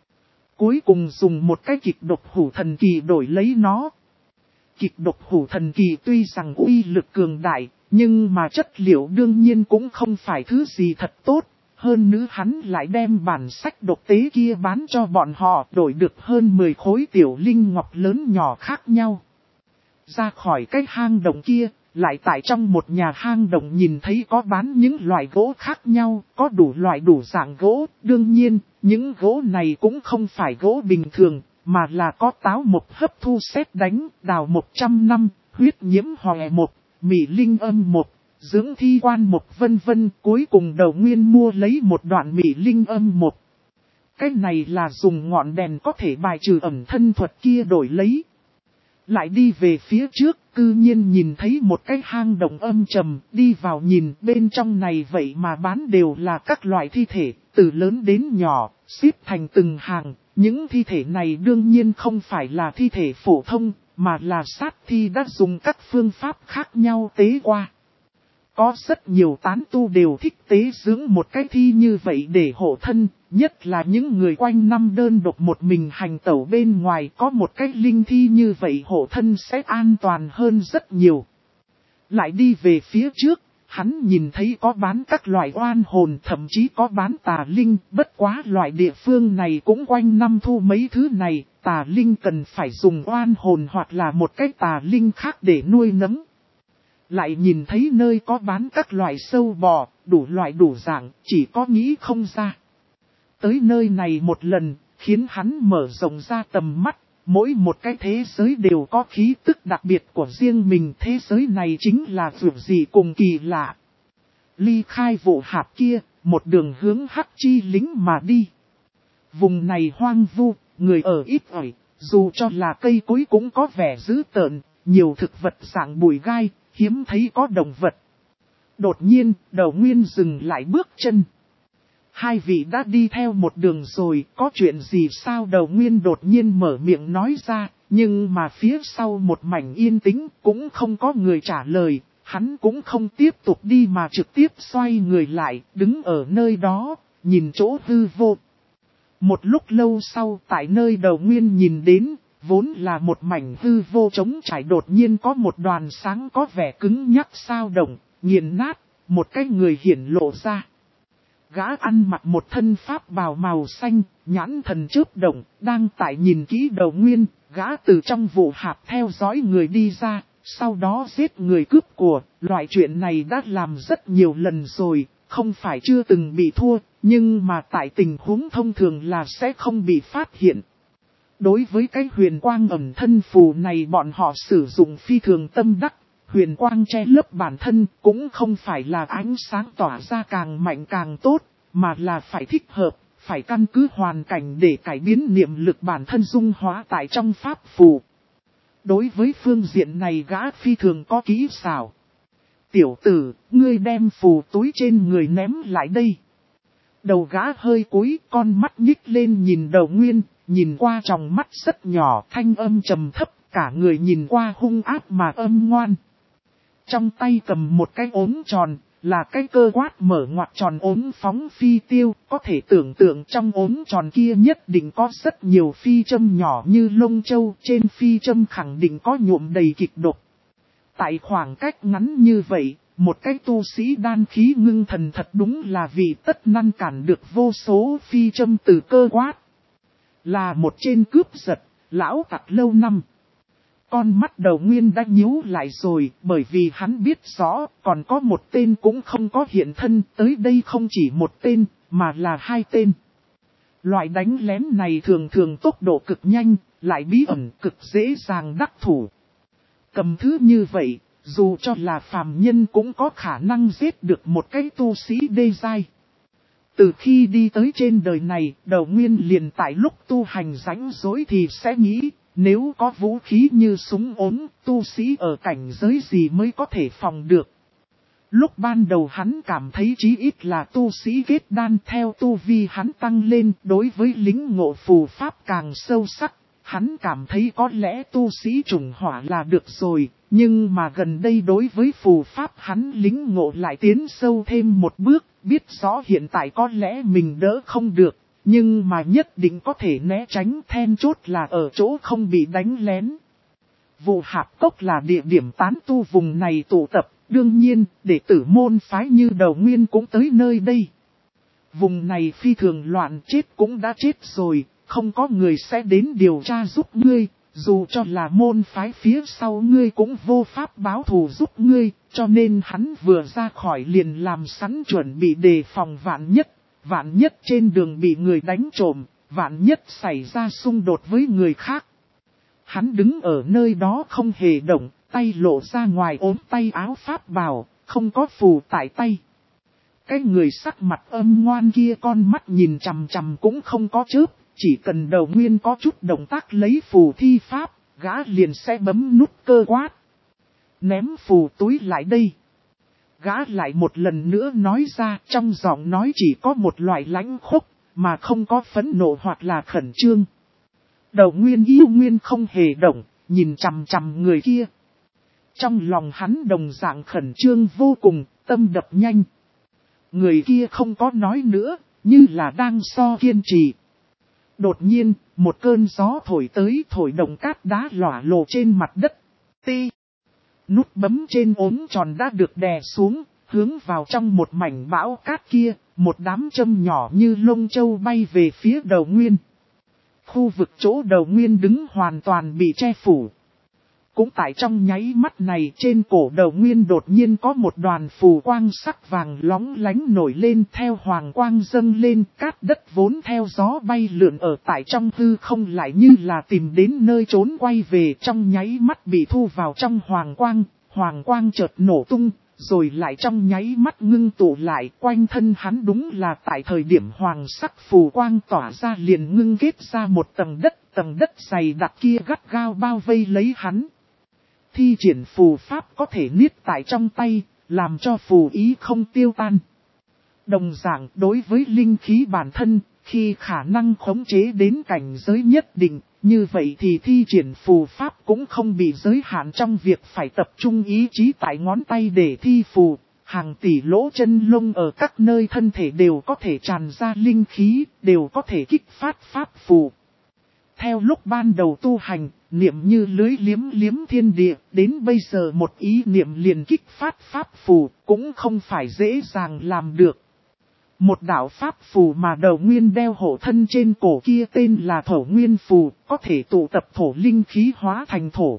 Cuối cùng dùng một cái kịch độc hủ thần kỳ đổi lấy nó. Kịch độc hủ thần kỳ tuy rằng uy lực cường đại, nhưng mà chất liệu đương nhiên cũng không phải thứ gì thật tốt. Hơn nữa hắn lại đem bản sách độc tế kia bán cho bọn họ, đổi được hơn 10 khối tiểu linh ngọc lớn nhỏ khác nhau. Ra khỏi cái hang động kia, lại tại trong một nhà hang động nhìn thấy có bán những loại gỗ khác nhau, có đủ loại đủ dạng gỗ. Đương nhiên, những gỗ này cũng không phải gỗ bình thường, mà là có táo mộc hấp thu sét đánh, đào 100 năm, huyết nhiễm hòe mộc, mị linh âm mộc, dưỡng thi quan mộc vân vân. Cuối cùng Đầu Nguyên mua lấy một đoạn mị linh âm mộc. Cái này là dùng ngọn đèn có thể bài trừ ẩm thân thuật kia đổi lấy. Lại đi về phía trước, cư nhiên nhìn thấy một cái hang động âm trầm, đi vào nhìn bên trong này vậy mà bán đều là các loại thi thể, từ lớn đến nhỏ, xếp thành từng hàng. Những thi thể này đương nhiên không phải là thi thể phổ thông, mà là sát thi đã dùng các phương pháp khác nhau tế qua. Có rất nhiều tán tu đều thích tế dưỡng một cái thi như vậy để hộ thân, nhất là những người quanh năm đơn độc một mình hành tẩu bên ngoài có một cái linh thi như vậy hộ thân sẽ an toàn hơn rất nhiều. Lại đi về phía trước, hắn nhìn thấy có bán các loại oan hồn, thậm chí có bán tà linh, bất quá loại địa phương này cũng quanh năm thu mấy thứ này, tà linh cần phải dùng oan hồn hoặc là một cái tà linh khác để nuôi nấng. Lại nhìn thấy nơi có bán các loại sâu bò, đủ loại đủ dạng, chỉ có nghĩ không ra. Tới nơi này một lần, khiến hắn mở rộng ra tầm mắt, mỗi một cái thế giới đều có khí tức đặc biệt của riêng mình. Thế giới này chính là vượt gì cùng kỳ lạ. Ly khai vụ hạp kia, một đường hướng Hắc Chi lính mà đi. Vùng này hoang vu, người ở ít ỏi, dù cho là cây cối cũng có vẻ dữ tợn, nhiều thực vật dạng bụi gai, hiếm thấy có động vật. Đột nhiên, Đầu Nguyên dừng lại bước chân. Hai vị đã đi theo một đường rồi, có chuyện gì sao? Đầu Nguyên đột nhiên mở miệng nói ra, nhưng mà phía sau một mảnh yên tĩnh cũng không có người trả lời, hắn cũng không tiếp tục đi mà trực tiếp xoay người lại, đứng ở nơi đó, nhìn chỗ hư vô. Một lúc lâu sau, tại nơi Đầu Nguyên nhìn đến, vốn là một mảnh hư vô trống trải, đột nhiên có một đoàn sáng có vẻ cứng nhắc sao động, nghiền nát, một cái người hiển lộ ra. Gã ăn mặc một thân pháp bào màu xanh, nhãn thần chớp động, đang tại nhìn kỹ Đầu Nguyên, gã từ trong vụ hạp theo dõi người đi ra, sau đó giết người cướp của. Loại chuyện này đã làm rất nhiều lần rồi, không phải chưa từng bị thua, nhưng mà tại tình huống thông thường là sẽ không bị phát hiện. Đối với cái huyền quang ẩn thân phù này bọn họ sử dụng phi thường tâm đắc, huyền quang che lấp bản thân cũng không phải là ánh sáng tỏa ra càng mạnh càng tốt, mà là phải thích hợp, phải căn cứ hoàn cảnh để cải biến niệm lực bản thân dung hóa tại trong pháp phù. Đối với phương diện này gã phi thường có kỹ xảo. Tiểu tử, ngươi đem phù túi trên người ném lại đây. Đầu gã hơi cúi, con mắt nhích lên nhìn Đầu Nguyên, nhìn qua tròng mắt rất nhỏ, thanh âm trầm thấp, cả người nhìn qua hung ác mà âm ngoan. Trong tay cầm một cái ốm tròn, là cái cơ quát mở ngoặt tròn ốm phóng phi tiêu, có thể tưởng tượng trong ốm tròn kia nhất định có rất nhiều phi châm nhỏ như lông châu, trên phi châm khẳng định có nhuộm đầy kịch độc. Tại khoảng cách ngắn như vậy, một cái tu sĩ đan khí ngưng thần thật đúng là vì tất ngăn cản được vô số phi châm từ cơ quát. Là một trên cướp giật, lão tặc lâu năm. Con mắt Đầu Nguyên đã nhíu lại rồi, bởi vì hắn biết rõ, còn có một tên cũng không có hiện thân, tới đây không chỉ một tên, mà là hai tên. Loại đánh lén này thường thường tốc độ cực nhanh, lại bí ẩn cực dễ dàng đắc thủ. Cầm thứ như vậy, dù cho là phàm nhân cũng có khả năng giết được một cái tu sĩ đê giai. Từ khi đi tới trên đời này, Đậu Nguyên liền tại lúc tu hành rảnh rỗi thì sẽ nghĩ, nếu có vũ khí như súng ốm, tu sĩ ở cảnh giới gì mới có thể phòng được. Lúc ban đầu hắn cảm thấy chí ít là tu sĩ kết đan, theo tu vi hắn tăng lên, đối với lĩnh ngộ phù pháp càng sâu sắc, hắn cảm thấy có lẽ tu sĩ trùng hỏa là được rồi, nhưng mà gần đây đối với phù pháp hắn lĩnh ngộ lại tiến sâu thêm một bước, biết rõ hiện tại có lẽ mình đỡ không được, nhưng mà nhất định có thể né tránh, then chốt là ở chỗ không bị đánh lén. Vụ Hạp Cốc là địa điểm tán tu vùng này tụ tập, đương nhiên, đệ tử môn phái như Đậu Nguyên cũng tới nơi đây. Vùng này phi thường loạn, chết cũng đã chết rồi, không có người sẽ đến điều tra giúp ngươi, dù cho là môn phái phía sau ngươi cũng vô pháp báo thù giúp ngươi, cho nên hắn vừa ra khỏi liền làm sẵn chuẩn bị đề phòng vạn nhất trên đường bị người đánh trộm, vạn nhất xảy ra xung đột với người khác. Hắn đứng ở nơi đó không hề động, tay lộ ra ngoài ốm tay áo pháp bào, không có phù tại tay. Cái người sắc mặt âm ngoan kia con mắt nhìn chằm chằm cũng không có chớp, chỉ cần Đậu Nguyên có chút động tác lấy phù thi pháp, gã liền sẽ bấm nút cơ quát. Ném phù túi lại đây. Gã lại một lần nữa nói ra, trong giọng nói chỉ có một loại lãnh khốc, mà không có phẫn nộ hoặc là khẩn trương. Đậu Nguyên yêu nguyên không hề động, nhìn chằm chằm người kia. Trong lòng hắn đồng dạng khẩn trương vô cùng, tâm đập nhanh. Người kia không có nói nữa, như là đang kiên trì. Đột nhiên, một cơn gió thổi tới, thổi động cát đá lỏa lồ trên mặt đất. Ti. Nút bấm trên ốm tròn đã được đè xuống, hướng vào trong một mảnh bão cát kia, một đám châm nhỏ như lông châu bay về phía Đậu Nguyên. Khu vực chỗ Đậu Nguyên đứng hoàn toàn bị che phủ. Cũng tại trong nháy mắt này, trên cổ Đậu Nguyên đột nhiên có một đoàn phù quang sắc vàng lóng lánh nổi lên, theo hoàng quang dâng lên, cát đất vốn theo gió bay lượn ở tại trong hư không lại như là tìm đến nơi trốn quay về, trong nháy mắt bị thu vào trong hoàng quang chợt nổ tung, rồi lại trong nháy mắt ngưng tụ lại, quanh thân hắn đúng là tại thời điểm hoàng sắc phù quang tỏa ra liền ngưng kết ra một tầng đất dày đặc kia gắt gao bao vây lấy hắn. Thi triển phù pháp có thể niết tại trong tay, làm cho phù ý không tiêu tan. Đồng dạng đối với linh khí bản thân, khi khả năng khống chế đến cảnh giới nhất định, như vậy thì thi triển phù pháp cũng không bị giới hạn trong việc phải tập trung ý chí tại ngón tay để thi phù. Hàng tỷ lỗ chân lông ở các nơi thân thể đều có thể tràn ra linh khí, đều có thể kích phát pháp phù. Theo lúc ban đầu tu hành, niệm như lưới liếm thiên địa, đến bây giờ một ý niệm liền kích phát pháp phù, cũng không phải dễ dàng làm được. Một đạo pháp phù mà Đậu Nguyên đeo hộ thân trên cổ kia tên là Thổ Nguyên phù, có thể tụ tập thổ linh khí hóa thành thổ.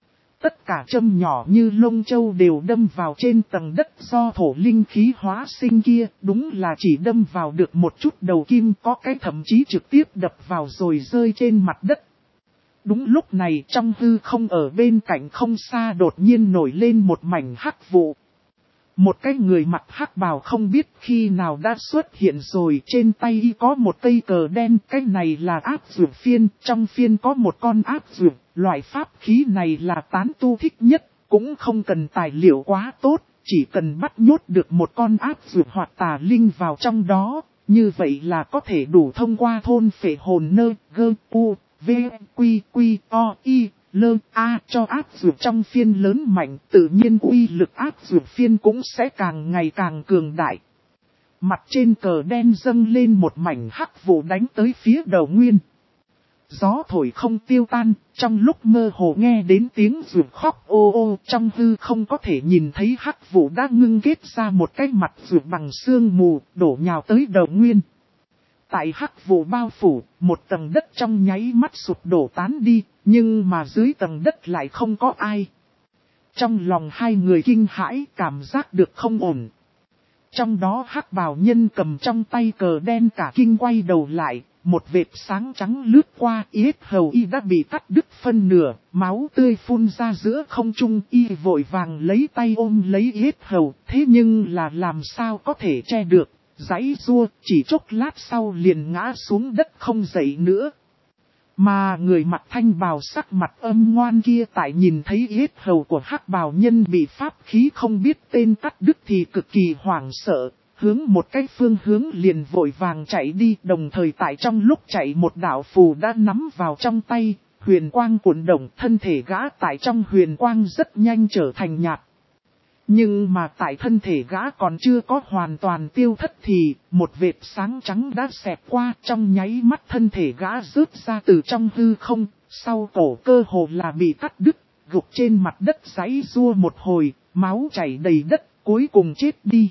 Tất cả châm nhỏ như lông châu đều đâm vào trên tầng đất do thổ linh khí hóa sinh kia, đúng là chỉ đâm vào được một chút đầu kim, có cái thậm chí trực tiếp đập vào rồi rơi trên mặt đất. Đúng lúc này trong hư không ở bên cạnh không xa đột nhiên nổi lên một mảnh hắc vụ. Một cái người mặc hắc bào không biết khi nào đã xuất hiện rồi, trên tay y có một cây cờ đen, cái này là áp dược phiên, trong phiên có một con áp dược, loại pháp khí này là tán tu thích nhất, cũng không cần tài liệu quá tốt, chỉ cần bắt nhốt được một con áp dược hoặc tà linh vào trong đó, như vậy là có thể đủ thông qua thôn phệ hồn nơ, gơ, u, v, quy, quy, o, y. Lơ A cho áp dược trong phiên lớn mạnh, tự nhiên uy lực áp dược phiên cũng sẽ càng ngày càng cường đại. Mặt trên cờ đen dâng lên một mảnh hắc vụ đánh tới phía Đậu Nguyên. Gió thổi không tiêu tan, trong lúc mơ hồ nghe đến tiếng dược khóc ô ô, trong hư không có thể nhìn thấy hắc vụ đã ngưng kết ra một cái mặt dược bằng sương mù, đổ nhào tới Đậu Nguyên. Tại hắc vụ bao phủ, một tầng đất trong nháy mắt sụp đổ tán đi, nhưng mà dưới tầng đất lại không có ai. Trong lòng hai người kinh hãi, cảm giác được không ổn. Trong đó hắc bào nhân cầm trong tay cờ đen cả kinh quay đầu lại, một vệt sáng trắng lướt qua, yết hầu y đã bị cắt đứt phân nửa, máu tươi phun ra giữa không trung, y vội vàng lấy tay ôm lấy yết hầu, thế nhưng là làm sao có thể che được, giãy giụa, chỉ chốc lát sau liền ngã xuống đất không dậy nữa. Mà người mặc thanh bào sắc mặt âm ngoan kia tại nhìn thấy yết hầu của hắc bào nhân bị pháp khí không biết tên cắt đứt thì cực kỳ hoảng sợ, hướng một cái phương hướng liền vội vàng chạy đi, đồng thời tại trong lúc chạy một đạo phù đã nắm vào trong tay, huyền quang cuộn động, thân thể gã tại trong huyền quang rất nhanh trở thành nhạt. Nhưng mà tại thân thể gã còn chưa có hoàn toàn tiêu thất thì, một vệt sáng trắng đã xẹt qua, trong nháy mắt thân thể gã rớt ra từ trong hư không, sau cổ cơ hồ là bị cắt đứt, gục trên mặt đất giãy giụa một hồi, máu chảy đầy đất, cuối cùng chết đi.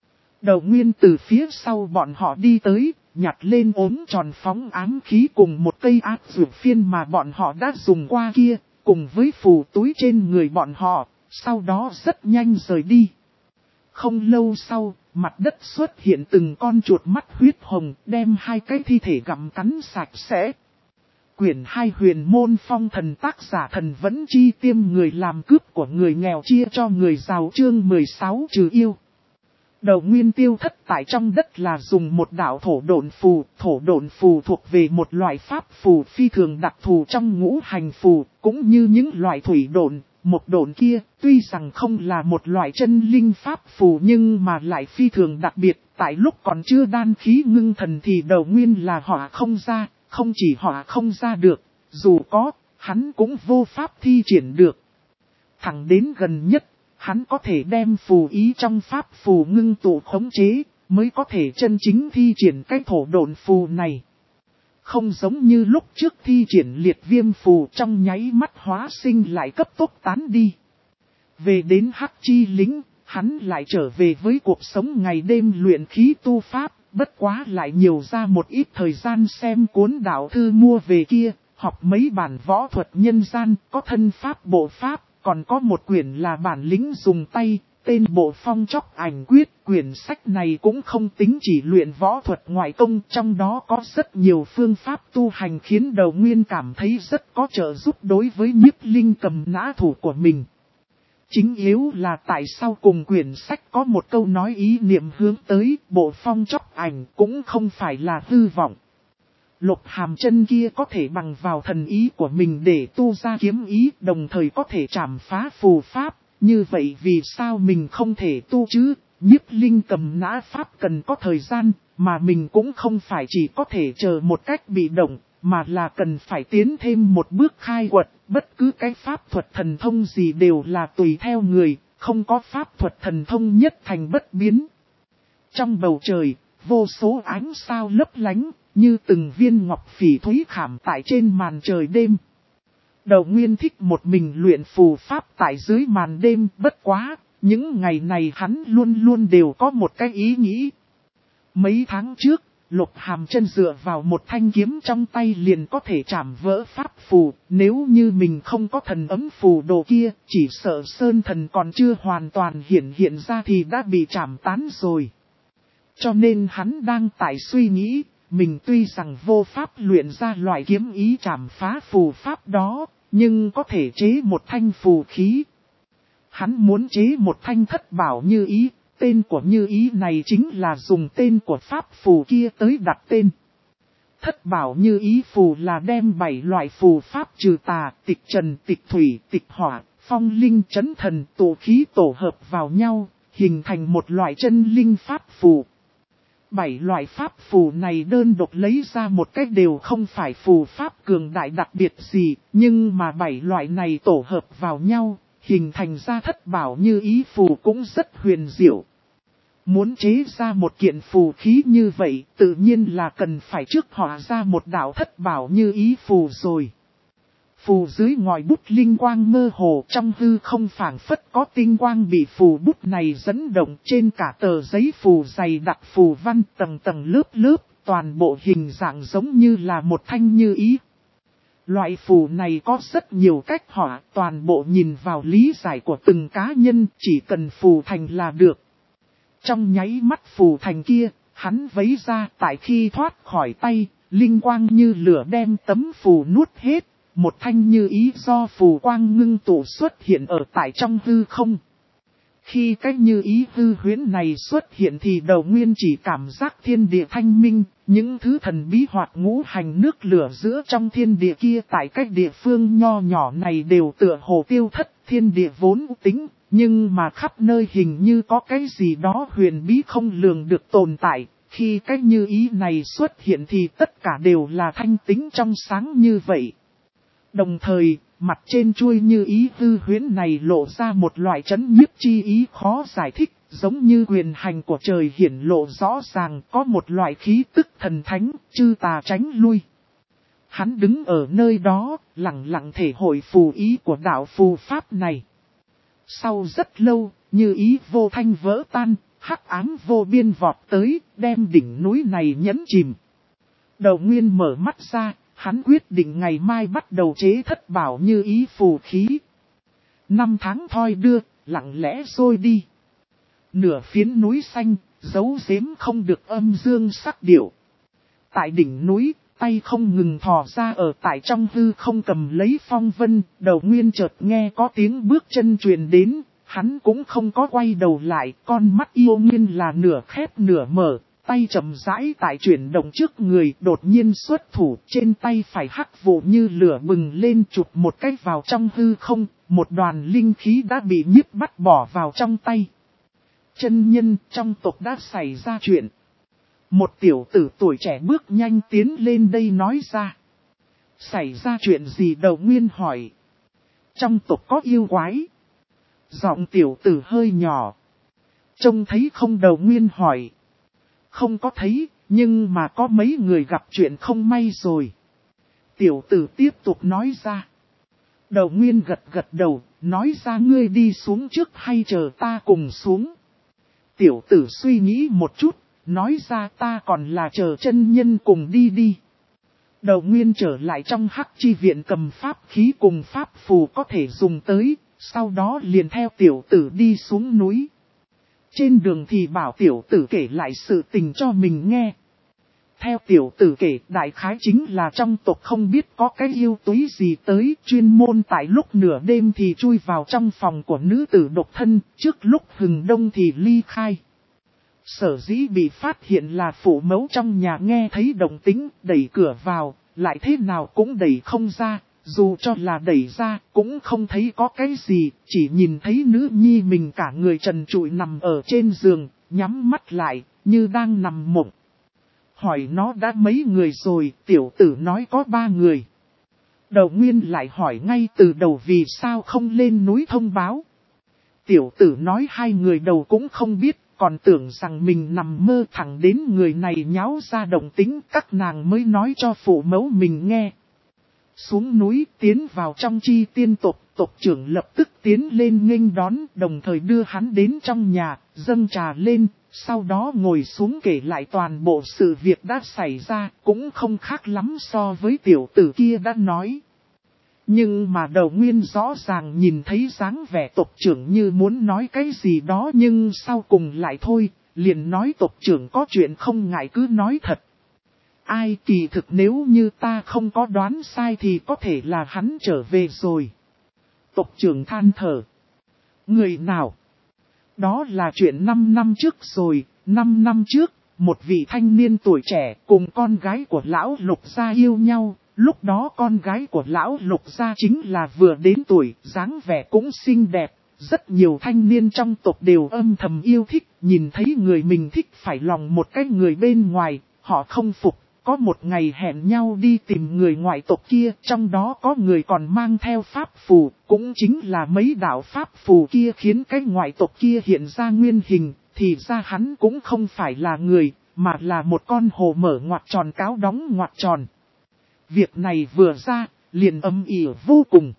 Đầu Nguyên từ phía sau bọn họ đi tới, nhặt lên ốm tròn phóng ám khí cùng một cây ác dược phiên mà bọn họ đã dùng qua kia, cùng với phù túi trên người bọn họ, sau đó rất nhanh rời đi. Không lâu sau, mặt đất xuất hiện từng con chuột mắt huyết hồng, đem hai cái thi thể gặm cắn sạch sẽ. Quyển 2 Huyền môn phong thần, tác giả Thần Vẫn Chi, tiêm người làm cướp của người nghèo chia cho người giàu, chương 16 trừ yêu. Đầu Nguyên tiêu thất tại trong đất là dùng một đạo thổ độn phù thuộc về một loại pháp phù phi thường đặc thù trong ngũ hành phù, cũng như những loại thủy độn, một độn kia, tuy rằng không là một loại chân linh pháp phù nhưng mà lại phi thường đặc biệt, tại lúc còn chưa đan khí ngưng thần thì Đầu Nguyên là họa không ra, không chỉ họa không ra được, dù có, hắn cũng vô pháp thi triển được. Thẳng đến gần nhất, hắn có thể đem phù ý trong pháp phù ngưng tụ khống chế, mới có thể chân chính thi triển cái thổ độn phù này. Không giống như lúc trước thi triển liệt viêm phù trong nháy mắt hóa sinh lại cấp tốc tán đi. Về đến Hắc Chi Lĩnh, hắn lại trở về với cuộc sống ngày đêm luyện khí tu pháp, bất quá lại nhiều ra một ít thời gian xem cuốn đạo thư mua về kia, học mấy bản võ thuật nhân gian, có thân pháp bộ pháp. Còn có một quyển là bản lĩnh dùng tay, tên Bộ Phong Chóc Ảnh Quyết. Quyển sách này cũng không tính chỉ luyện võ thuật ngoại công, trong đó có rất nhiều phương pháp tu hành khiến Đầu Nguyên cảm thấy rất có trợ giúp đối với Nhiếp Linh Cầm nã thủ của mình. Chính yếu là tại sao cùng quyển sách có một câu nói ý niệm hướng tới Bộ Phong Chóc Ảnh cũng không phải là hư vọng. Lục Hàm Chân kia có thể bằng vào thần ý của mình để tu ra kiếm ý, đồng thời có thể trảm phá phù pháp, như vậy vì sao mình không thể tu chứ? Nhiếp Linh Cầm nã pháp cần có thời gian, mà mình cũng không phải chỉ có thể chờ một cách bị động, mà là cần phải tiến thêm một bước khai quật, bất cứ cái pháp thuật thần thông gì đều là tùy theo người, không có pháp thuật thần thông nhất thành bất biến. Trong bầu trời, vô số ánh sao lấp lánh, như từng viên ngọc phỉ thúy khảm tại trên màn trời đêm. Đầu Nguyên thích một mình luyện phù pháp tại dưới màn đêm, bất quá, những ngày này hắn luôn luôn đều có một cái ý nghĩ. Mấy tháng trước, Lục Hàm Chân dựa vào một thanh kiếm trong tay liền có thể trảm vỡ pháp phù, nếu như mình không có thần ấm phù đồ kia, chỉ sợ sơn thần còn chưa hoàn toàn hiện ra thì đã bị trảm tán rồi. Cho nên hắn đang tại suy nghĩ, mình tuy rằng vô pháp luyện ra loại kiếm ý trảm phá phù pháp đó, nhưng có thể chế một thanh phù khí. Hắn muốn chế một thanh thất bảo như ý, tên của như ý này chính là dùng tên của pháp phù kia tới đặt tên. Thất bảo như ý phù là đem 7 loại phù pháp trừ tà, tịch trần, tịch thủy, tịch hỏa, phong linh, chấn thần, tổ khí tổ hợp vào nhau, hình thành một loại chân linh pháp phù. 7 loại pháp phù này đơn độc lấy ra một cách đều không phải phù pháp cường đại đặc biệt gì, nhưng mà 7 loại này tổ hợp vào nhau, hình thành ra thất bảo như ý phù cũng rất huyền diệu. Muốn chế ra một kiện phù khí như vậy, tự nhiên là cần phải trước họa ra một đạo thất bảo như ý phù rồi. Phù dưới ngòi bút linh quang mơ hồ, trong hư không phảng phất có tinh quang bị phù bút này dẫn động, trên cả tờ giấy phù dày đặc phù văn tầng tầng lớp lớp, toàn bộ hình dạng giống như là một thanh như ý. Loại phù này có rất nhiều cách họa, toàn bộ nhìn vào lý giải của từng cá nhân, chỉ cần phù thành là được. Trong nháy mắt phù thành kia, hắn vấy ra, tại khi thoát khỏi tay, linh quang như lửa đem tấm phù nuốt hết, một thanh như ý do phù quang ngưng tụ xuất hiện ở tại trong hư không. Khi cái như ý hư huyễn này xuất hiện thì Đậu Nguyên chỉ cảm giác thiên địa thanh minh, những thứ thần bí hoạt ngũ hành nước lửa giữa trong thiên địa kia tại cách địa phương nho nhỏ này đều tựa hồ tiêu thất. Thiên địa vốn u tĩnh, nhưng mà khắp nơi hình như có cái gì đó huyền bí không lường được tồn tại. Khi cái như ý này xuất hiện thì tất cả đều là thanh tĩnh trong sáng như vậy. Đồng thời, mặt trên chuôi như ý hư huyễn này lộ ra một loại chấn nhiếp chi ý khó giải thích, giống như quyền hành của trời hiển lộ rõ ràng, có một loại khí tức thần thánh, chư tà tránh lui. Hắn đứng ở nơi đó, lặng lặng thể hội phù ý của đạo phù pháp này. Sau rất lâu, như ý vô thanh vỡ tan, hắc ám vô biên vọt tới, đem đỉnh núi này nhấn chìm. Đậu Nguyên mở mắt ra, hắn quyết định ngày mai bắt đầu chế thất bảo như ý phù khí. 5 tháng thoi đưa, lặng lẽ trôi đi. Nửa phiến núi xanh, giấu giếm không được âm dương sắc điệu. Tại đỉnh núi, tay không ngừng thò ra ở tại trong hư không cầm lấy phong vân. Đậu Nguyên chợt nghe có tiếng bước chân truyền đến, hắn cũng không có quay đầu lại. Con mắt yêu nguyên là nửa khép nửa mở, tay chậm rãi tại chuyển động trước người, đột nhiên xuất thủ. Trên tay phải hắc vụ như lửa bừng lên, chụp một cái vào trong hư không. Một đoàn linh khí đã bị nhiếp bắt bỏ vào trong tay. Chân nhân, trong tộc đã xảy ra chuyện. Một tiểu tử tuổi trẻ bước nhanh tiến lên đây nói ra. Xảy ra chuyện gì? Đậu Nguyên hỏi. Trong tộc có yêu quái. Giọng tiểu tử hơi nhỏ. Trông thấy không? Đậu Nguyên hỏi. Không có thấy, nhưng mà có mấy người gặp chuyện không may rồi. Tiểu tử tiếp tục nói ra. Đậu Nguyên gật gật đầu, nói ra ngươi đi xuống trước hay chờ ta cùng xuống. Tiểu tử suy nghĩ một chút, nói ra ta còn là chờ chân nhân cùng đi đi. Đậu Nguyên trở lại trong hắc chi viện cầm pháp khí cùng pháp phù có thể dùng tới, sau đó liền theo tiểu tử đi xuống núi. Trên đường thì bảo tiểu tử kể lại sự tình cho mình nghe. Theo tiểu tử kể, đại khái chính là trong tộc không biết có cái yêu túy gì tới, chuyên môn tại lúc nửa đêm thì chui vào trong phòng của nữ tử độc thân, trước lúc hừng đông thì ly khai. Sở dĩ bị phát hiện là phụ mẫu trong nhà nghe thấy động tĩnh, đẩy cửa vào, lại thế nào cũng đẩy không ra, dù cho là đẩy ra cũng không thấy có cái gì, chỉ nhìn thấy nữ nhi mình cả người trần trụi nằm ở trên giường, nhắm mắt lại, như đang nằm mộng. Hỏi nó đã mấy người rồi, tiểu tử nói có 3 người. Đậu Nguyên lại hỏi ngay từ đầu vì sao không lên núi thông báo. Tiểu tử nói 2 người đầu cũng không biết, còn tưởng rằng mình nằm mơ, thẳng đến người này nháo ra động tính các nàng mới nói cho phụ mẫu mình nghe. Xuống núi tiến vào trong chi tiên tộc, tộc trưởng lập tức tiến lên nghênh đón, đồng thời đưa hắn đến trong nhà, dâng trà lên, sau đó ngồi xuống kể lại toàn bộ sự việc đã xảy ra, cũng không khác lắm so với tiểu tử kia đã nói. Nhưng mà Đậu Nguyên rõ ràng nhìn thấy dáng vẻ tộc trưởng như muốn nói cái gì đó, nhưng sau cùng lại thôi, liền nói tộc trưởng có chuyện không ngại cứ nói thật. Ai kỳ thực nếu như ta không có đoán sai thì có thể là hắn trở về rồi. Tộc trưởng than thở. Người nào? Đó là chuyện 5 năm trước rồi, 5 năm trước, một vị thanh niên tuổi trẻ cùng con gái của lão Lục gia yêu nhau. Lúc đó con gái của lão Lục gia chính là vừa đến tuổi, dáng vẻ cũng xinh đẹp. Rất nhiều thanh niên trong tộc đều âm thầm yêu thích, nhìn thấy người mình thích phải lòng một cái người bên ngoài, họ không phục. Có một ngày hẹn nhau đi tìm người ngoại tộc kia, trong đó có người còn mang theo pháp phù, cũng chính là mấy đạo pháp phù kia khiến cái ngoại tộc kia hiện ra nguyên hình, thì ra hắn cũng không phải là người, mà là một con hồ mở ngoặt tròn cáo đóng ngoặt tròn. Việc này vừa ra, liền âm ỉ vô cùng.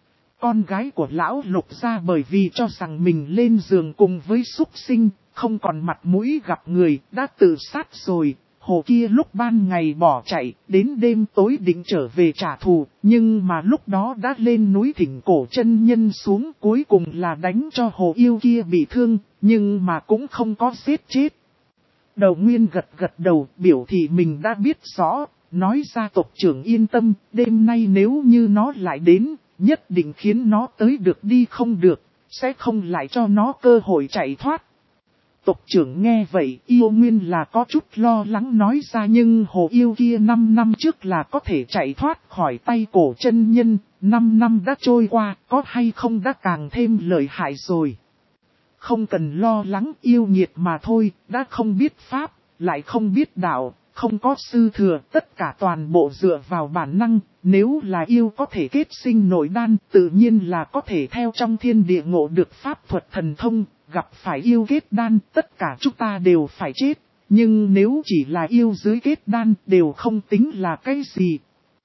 Con gái của lão Lục gia bởi vì cho rằng mình lên giường cùng với súc sinh, không còn mặt mũi gặp người, đã tự sát rồi. Hồ kia lúc ban ngày bỏ chạy, đến đêm tối định trở về trả thù, nhưng mà lúc đó đã lên núi Thỉnh Cổ chân nhân xuống, cuối cùng là đánh cho hồ yêu kia bị thương, nhưng mà cũng không có giết chết. Đậu Nguyên gật gật đầu, biểu thị mình đã biết rõ, nói ra tộc trưởng yên tâm, đêm nay nếu như nó lại đến, nhất định khiến nó tới được đi không được, sẽ không lại cho nó cơ hội chạy thoát. Tộc trưởng nghe vậy, yêu nguyên là có chút lo lắng nói ra, nhưng hồ yêu kia 5 năm trước là có thể chạy thoát khỏi tay cổ chân nhân, 5 năm đã trôi qua, có hay không đã càng thêm lợi hại rồi. Không cần lo lắng, yêu nghiệt mà thôi, đã không biết pháp, lại không biết đạo, không có sư thừa, tất cả toàn bộ dựa vào bản năng, nếu là yêu có thể kết sinh nội đan, tự nhiên là có thể theo trong thiên địa ngộ được pháp thuật thần thông, gặp phải yêu kết đan, tất cả chúng ta đều phải chết, nhưng nếu chỉ là yêu dưới kết đan, đều không tính là cái gì.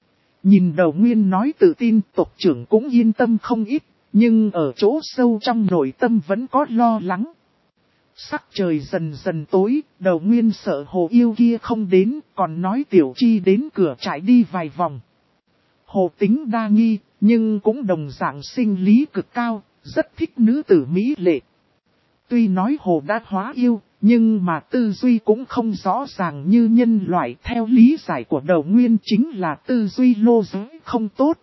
Nhìn Đầu Nguyên nói tự tin, tộc trưởng cũng yên tâm không ít, nhưng ở chỗ sâu trong nội tâm vẫn có lo lắng. Sắc trời dần dần tối, Đầu Nguyên sợ hồ yêu kia không đến, còn nói Tiểu Chi đến cửa trại đi vài vòng. Hồ tính đa nghi, nhưng cũng đồng dạng sinh lý cực cao, rất thích nữ tử mỹ lệ. Tuy nói hồ đã hóa yêu, nhưng mà tư duy cũng không rõ ràng như nhân loại. Theo lý giải của Đầu Nguyên chính là tư duy lô giới không tốt.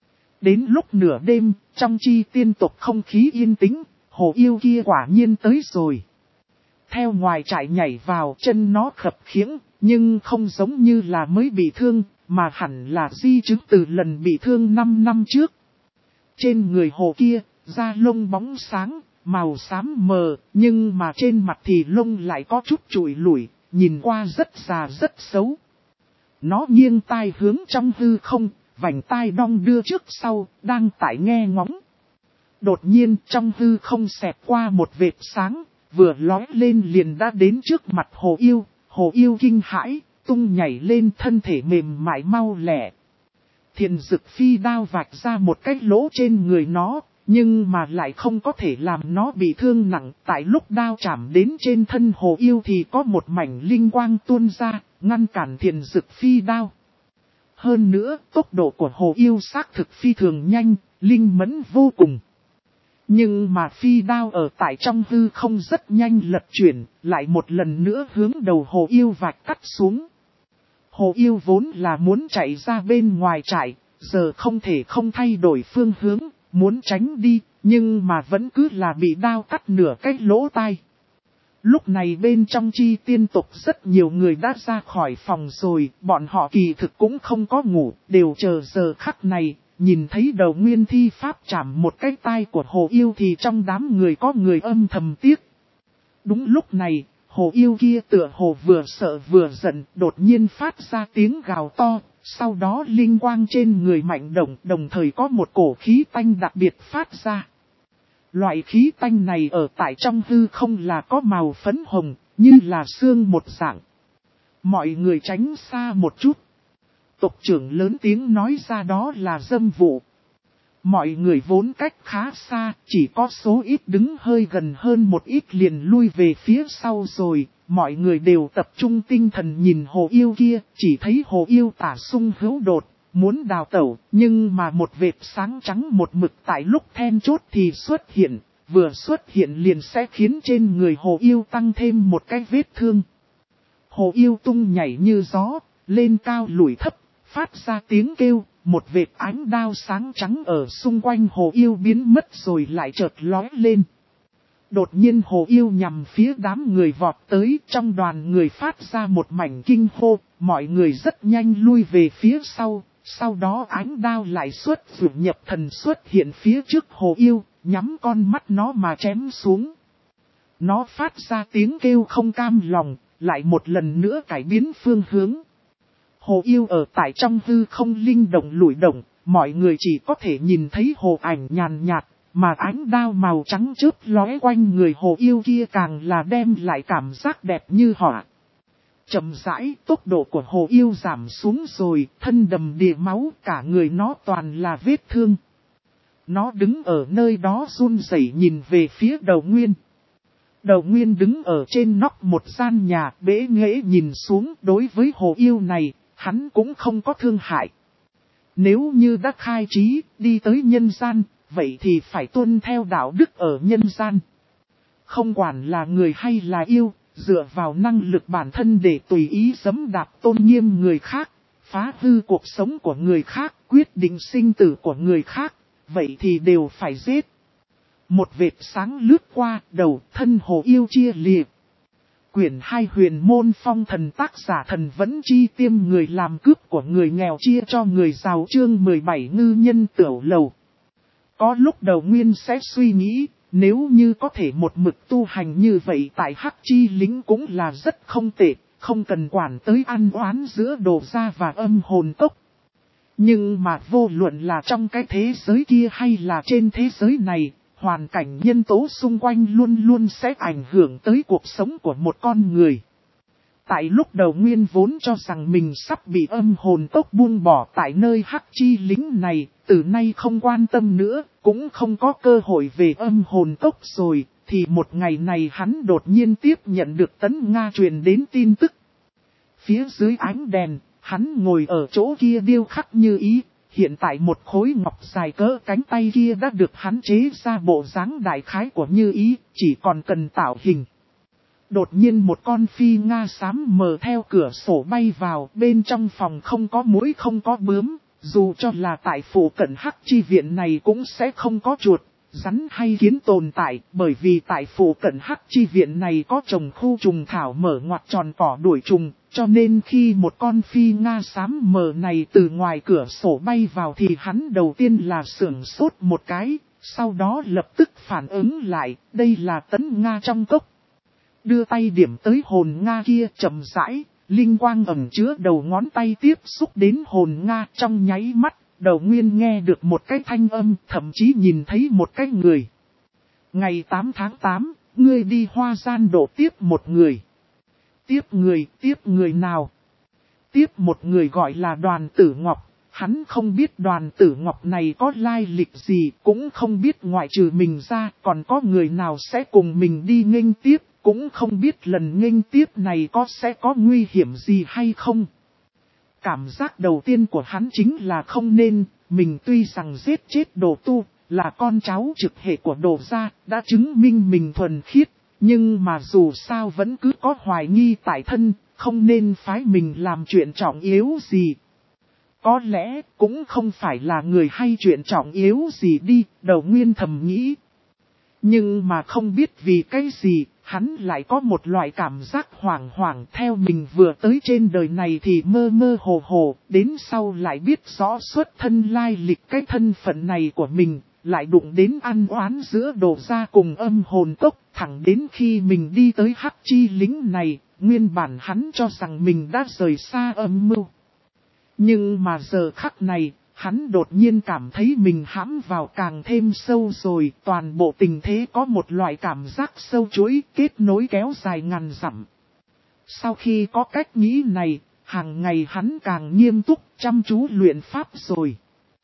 Đến lúc nửa đêm, trong chi tiên tộc không khí yên tĩnh, hồ yêu kia quả nhiên tới rồi. Theo ngoài trại nhảy vào, chân nó khập khiễng, nhưng không giống như là mới bị thương, mà hẳn là di chứng từ lần bị thương 5 năm trước. Trên người hồ kia, da lông bóng sáng, màu xám mờ, nhưng mà trên mặt thì lông lại có chút trụi lủi, nhìn qua rất già rất xấu. Nó nghiêng tai hướng trong hư không, vành tai đong đưa trước sau, đang tại nghe ngóng. Đột nhiên trong hư không xẹt qua một vệt sáng, vừa lói lên liền đã đến trước mặt hồ yêu kinh hãi, tung nhảy lên thân thể mềm mại mau lẹ. Thiền dực phi đao vạch ra một cái lỗ trên người nó, nhưng mà lại không có thể làm nó bị thương nặng. Tại lúc đao chạm đến trên thân hồ yêu thì có một mảnh linh quang tuôn ra, ngăn cản thiền dực phi đao. Hơn nữa, tốc độ của hồ yêu xác thực phi thường nhanh, linh mẫn vô cùng. Nhưng mà phi đao ở tại trong hư không rất nhanh lật chuyển, lại một lần nữa hướng đầu hồ yêu vạch cắt xuống. Hồ yêu vốn là muốn chạy ra bên ngoài trại, giờ không thể không thay đổi phương hướng, muốn tránh đi, nhưng mà vẫn cứ là bị đao cắt nửa cái lỗ tai. Lúc này bên trong chi tiên tộc rất nhiều người đã ra khỏi phòng rồi, bọn họ kỳ thực cũng không có ngủ, đều chờ giờ khắc này. Nhìn thấy Đầu Nguyên thi pháp chạm một cái tai của hồ yêu thì trong đám người có người âm thầm tiếc. Đúng lúc này, hồ yêu kia tựa hồ vừa sợ vừa giận, đột nhiên phát ra tiếng gào to, sau đó linh quang trên người mạnh động, đồng thời có một cổ khí tanh đặc biệt phát ra. Loại khí tanh này ở tại trong hư không là có màu phấn hồng, như là xương một dạng. Mọi người tránh xa một chút. Tộc trưởng lớn tiếng nói ra đó là dâm vụ. Mọi người vốn cách khá xa, chỉ có số ít đứng hơi gần hơn một ít liền lui về phía sau rồi. Mọi người đều tập trung tinh thần nhìn hồ yêu kia, chỉ thấy hồ yêu tả sung hữu đột, muốn đào tẩu, nhưng mà một vệt sáng trắng một mực tại lúc then chốt thì xuất hiện, vừa xuất hiện liền sẽ khiến trên người hồ yêu tăng thêm một cái vết thương. Hồ yêu tung nhảy như gió, lên cao lùi thấp, phát ra tiếng kêu, một vệt ánh đao sáng trắng ở xung quanh hồ yêu biến mất rồi lại chợt lói lên. Đột nhiên hồ yêu nhằm phía đám người vọt tới, trong đoàn người phát ra một mảnh kinh hô, mọi người rất nhanh lui về phía sau đó ánh đao lại xuất vượt nhập thần xuất hiện phía trước hồ yêu, nhắm con mắt nó mà chém xuống. Nó phát ra tiếng kêu không cam lòng, lại một lần nữa cải biến phương hướng. Hồ yêu ở tại trong hư không linh động lủi động, mọi người chỉ có thể nhìn thấy hồ ảnh nhàn nhạt, mà ánh đao màu trắng chớp lóe quanh người hồ yêu kia càng là đem lại cảm giác đẹp như họa. Chậm rãi, tốc độ của hồ yêu giảm xuống rồi, thân đầm đìa máu, cả người nó toàn là vết thương. Nó đứng ở nơi đó run rẩy nhìn về phía Đầu Nguyên. Đầu Nguyên đứng ở trên nóc một gian nhà, bẽ nghễ nhìn xuống. Đối với hồ yêu này, hắn cũng không có thương hại. Nếu như đã khai trí, đi tới nhân gian, vậy thì phải tuân theo đạo đức ở nhân gian. Không quản là người hay là yêu, dựa vào năng lực bản thân để tùy ý giẫm đạp tôn nghiêm người khác, phá hư cuộc sống của người khác, quyết định sinh tử của người khác, vậy thì đều phải giết. Một vệt sáng lướt qua, đầu thân hồ yêu chia liệt. Quyển 2 Huyền môn phong thần, tác giả Thần Vẫn Chi, tiêm người làm cướp của người nghèo chia cho người giàu, chương 17 Ngư nhân tiểu lầu. Có lúc đầu Nguyên sẽ suy nghĩ, nếu như có thể một mực tu hành như vậy tại Hắc Chi Lĩnh cũng là rất không tệ, không cần quản tới ăn oán giữa Đồ Gia và Âm Hồn Cốc. Nhưng mà vô luận là trong cái thế giới kia hay là trên thế giới này, hoàn cảnh nhân tố xung quanh luôn luôn sẽ ảnh hưởng tới cuộc sống của một con người. Tại lúc đầu Nguyên vốn cho rằng mình sắp bị Âm Hồn Cốc buông bỏ tại nơi Hắc Chi Lĩnh này, từ nay không quan tâm nữa, cũng không có cơ hội về Âm Hồn Cốc rồi, thì một ngày này hắn đột nhiên tiếp nhận được Tấn Nga truyền đến tin tức. Phía dưới ánh đèn, hắn ngồi ở chỗ kia điêu khắc Như Ý, hiện tại một khối ngọc dài cỡ cánh tay kia đã được hắn chế ra bộ dáng đại khái của Như Ý, chỉ còn cần tạo hình. Đột nhiên một con phi nga xám mờ theo cửa sổ bay vào, bên trong phòng không có muỗi không có bướm, dù cho là tại phủ cận Hắc Chi viện này cũng sẽ không có chuột, rắn hay kiến tồn tại, bởi vì tại phủ cận Hắc Chi viện này có trồng khu trùng thảo mở ngoặt tròn cỏ đuổi trùng, cho nên khi một con phi nga xám mờ này từ ngoài cửa sổ bay vào thì hắn đầu tiên là sửng sốt một cái, sau đó lập tức phản ứng lại, đây là Tấn Nga trong cốc. Đưa tay điểm tới hồn Nga kia chậm rãi, linh quang ẩn chứa đầu ngón tay tiếp xúc đến hồn Nga, trong nháy mắt, đầu Nguyên nghe được một cái thanh âm, thậm chí nhìn thấy một cái người. Ngày 8 tháng 8, ngươi đi Hoa Gian độ tiếp một người. Tiếp người nào? Tiếp một người gọi là Đoàn Tử Ngọc. Hắn không biết Đoàn Tử Ngọc này có lai lịch gì, cũng không biết ngoại trừ mình ra còn có người nào sẽ cùng mình đi nghênh tiếp, cũng không biết lần nghênh tiếp này sẽ có nguy hiểm gì hay không. Cảm giác đầu tiên của hắn chính là không nên, mình tuy rằng giết chết Đồ Tu, là con cháu trực hệ của Đồ Gia, đã chứng minh mình thuần khiết, nhưng mà dù sao vẫn cứ có hoài nghi tại thân, không nên phái mình làm chuyện trọng yếu gì. Có lẽ cũng không phải là người hay chuyện trọng yếu gì đi, đầu Nguyên thầm nghĩ. Nhưng mà không biết vì cái gì, hắn lại có một loại cảm giác hoảng hoảng, theo mình vừa tới trên đời này thì mơ mơ hồ hồ, đến sau lại biết rõ xuất thân lai lịch cái thân phận này của mình, lại đụng đến ăn oán giữa Đồ Gia cùng Âm Hồn Cốc, thẳng đến khi mình đi tới Hắc Chi Lĩnh này, nguyên bản hắn cho rằng mình đã rời xa âm mưu. Nhưng mà giờ khắc này, hắn đột nhiên cảm thấy mình hãm vào càng thêm sâu rồi, toàn bộ tình thế có một loại cảm giác sâu chuỗi kết nối kéo dài ngàn dặm. Sau khi có cách nghĩ này, hàng ngày hắn càng nghiêm túc chăm chú luyện pháp rồi.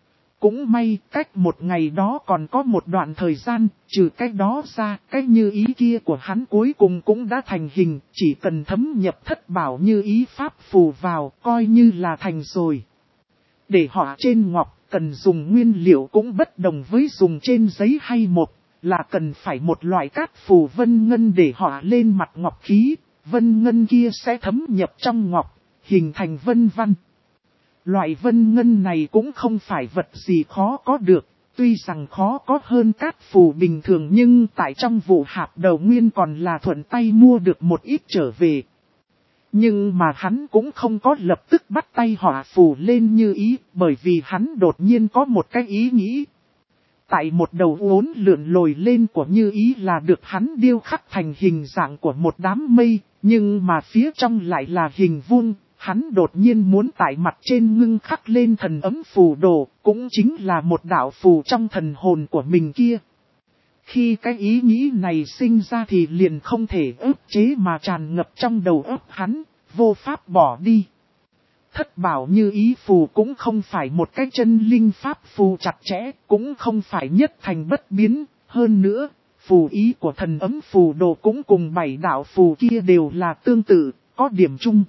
Cũng may cách một ngày đó còn có một đoạn thời gian, trừ cách đó ra, cái Như Ý kia của hắn cuối cùng cũng đã thành hình, chỉ cần thấm nhập Thất Bảo Như Ý pháp phù vào, coi như là thành rồi. Để họ trên ngọc, cần dùng nguyên liệu cũng bất đồng với dùng trên giấy hay là cần phải một loại cát phù vân ngân để họ lên mặt ngọc khí, vân ngân kia sẽ thấm nhập trong ngọc, hình thành vân văn. Loại vân ngân này cũng không phải vật gì khó có được, tuy rằng khó có hơn cát phù bình thường nhưng tại trong vụ hạp đầu Nguyên còn là thuận tay mua được một ít trở về. Nhưng mà hắn cũng không có lập tức bắt tay họa phù lên Như Ý, bởi vì hắn đột nhiên có một cái ý nghĩ. Tại một đầu uốn lượn lồi lên của Như Ý là được hắn điêu khắc thành hình dạng của một đám mây, nhưng mà phía trong lại là hình vuông. Hắn đột nhiên muốn tại mặt trên ngưng khắc lên thần ấm phù đồ, cũng chính là một đạo phù trong thần hồn của mình kia. Khi cái ý nghĩ này sinh ra thì liền không thể ức chế mà tràn ngập trong đầu óc hắn, vô pháp bỏ đi. Thất Bảo Như Ý phù cũng không phải một cái chân linh pháp phù chặt chẽ, cũng không phải nhất thành bất biến, hơn nữa, phù ý của thần ấm phù đồ cũng cùng 7 đạo phù kia đều là tương tự, có điểm chung.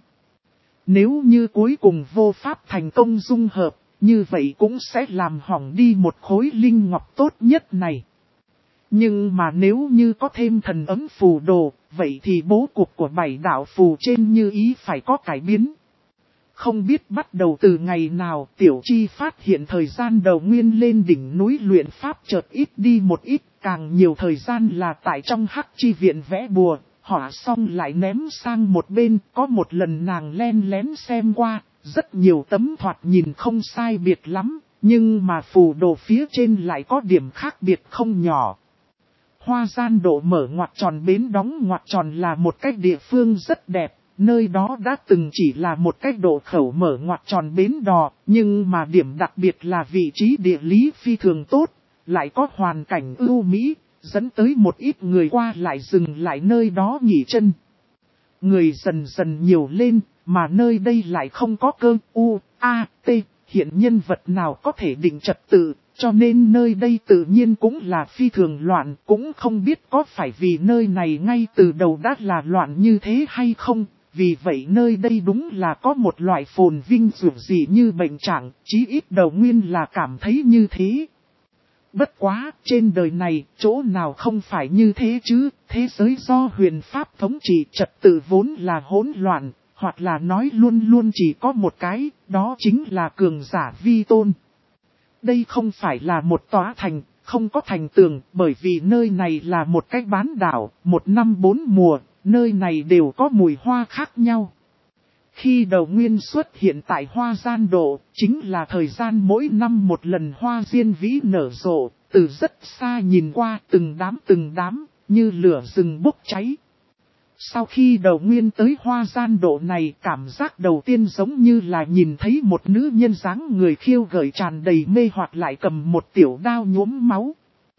Nếu như cuối cùng vô pháp thành công dung hợp, như vậy cũng sẽ làm hỏng đi một khối linh ngọc tốt nhất này. Nhưng mà nếu như có thêm thần ấm phù đồ, vậy thì bố cục của 7 đạo phù trên Như Ý phải có cải biến. Không biết bắt đầu từ ngày nào Tiểu Chi phát hiện thời gian đầu nguyên lên đỉnh núi luyện pháp chợt ít đi một ít, càng nhiều thời gian là tại trong hắc chi viện vẽ bùa, họa xong lại ném sang một bên. Có một lần nàng len lén xem qua, rất nhiều tấm thoạt nhìn không sai biệt lắm, nhưng mà phù đồ phía trên lại có điểm khác biệt không nhỏ. Hoa gian độ mở ngoặc tròn bến đóng ngoặc tròn là một cái địa phương rất đẹp. Nơi đó đã từng chỉ là một cái độ khẩu mở ngoặc tròn bến đò, nhưng mà điểm đặc biệt là vị trí địa lý phi thường tốt, lại có hoàn cảnh ưu mỹ, dẫn tới một ít người qua lại dừng lại nơi đó nghỉ chân. Người dần dần nhiều lên, mà nơi đây lại không có cơ U-A-T, hiện nhân vật nào có thể định trật tự, cho nên nơi đây tự nhiên cũng là phi thường loạn, cũng không biết có phải vì nơi này ngay từ đầu đã là loạn như thế hay không. Vì vậy nơi đây đúng là có một loại phồn vinh dường dị như bệnh trạng, chí ít đầu nguyên là cảm thấy như thế. Bất quá, trên đời này, chỗ nào không phải như thế chứ, thế giới do huyền pháp thống trị trật tự vốn là hỗn loạn, hoặc là nói luôn luôn chỉ có một cái, đó chính là cường giả vi tôn. Đây không phải là một tòa thành, không có thành tường, bởi vì nơi này là một cái bán đảo, một năm 4 mùa. Nơi này đều có mùi hoa khác nhau. Khi đầu nguyên xuất hiện tại hoa gian độ, chính là thời gian mỗi năm một lần hoa diên vĩ nở rộ, từ rất xa nhìn qua từng đám, như lửa rừng bốc cháy. Sau khi đầu nguyên tới hoa gian độ này, cảm giác đầu tiên giống như là nhìn thấy một nữ nhân dáng người khiêu gợi tràn đầy mê hoặc lại cầm một tiểu đao nhuốm máu.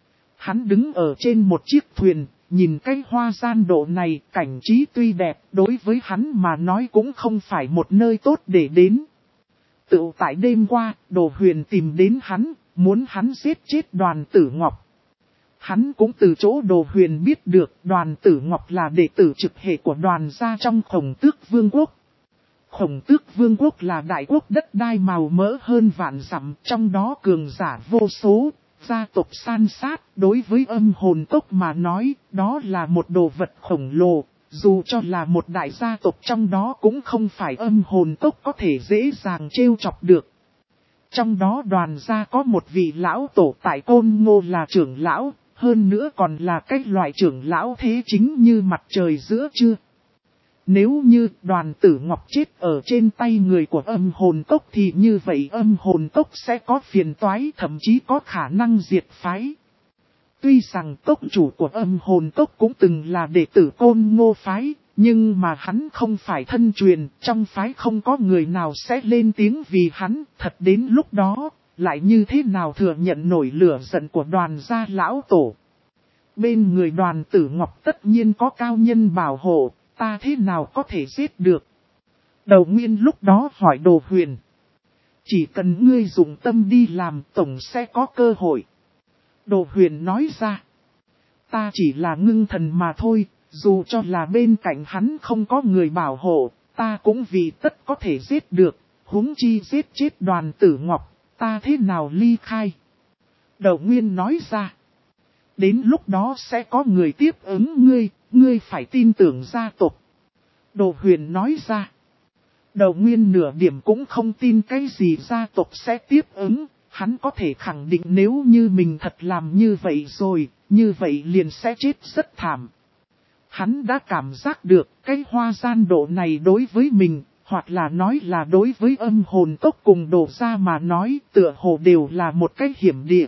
Hắn đứng ở trên một chiếc thuyền. Nhìn cái hoa gian độ này, cảnh trí tuy đẹp, đối với hắn mà nói cũng không phải một nơi tốt để đến. Tự tại đêm qua, Đồ Huyền tìm đến hắn, muốn hắn giết chết Đoàn Tử Ngọc. Hắn cũng từ chỗ Đồ Huyền biết được Đoàn Tử Ngọc là đệ tử trực hệ của Đoàn gia trong Khổng Tước Vương quốc. Khổng Tước Vương quốc là đại quốc đất đai màu mỡ hơn vạn dặm, trong đó cường giả vô số. Gia tộc san sát, đối với âm hồn tộc mà nói, đó là một đồ vật khổng lồ, dù cho là một đại gia tộc trong đó cũng không phải âm hồn tộc có thể dễ dàng trêu chọc được. Trong đó Đoàn gia có một vị lão tổ tại Côn Ngô là trưởng lão, hơn nữa còn là cái loại trưởng lão thế chính như mặt trời giữa trưa. Nếu như Đoàn Tử Ngọc chết ở trên tay người của âm hồn tộc thì như vậy âm hồn tộc sẽ có phiền toái, thậm chí có khả năng diệt phái. Tuy rằng tộc chủ của âm hồn tộc cũng từng là đệ tử Côn Ngô phái, nhưng mà hắn không phải thân truyền, trong phái không có người nào sẽ lên tiếng vì hắn, thật đến lúc đó, lại như thế nào thừa nhận nổi lửa giận của Đoàn gia lão tổ. Bên người Đoàn Tử Ngọc tất nhiên có cao nhân bảo hộ. Ta thế nào có thể giết được? Đầu nguyên lúc đó hỏi Đồ Huyền. Chỉ cần ngươi dùng tâm đi làm tổng sẽ có cơ hội. Đồ Huyền nói ra. Ta chỉ là ngưng thần mà thôi, dù cho là bên cạnh hắn không có người bảo hộ, ta cũng vì tất có thể giết được, huống chi giết chết Đoàn Tử Ngọc, ta thế nào ly khai? Đầu nguyên nói ra. Đến lúc đó sẽ có người tiếp ứng ngươi phải tin tưởng gia tộc. Đồ Huyền nói ra. Đầu nguyên nửa điểm cũng không tin cái gì gia tộc sẽ tiếp ứng, hắn có thể khẳng định nếu như mình thật làm như vậy rồi, như vậy liền sẽ chết rất thảm. Hắn đã cảm giác được cái hoa gian độ này đối với mình, hoặc là nói là đối với âm hồn tộc cùng Đồ gia mà nói tựa hồ đều là một cái hiểm địa.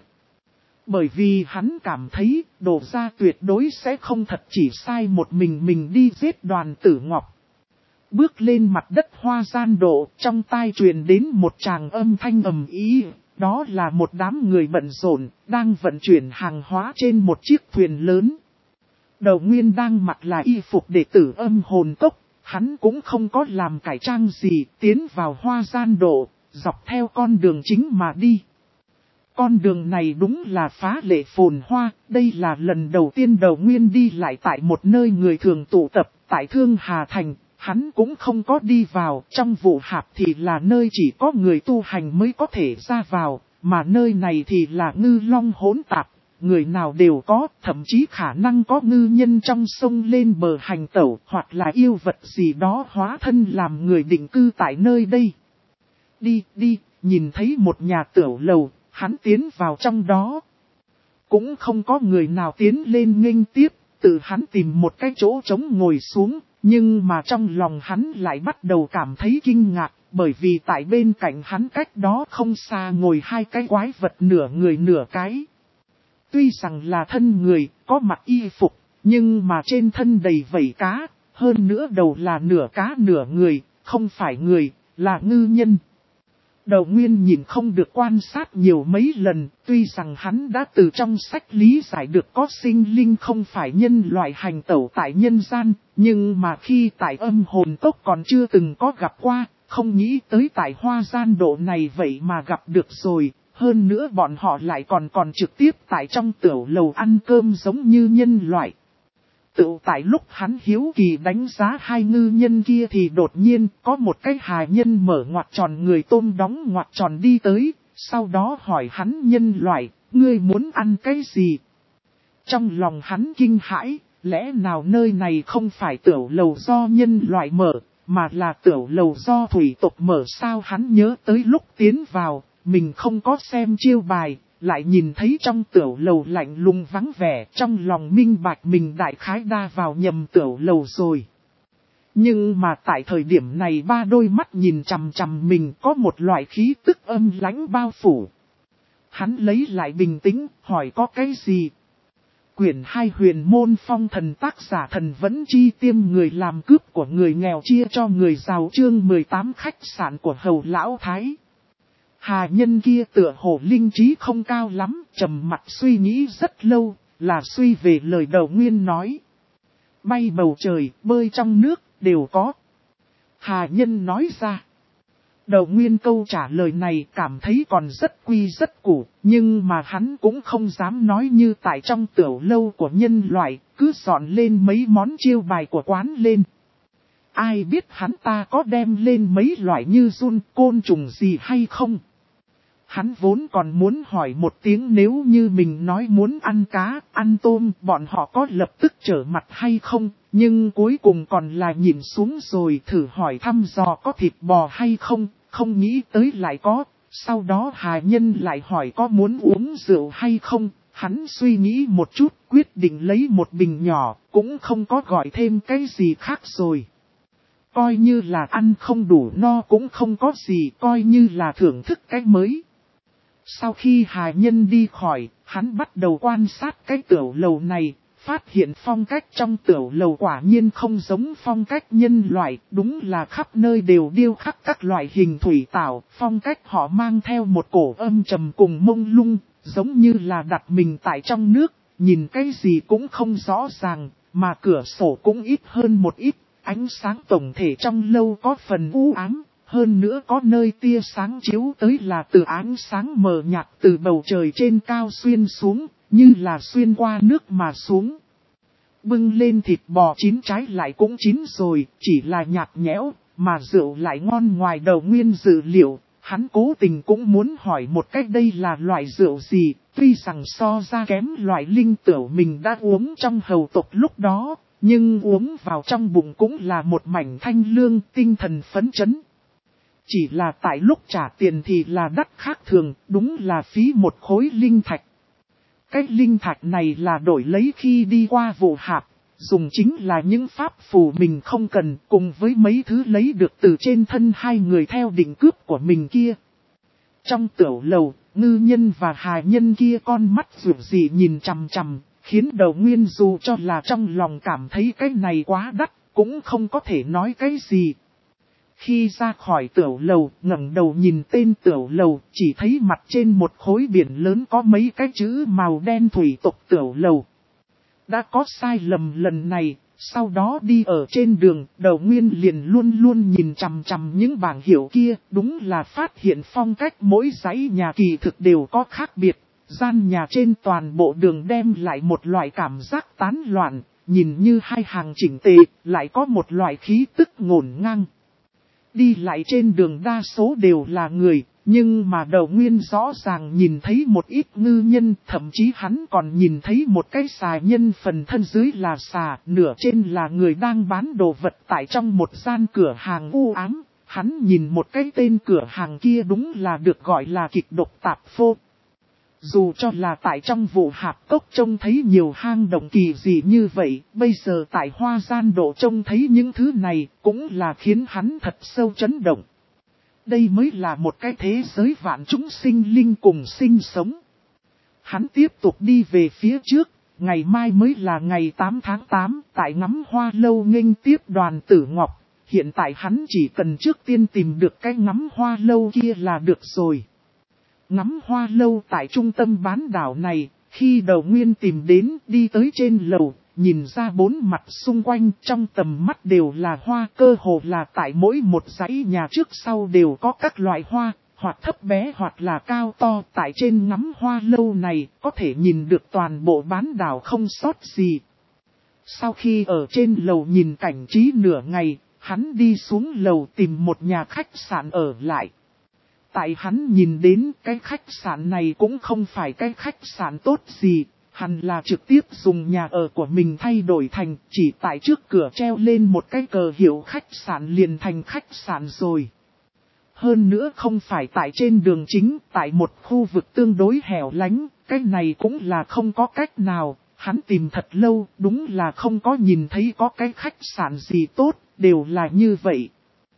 Bởi vì hắn cảm thấy Đồ gia tuyệt đối sẽ không thật chỉ sai một mình đi giết Đoàn Tử Ngọc. Bước lên mặt đất hoa gian độ, trong tai truyền đến một tràng âm thanh ầm ĩ, đó là một đám người bận rộn, đang vận chuyển hàng hóa trên một chiếc thuyền lớn. Đầu nguyên đang mặc là y phục đệ tử âm hồn tộc, hắn cũng không có làm cải trang gì, tiến vào hoa gian độ, dọc theo con đường chính mà đi. Con đường này đúng là phá lệ phồn hoa, đây là lần đầu tiên Đầu Nguyên đi lại tại một nơi người thường tụ tập, tại Thương Hà Thành, hắn cũng không có đi vào, trong vụ hạp thì là nơi chỉ có người tu hành mới có thể ra vào, mà nơi này thì là ngư long hỗn tạp, người nào đều có, thậm chí khả năng có ngư nhân trong sông lên bờ hành tẩu, hoặc là yêu vật gì đó hóa thân làm người định cư tại nơi đây. đi, nhìn thấy một nhà tiểu lầu, hắn tiến vào trong đó. Cũng không có người nào tiến lên nghênh tiếp, tự hắn tìm một cái chỗ trống ngồi xuống, nhưng mà trong lòng hắn lại bắt đầu cảm thấy kinh ngạc, bởi vì tại bên cạnh hắn cách đó không xa ngồi hai cái quái vật nửa người nửa cái. Tuy rằng là thân người, có mặc y phục, nhưng mà trên thân đầy vảy cá, hơn nữa đầu là nửa cá nửa người, không phải người, là ngư nhân. Đầu Nguyên nhìn không được quan sát nhiều mấy lần, tuy rằng hắn đã từ trong sách lý giải được có sinh linh không phải nhân loại hành tẩu tại nhân gian, nhưng mà khi tại âm hồn tốc còn chưa từng có gặp qua, không nghĩ tới tại hoa gian độ này vậy mà gặp được rồi, hơn nữa bọn họ lại còn trực tiếp tại trong tiểu lầu ăn cơm giống như nhân loại. Tự tại lúc hắn hiếu kỳ đánh giá hai ngư nhân kia thì đột nhiên có một cái hà nhân mở ngoặt tròn người tôm đóng ngoặt tròn đi tới, sau đó hỏi hắn nhân loại, ngươi muốn ăn cái gì? Trong lòng hắn kinh hãi, lẽ nào nơi này không phải tiểu lầu do nhân loại mở, mà là tiểu lầu do thủy tộc mở sao? Hắn nhớ tới lúc tiến vào, mình không có xem chiêu bài. Lại nhìn thấy trong tiểu lầu lạnh lùng vắng vẻ, trong lòng minh bạch mình đại khái đa vào nhầm tiểu lầu rồi. Nhưng mà tại thời điểm này ba đôi mắt nhìn chằm chằm mình có một loại khí tức âm lãnh bao phủ. Hắn lấy lại bình tĩnh, hỏi có cái gì? Quyển 2 Huyền Môn Phong Thần, tác giả Thần Vẫn Chi, tiêm người làm cướp của người nghèo chia cho người giàu, chương 18 khách sạn của Hầu Lão Thái. Hà nhân kia tựa hồ linh trí không cao lắm, trầm mặt suy nghĩ rất lâu, là suy về lời Đầu Nguyên nói. Bay bầu trời, bơi trong nước, đều có. Hà nhân nói ra. Đầu Nguyên câu trả lời này cảm thấy còn rất quy rất củ, nhưng mà hắn cũng không dám nói như tại trong tiểu lâu của nhân loại, cứ dọn lên mấy món chiêu bài của quán lên. Ai biết hắn ta có đem lên mấy loại như giun, côn trùng gì hay không? Hắn vốn còn muốn hỏi một tiếng nếu như mình nói muốn ăn cá, ăn tôm, bọn họ có lập tức trở mặt hay không, nhưng cuối cùng còn là nhìn xuống rồi thử hỏi thăm dò có thịt bò hay không, không nghĩ tới lại có. Sau đó Hà Nhân lại hỏi có muốn uống rượu hay không, hắn suy nghĩ một chút, quyết định lấy một bình nhỏ, cũng không có gọi thêm cái gì khác rồi. Coi như là ăn không đủ no cũng không có gì, coi như là thưởng thức cái mới. Sau khi Hà Nhân đi khỏi, hắn bắt đầu quan sát cái tiểu lầu này, phát hiện phong cách trong tiểu lầu quả nhiên không giống phong cách nhân loại, đúng là khắp nơi đều điêu khắc các loại hình thủy tảo, phong cách họ mang theo một cổ âm trầm cùng mông lung, giống như là đặt mình tại trong nước, nhìn cái gì cũng không rõ ràng, mà cửa sổ cũng ít hơn một ít, ánh sáng tổng thể trong lâu có phần u ám. Hơn nữa có nơi tia sáng chiếu tới là từ ánh sáng mờ nhạt từ bầu trời trên cao xuyên xuống, như là xuyên qua nước mà xuống. Bưng lên thịt bò chín trái lại cũng chín rồi, chỉ là nhạt nhẽo, mà rượu lại ngon ngoài Đầu Nguyên dự liệu. Hắn cố tình cũng muốn hỏi một cách đây là loại rượu gì, tuy rằng so ra kém loại linh tửu mình đã uống trong hầu tộc lúc đó, nhưng uống vào trong bụng cũng là một mảnh thanh lương, tinh thần phấn chấn. Chỉ là tại lúc trả tiền thì là đắt khác thường, đúng là phí một khối linh thạch. Cái linh thạch này là đổi lấy khi đi qua vụ hạp, dùng chính là những pháp phù mình không cần, cùng với mấy thứ lấy được từ trên thân hai người theo định cướp của mình kia. Trong tiểu lầu, ngư nhân và hà nhân kia con mắt rủ dị nhìn chằm chằm, khiến Đầu Nguyên dù cho là trong lòng cảm thấy cái này quá đắt, cũng không có thể nói cái gì. Khi ra khỏi tiểu lầu, ngẩng đầu nhìn tên tiểu lầu, chỉ thấy mặt trên một khối biển lớn có mấy cái chữ màu đen thủy tộc tiểu lầu. Đã có sai lầm lần này, sau đó đi ở trên đường, Đầu Nguyên liền luôn luôn nhìn chằm chằm những bảng hiệu kia, đúng là phát hiện phong cách mỗi dãy nhà kỳ thực đều có khác biệt. Gian nhà trên toàn bộ đường đem lại một loại cảm giác tán loạn, nhìn như hai hàng chỉnh tề, lại có một loại khí tức ngổn ngang. Đi lại trên đường đa số đều là người, nhưng mà Đầu Nguyên rõ ràng nhìn thấy một ít ngư nhân, thậm chí hắn còn nhìn thấy một cái xà nhân phần thân dưới là xà, nửa trên là người đang bán đồ vật tại trong một gian cửa hàng u ám. Hắn nhìn một cái tên cửa hàng kia đúng là được gọi là kịch độc tạp phô. Dù cho là tại trong vụ hạp cốc trông thấy nhiều hang động kỳ dị như vậy, bây giờ tại Hoa Gian Độ trông thấy những thứ này cũng là khiến hắn thật sâu chấn động. Đây mới là một cái thế giới vạn chúng sinh linh cùng sinh sống. Hắn tiếp tục đi về phía trước, ngày mai mới là ngày 8 tháng 8, tại ngắm hoa lâu nghênh tiếp Đoàn Tử Ngọc. Hiện tại hắn chỉ cần trước tiên tìm được cái ngắm hoa lâu kia là được rồi. Ngắm hoa lâu tại trung tâm bán đảo này, khi Đầu Nguyên tìm đến đi tới trên lầu, nhìn ra bốn mặt xung quanh trong tầm mắt đều là hoa, cơ hồ là tại mỗi một dãy nhà trước sau đều có các loại hoa, hoặc thấp bé hoặc là cao to. Tại trên ngắm hoa lâu này có thể nhìn được toàn bộ bán đảo không sót gì. Sau khi ở trên lầu nhìn cảnh trí nửa ngày, hắn đi xuống lầu tìm một nhà khách sạn ở lại. Tại hắn nhìn đến cái khách sạn này cũng không phải cái khách sạn tốt gì, hẳn là trực tiếp dùng nhà ở của mình thay đổi thành, chỉ tại trước cửa treo lên một cái cờ hiệu khách sạn liền thành khách sạn rồi. Hơn nữa không phải tại trên đường chính, tại một khu vực tương đối hẻo lánh, cái này cũng là không có cách nào, hắn tìm thật lâu, đúng là không có nhìn thấy có cái khách sạn gì tốt, đều là như vậy.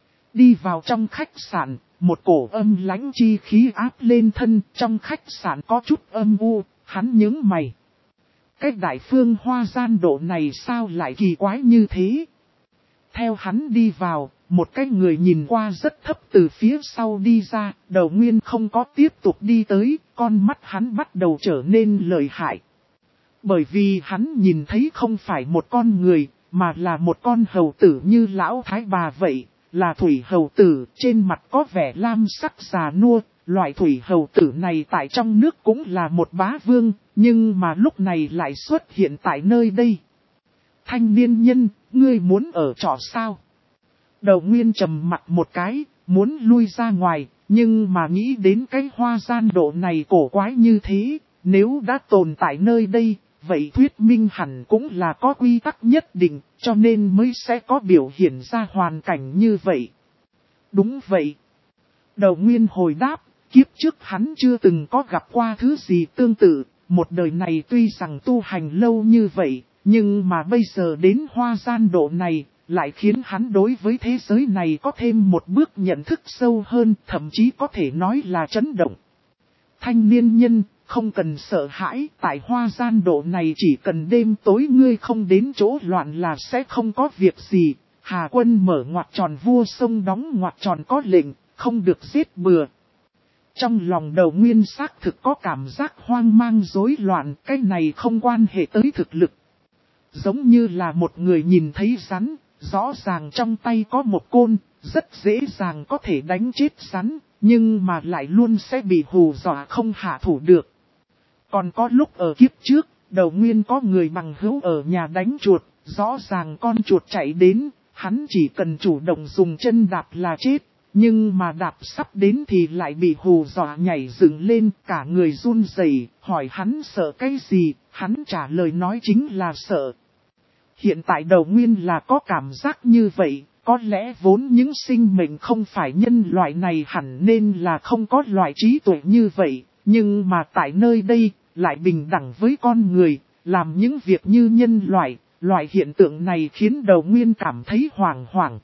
Đi vào trong khách sạn, một cổ âm lãnh chi khí áp lên thân, trong khách sạn có chút âm u, hắn nhướng mày. Cái đại phương Hoa Gian Độ này sao lại kỳ quái như thế? Theo hắn đi vào, một cái người nhìn qua rất thấp từ phía sau đi ra, Đầu Nguyên không có tiếp tục đi tới, con mắt hắn bắt đầu trở nên lợi hại. Bởi vì hắn nhìn thấy không phải một con người, mà là một con hầu tử như lão thái bà vậy, là thủy hầu tử, trên mặt có vẻ lam sắc già nua. Loại thủy hầu tử này tại trong nước cũng là một bá vương, nhưng mà lúc này lại xuất hiện tại nơi đây. Thanh niên nhân, ngươi muốn ở trọ sao? Đầu Nguyên trầm mặt một cái, muốn lui ra ngoài, nhưng mà nghĩ đến cái Hoa Gian Độ này cổ quái như thế, nếu đã tồn tại nơi đây, vậy thuyết minh hẳn cũng là có quy tắc nhất định, cho nên mới sẽ có biểu hiện ra hoàn cảnh như vậy. Đúng vậy. Đầu Nguyên hồi đáp, kiếp trước hắn chưa từng có gặp qua thứ gì tương tự, một đời này tuy rằng tu hành lâu như vậy, nhưng mà bây giờ đến Hoa Gian Độ này, lại khiến hắn đối với thế giới này có thêm một bước nhận thức sâu hơn, thậm chí có thể nói là chấn động. Thanh niên nhân, không cần sợ hãi, tại Hoa Gian Độ này chỉ cần đêm tối ngươi không đến chỗ loạn là sẽ không có việc gì. Hà Quân mở ngoặc tròn vua sông đóng ngoặc tròn có lệnh, không được giết bừa. Trong lòng Đầu Nguyên xác thực có cảm giác hoang mang rối loạn, cái này không quan hệ tới thực lực. Giống như là một người nhìn thấy rắn, rõ ràng trong tay có một côn, rất dễ dàng có thể đánh chết rắn, nhưng mà lại luôn sẽ bị hù dọa không hạ thủ được. Còn có lúc ở kiếp trước, Đầu Nguyên có người bằng hữu ở nhà đánh chuột, rõ ràng con chuột chạy đến, hắn chỉ cần chủ động dùng chân đạp là chết. Nhưng mà đạp sắp đến thì lại bị hù dọa nhảy dựng lên, cả người run rẩy, hỏi hắn sợ cái gì, hắn trả lời nói chính là sợ. Hiện tại Đầu Nguyên là có cảm giác như vậy, có lẽ vốn những sinh mệnh không phải nhân loại này hẳn nên là không có loại trí tuệ như vậy, nhưng mà tại nơi đây, lại bình đẳng với con người, làm những việc như nhân loại, loại hiện tượng này khiến Đầu Nguyên cảm thấy hoảng hoảng.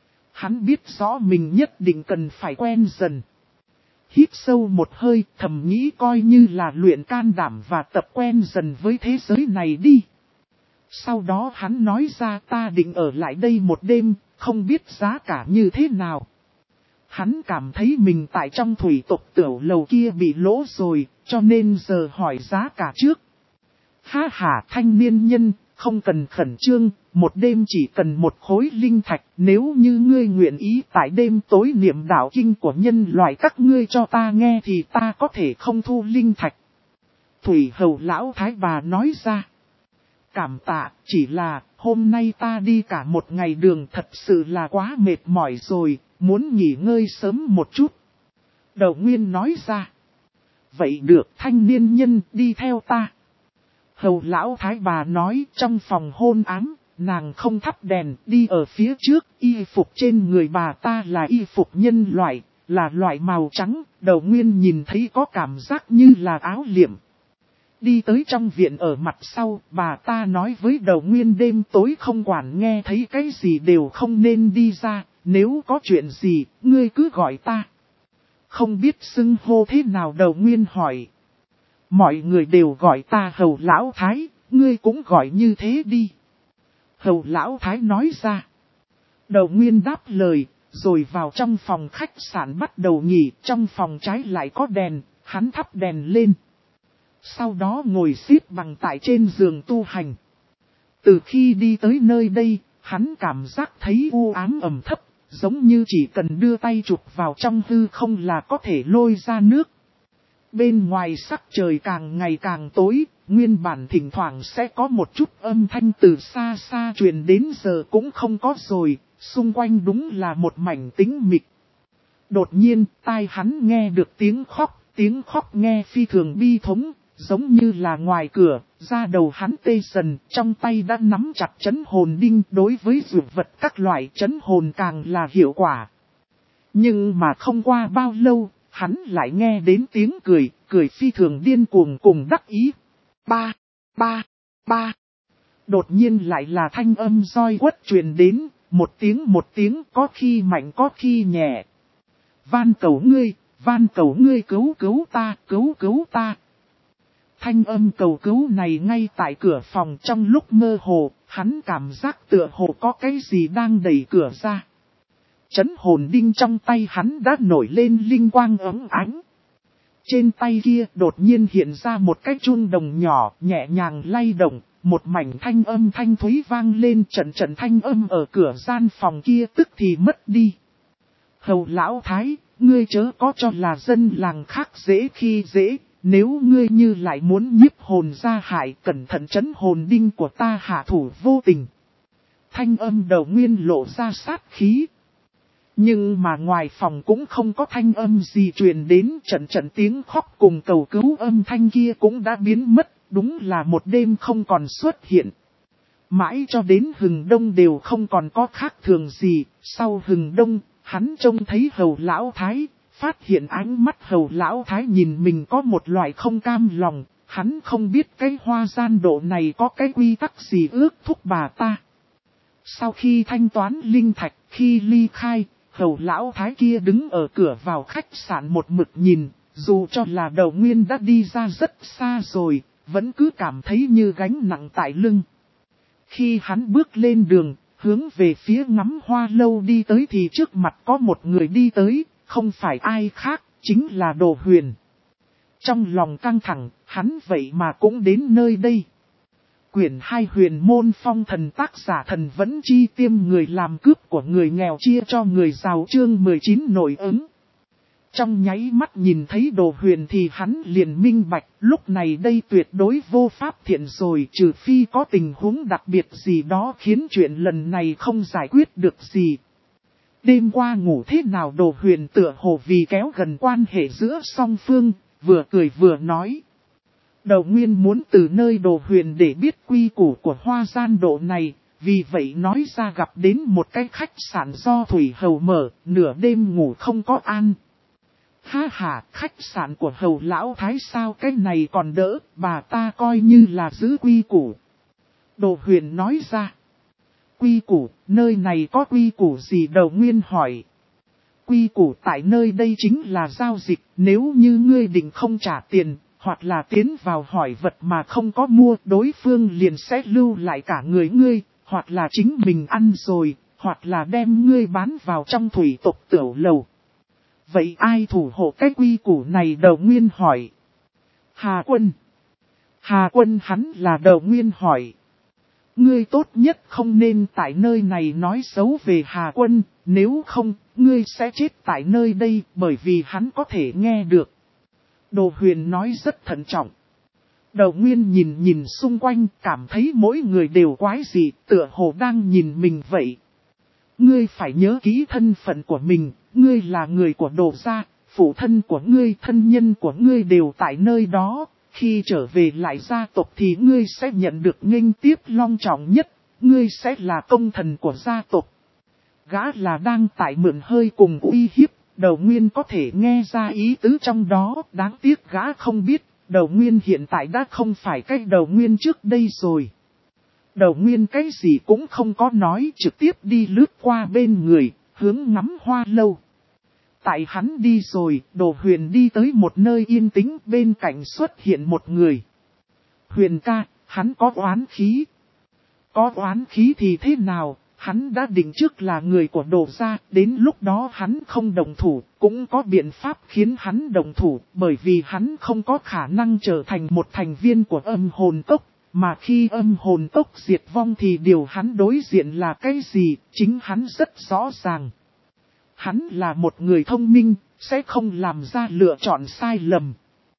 Hắn biết rõ mình nhất định cần phải quen dần. Hít sâu một hơi, thầm nghĩ coi như là luyện can đảm và tập quen dần với thế giới này đi. Sau đó hắn nói ra ta định ở lại đây một đêm, không biết giá cả như thế nào. Hắn cảm thấy mình tại trong thủy tộc tiểu lầu kia bị lỗ rồi, cho nên giờ hỏi giá cả trước. Ha ha thanh niên nhân, không cần khẩn trương, một đêm chỉ cần một khối linh thạch, nếu như ngươi nguyện ý tại đêm tối niệm đạo kinh của nhân loại các ngươi cho ta nghe thì ta có thể không thu linh thạch. Thủy hầu lão thái bà nói ra. Cảm tạ, chỉ là, hôm nay ta đi cả một ngày đường thật sự là quá mệt mỏi rồi, muốn nghỉ ngơi sớm một chút. Đầu Nguyên nói ra. Vậy được thanh niên nhân đi theo ta. Hầu lão thái bà nói trong phòng hôn ám, nàng không thắp đèn, đi ở phía trước, y phục trên người bà ta là y phục nhân loại, là loại màu trắng, Đầu Nguyên nhìn thấy có cảm giác như là áo liệm. Đi tới trong viện ở mặt sau, bà ta nói với Đầu Nguyên đêm tối không quản nghe thấy cái gì đều không nên đi ra, nếu có chuyện gì, ngươi cứ gọi ta. Không biết xưng hô thế nào Đầu Nguyên hỏi. Mọi người đều gọi ta Hầu Lão Thái, ngươi cũng gọi như thế đi. Hầu Lão Thái nói ra. Đầu Nguyên đáp lời, rồi vào trong phòng khách sạn bắt đầu nghỉ, trong phòng trái lại có đèn, hắn thắp đèn lên. Sau đó ngồi xếp bằng tại trên giường tu hành. Từ khi đi tới nơi đây, hắn cảm giác thấy u ám ẩm thấp, giống như chỉ cần đưa tay chụp vào trong hư không là có thể lôi ra nước. Bên ngoài sắc trời càng ngày càng tối, nguyên bản thỉnh thoảng sẽ có một chút âm thanh từ xa xa truyền đến giờ cũng không có rồi, xung quanh đúng là một mảnh tĩnh mịch. Đột nhiên, tai hắn nghe được tiếng khóc nghe phi thường bi thống, giống như là ngoài cửa, da đầu hắn tê dần, trong tay đã nắm chặt trấn hồn đinh, đối với dược vật các loại trấn hồn càng là hiệu quả. Nhưng mà không qua bao lâu, hắn lại nghe đến tiếng cười phi thường điên cuồng cùng đắc ý. Ba. Đột nhiên lại là thanh âm roi quất truyền đến, một tiếng có khi mạnh có khi nhẹ. Van cầu ngươi cứu ta. Thanh âm cầu cứu này ngay tại cửa phòng trong lúc mơ hồ, hắn cảm giác tựa hồ có cái gì đang đẩy cửa ra. Trấn hồn đinh trong tay hắn đã nổi lên linh quang ấm ánh. Trên tay kia đột nhiên hiện ra một cái chuông đồng nhỏ nhẹ nhàng lay động, một mảnh thanh âm thanh thúy vang lên, trận thanh âm ở cửa gian phòng kia tức thì mất đi. Hầu Lão Thái, ngươi chớ có cho là dân làng khác dễ khi dễ, nếu ngươi như lại muốn nhiếp hồn ra hại, cẩn thận trấn hồn đinh của ta hạ thủ vô tình. Thanh âm Đầu Nguyên lộ ra sát khí. Nhưng mà ngoài phòng cũng không có thanh âm gì truyền đến, trận tiếng khóc cùng cầu cứu âm thanh kia cũng đã biến mất, đúng là một đêm không còn xuất hiện. Mãi cho đến hừng đông đều không còn có khác thường gì, sau hừng đông, hắn trông thấy Hầu Lão Thái, phát hiện ánh mắt Hầu Lão Thái nhìn mình có một loại không cam lòng, hắn không biết cái hoa gian độ này có cái quy tắc gì ước thúc bà ta. Sau khi thanh toán linh thạch, khi ly khai, Hầu Lão Thái kia đứng ở cửa vào khách sạn một mực nhìn, dù cho là Đầu Nguyên đã đi ra rất xa rồi, vẫn cứ cảm thấy như gánh nặng tại lưng. Khi hắn bước lên đường, hướng về phía ngắm hoa lâu đi tới thì trước mặt có một người đi tới, không phải ai khác, chính là Đồ Huyền. Trong lòng căng thẳng, hắn vậy mà cũng đến nơi đây. Quyển 2 Huyền Môn Phong Thần, tác giả Thần Vẫn Chi, tiêm người làm cướp của người nghèo chia cho người giàu, chương 19 nội ứng. Trong nháy mắt nhìn thấy Đồ Huyền thì hắn liền minh bạch, lúc này đây tuyệt đối vô pháp thiện rồi, trừ phi có tình huống đặc biệt gì đó khiến chuyện lần này không giải quyết được gì. Đêm qua ngủ thế nào? Đồ Huyền tựa hồ vì kéo gần quan hệ giữa song phương, vừa cười vừa nói. Đầu Nguyên muốn từ nơi Đồ Huyền để biết quy củ của hoa gian độ này, vì vậy nói ra gặp đến một cái khách sạn do Thủy Hầu mở, nửa đêm ngủ không có an. Ha ha, khách sạn của Hầu Lão Thái sao? Cái này còn đỡ, bà ta coi như là giữ quy củ. Đồ Huyền nói ra. Quy củ, nơi này có quy củ gì? Đầu Nguyên hỏi. Quy củ tại nơi đây chính là giao dịch, nếu như ngươi định không trả tiền, hoặc là tiến vào hỏi vật mà không có mua, đối phương liền sẽ lưu lại cả người ngươi, hoặc là chính mình ăn rồi, hoặc là đem ngươi bán vào trong thủy tộc tiểu lầu. Vậy ai thủ hộ cái quy củ này? Đầu Nguyên hỏi. Hà Quân. Hà Quân hắn là Đầu Nguyên hỏi. Ngươi tốt nhất không nên tại nơi này nói xấu về Hà Quân, nếu không, ngươi sẽ chết tại nơi đây, bởi vì hắn có thể nghe được. Đồ Huyền nói rất thận trọng. Đầu Nguyên nhìn xung quanh, cảm thấy mỗi người đều quái dị, tựa hồ đang nhìn mình vậy. Ngươi phải nhớ kỹ thân phận của mình, ngươi là người của Đồ gia, phụ thân của ngươi, thân nhân của ngươi đều tại nơi đó. Khi trở về lại gia tộc thì ngươi sẽ nhận được nghênh tiếp long trọng nhất. ngươi sẽ là công thần của gia tộc. Gã là đang tại mượn hơi cùng uy hiếp, Đầu Nguyên có thể nghe ra ý tứ trong đó, đáng tiếc gã không biết, Đầu Nguyên hiện tại đã không phải cái Đầu Nguyên trước đây rồi. Đầu Nguyên cái gì cũng không có nói, trực tiếp đi lướt qua bên người, hướng ngắm hoa lâu. Tại hắn đi rồi, Đồ Huyền đi tới một nơi yên tĩnh, bên cạnh xuất hiện một người. Huyền ca, hắn có oán khí. Có oán khí thì thế nào, hắn đã định trước là người của Đồ gia, đến lúc đó hắn không đồng thủ, cũng có biện pháp khiến hắn đồng thủ, bởi vì hắn không có khả năng trở thành một thành viên của âm hồn cốc, mà khi âm hồn cốc diệt vong thì điều hắn đối diện là cái gì, chính hắn rất rõ ràng. Hắn là một người thông minh, sẽ không làm ra lựa chọn sai lầm.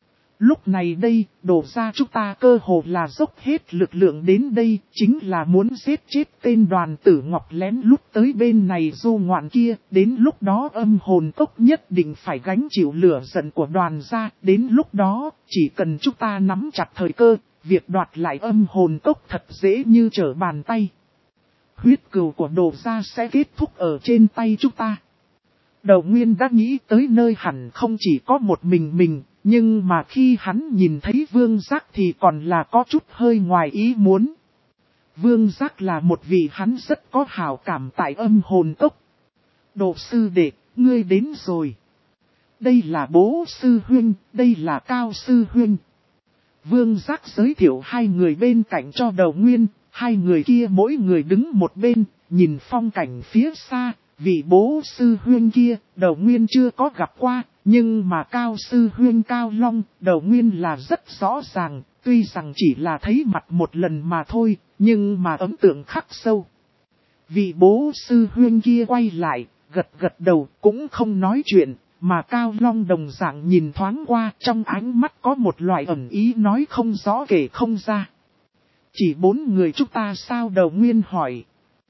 Lúc này đây, Đồ gia chúng ta cơ hồ là dốc hết lực lượng đến đây, chính là muốn giết chết tên Đoàn Tử Ngọc lén lút tới bên này du ngoạn kia, đến lúc đó âm hồn cốc nhất định phải gánh chịu lửa giận của Đoàn gia, đến lúc đó, chỉ cần chúng ta nắm chặt thời cơ, việc đoạt lại âm hồn cốc thật dễ như trở bàn tay. Huyết cừu của Đồ gia sẽ kết thúc ở trên tay chúng ta. Đầu Nguyên đã nghĩ tới nơi hẳn không chỉ có một mình, nhưng mà khi hắn nhìn thấy Vương Giác thì còn là có chút hơi ngoài ý muốn. Vương Giác là một vị hắn rất có hảo cảm tại âm hồn cốc. Đồ sư đệ, ngươi đến rồi. Đây là Bố sư huynh, đây là Cao sư huynh. Vương Giác giới thiệu hai người bên cạnh cho Đầu Nguyên, hai người kia mỗi người đứng một bên, nhìn phong cảnh phía xa. Vị Bố sư huynh kia, Đầu Nguyên chưa có gặp qua, nhưng mà Cao sư huynh Cao Long, Đầu Nguyên là rất rõ ràng, tuy rằng chỉ là thấy mặt một lần mà thôi, nhưng mà ấn tượng khắc sâu. Vị Bố sư huynh kia quay lại, gật đầu cũng không nói chuyện, mà Cao Long đồng dạng nhìn thoáng qua, trong ánh mắt có một loại ẩn ý nói không rõ kể không ra. Chỉ 4 người chúng ta sao? Đầu Nguyên hỏi.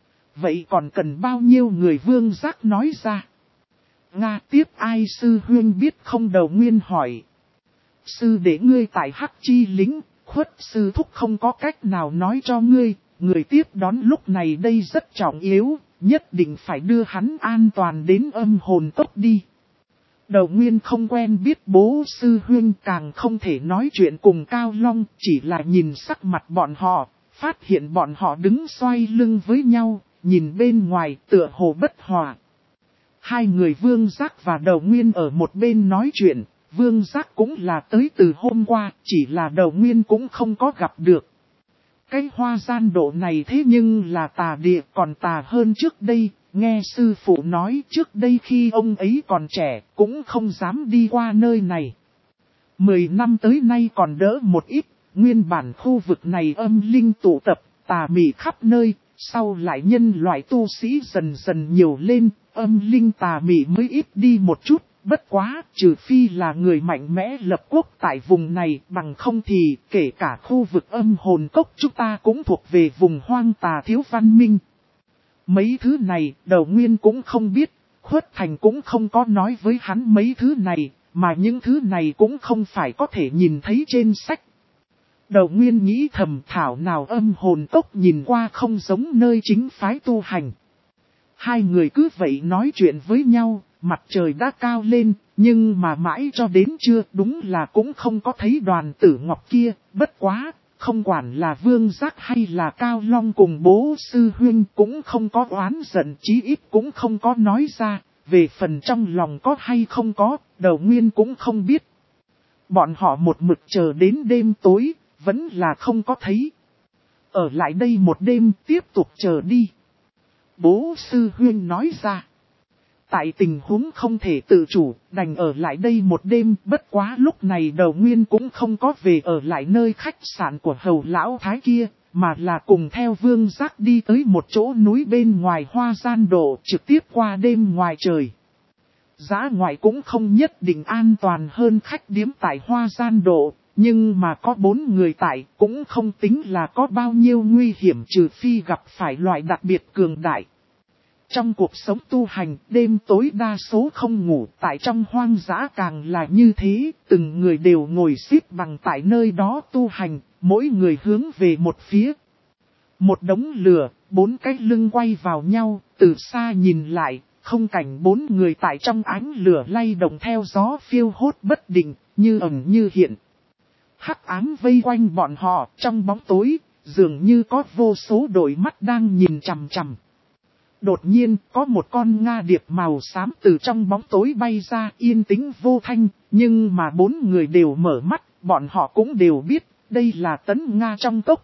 Vậy còn cần bao nhiêu người? Vương Giác nói ra. Nga tiếp ai sư huynh biết không? Đầu Nguyên hỏi. Sư đệ ngươi tại Hắc Chi Lĩnh, Khuất sư thúc không có cách nào nói cho ngươi, người tiếp đón lúc này đây rất trọng yếu, nhất định phải đưa hắn an toàn đến âm hồn cốc đi. Đầu Nguyên không quen biết Bố sư huynh, càng không thể nói chuyện cùng Cao Long, chỉ là nhìn sắc mặt bọn họ, phát hiện bọn họ đứng xoay lưng với nhau. Nhìn bên ngoài tựa hồ bất hòa. Hai người Vương Giác và Đầu Nguyên ở một bên nói chuyện. Vương Giác cũng là tới từ hôm qua, chỉ là Đầu Nguyên cũng không có gặp được. Cái hoa gian độ này thế nhưng là tà địa, còn tà hơn trước đây. Nghe sư phụ nói trước đây khi ông ấy còn trẻ cũng không dám đi qua nơi này. 10 năm tới nay còn đỡ một ít. Nguyên bản khu vực này âm linh tụ tập, tà mị khắp nơi. Sau lại nhân loại tu sĩ dần dần nhiều lên, âm linh tà mị mới ít đi một chút, bất quá, trừ phi là người mạnh mẽ lập quốc tại vùng này, bằng không thì, kể cả khu vực âm hồn cốc chúng ta cũng thuộc về vùng hoang tà thiếu văn minh. Mấy thứ này, Đầu Nguyên cũng không biết, Khuất Thành cũng không có nói với hắn mấy thứ này, mà những thứ này cũng không phải có thể nhìn thấy trên sách. Đầu Nguyên nghĩ thầm thảo nào âm hồn cốc nhìn qua không giống nơi chính phái tu hành. Hai người cứ vậy nói chuyện với nhau, mặt trời đã cao lên, nhưng mà mãi cho đến trưa đúng là cũng không có thấy Đoàn Tử Ngọc kia, bất quá, không quản là Vương Giác hay là Cao Long cùng Bố sư huynh cũng không có oán giận, chí ít cũng không có nói ra, về phần trong lòng có hay không có, Đầu Nguyên cũng không biết. Bọn họ một mực chờ đến đêm tối. Vẫn là không có thấy. Ở lại đây một đêm tiếp tục chờ đi. Bố sư huynh nói ra. Tại tình huống không thể tự chủ, đành ở lại đây một đêm. Bất quá lúc này Đầu Nguyên cũng không có về ở lại nơi khách sạn của Hầu Lão Thái kia, mà là cùng theo Vương Giác đi tới một chỗ núi bên ngoài hoa gian độ, trực tiếp qua đêm ngoài trời. Giá ngoại cũng không nhất định an toàn hơn khách điếm tại hoa gian độ. Nhưng mà có 4 người tại cũng không tính là có bao nhiêu nguy hiểm, trừ phi gặp phải loại đặc biệt cường đại. Trong cuộc sống tu hành, đêm tối đa số không ngủ, tại trong hoang dã càng là như thế, từng người đều ngồi xếp bằng tại nơi đó tu hành, mỗi người hướng về một phía. Một đống lửa, 4 cái lưng quay vào nhau, từ xa nhìn lại, không cảnh 4 người tại trong ánh lửa lay động theo gió phiêu hốt bất định, như ẩn như hiện. Hắc ám vây quanh bọn họ, trong bóng tối, dường như có vô số đôi mắt đang nhìn chằm chằm. Đột nhiên, có một con nga điệp màu xám từ trong bóng tối bay ra, yên tĩnh vô thanh, nhưng mà 4 người đều mở mắt, bọn họ cũng đều biết, đây là tấn nga trong cốc.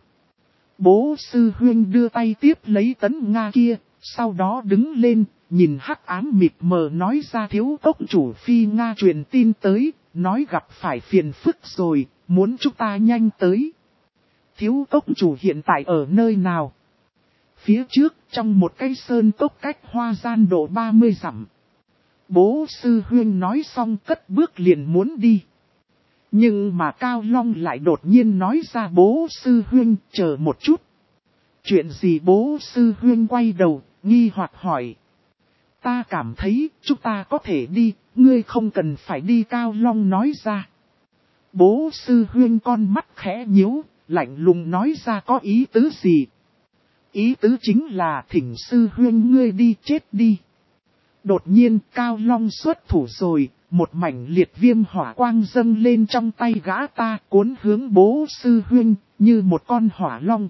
Bố sư huynh đưa tay tiếp lấy tấn nga kia, sau đó đứng lên, nhìn hắc ám mịt mờ nói ra thiếu cốc chủ phi Nga truyền tin tới, nói gặp phải phiền phức rồi, muốn chúng ta nhanh tới. Thiếu cốc chủ hiện tại ở nơi nào? Phía trước, trong một cái sơn cốc cách hoa gian độ 30 dặm. Bố sư huynh nói xong cất bước liền muốn đi. Nhưng mà Cao Long lại đột nhiên nói ra bố sư huynh chờ một chút. Chuyện gì bố sư huynh quay đầu, nghi hoặc hỏi. Ta cảm thấy chúng ta có thể đi, ngươi không cần phải đi Cao Long nói ra. Bố sư huynh con mắt khẽ nhíu, lạnh lùng nói ra có ý tứ gì. Ý tứ chính là thỉnh sư huynh ngươi đi chết đi. Đột nhiên Cao Long xuất thủ rồi, một mảnh liệt viêm hỏa quang dâng lên trong tay gã ta cuốn hướng bố sư huynh như một con hỏa long.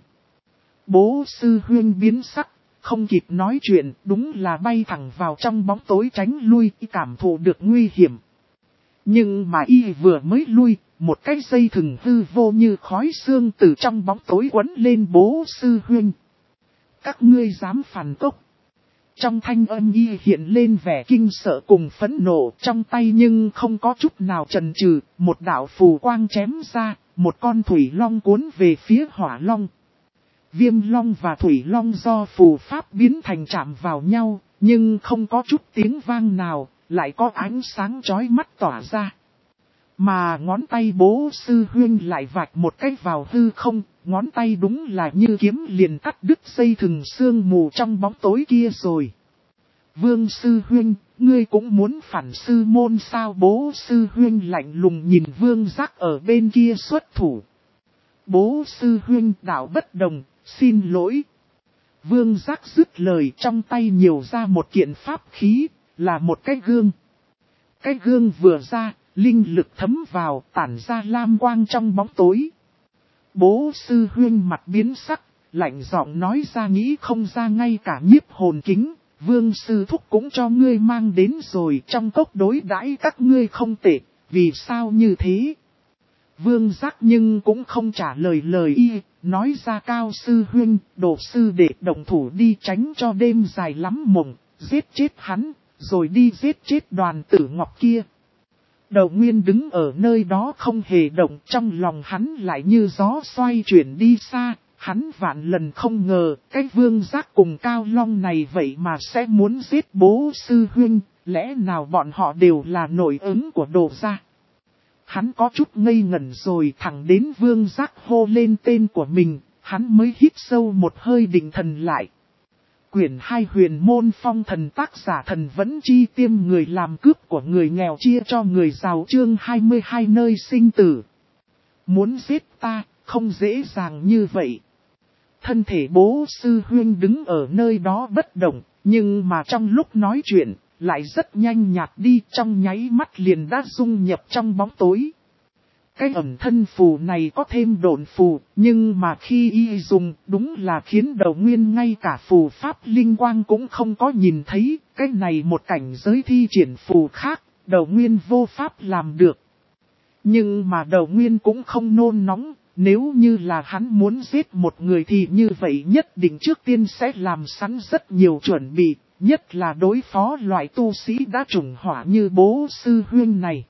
Bố sư huynh biến sắc, không kịp nói chuyện, đúng là bay thẳng vào trong bóng tối tránh lui, cảm thụ được nguy hiểm. Nhưng mà y vừa mới lui, một cái dây thừng hư vô như khói xương từ trong bóng tối quấn lên bố sư huynh. Các ngươi dám phản cốc. Trong thanh âm y hiện lên vẻ kinh sợ cùng phẫn nộ trong tay nhưng không có chút nào chần chừ, một đạo phù quang chém ra, một con thủy long cuốn về phía hỏa long. Viêm long và thủy long do phù pháp biến thành chạm vào nhau, nhưng không có chút tiếng vang nào, lại có ánh sáng chói mắt tỏa ra. Mà ngón tay bố sư huynh lại vạch một cái vào hư không, ngón tay đúng là như kiếm liền cắt đứt dây thừng sương mù trong bóng tối kia rồi. Vương sư huynh, ngươi cũng muốn phản sư môn sao? Bố sư huynh lạnh lùng nhìn Vương Giác ở bên kia xuất thủ. Bố sư huynh đạo bất đồng, xin lỗi. Vương Giác dứt lời, trong tay nhiều ra một kiện pháp khí, là một cái gương. Cái gương vừa ra, linh lực thấm vào, tản ra lam quang trong bóng tối. Bố sư huynh mặt biến sắc, lạnh giọng nói ra nghĩ không ra ngay cả nhiếp hồn kính, Vương sư thúc cũng cho ngươi mang đến rồi, trong cốc đối đãi các ngươi không tệ, vì sao như thế? Vương Giác nhưng cũng không trả lời y, nói ra Cao sư huynh, đồ sư để động thủ đi tránh cho đêm dài lắm mộng, giết chết hắn, rồi đi giết chết đoàn tử ngọc kia. Đầu Nguyên đứng ở nơi đó không hề động, trong lòng hắn lại như gió xoay chuyển đi xa, hắn vạn lần không ngờ cái Vương Giác cùng Cao Long này vậy mà sẽ muốn giết bố sư huynh, lẽ nào bọn họ đều là nội ứng của Đồ gia. Hắn có chút ngây ngẩn rồi, thẳng đến Vương Giác hô lên tên của mình, hắn mới hít sâu một hơi định thần lại. Quyển 2 Huyền môn phong thần, tác giả Thần Vẫn Chi, tiêm người làm cướp của người nghèo chia cho người giàu, chương 22 nơi sinh tử. Muốn giết ta, không dễ dàng như vậy. Thân thể bố sư huynh đứng ở nơi đó bất động, nhưng mà trong lúc nói chuyện, lại rất nhanh nhạt đi, trong nháy mắt liền đã dung nhập trong bóng tối. Cái ẩn thân phù này có thêm độn phù, nhưng mà khi y dùng, đúng là khiến Đầu Nguyên ngay cả phù pháp linh quang cũng không có nhìn thấy, cái này một cảnh giới thi triển phù khác, Đầu Nguyên vô pháp làm được. Nhưng mà Đầu Nguyên cũng không nôn nóng, nếu như là hắn muốn giết một người thì như vậy nhất định trước tiên sẽ làm sẵn rất nhiều chuẩn bị, nhất là đối phó loại tu sĩ đã trùng hỏa như bố sư huynh này.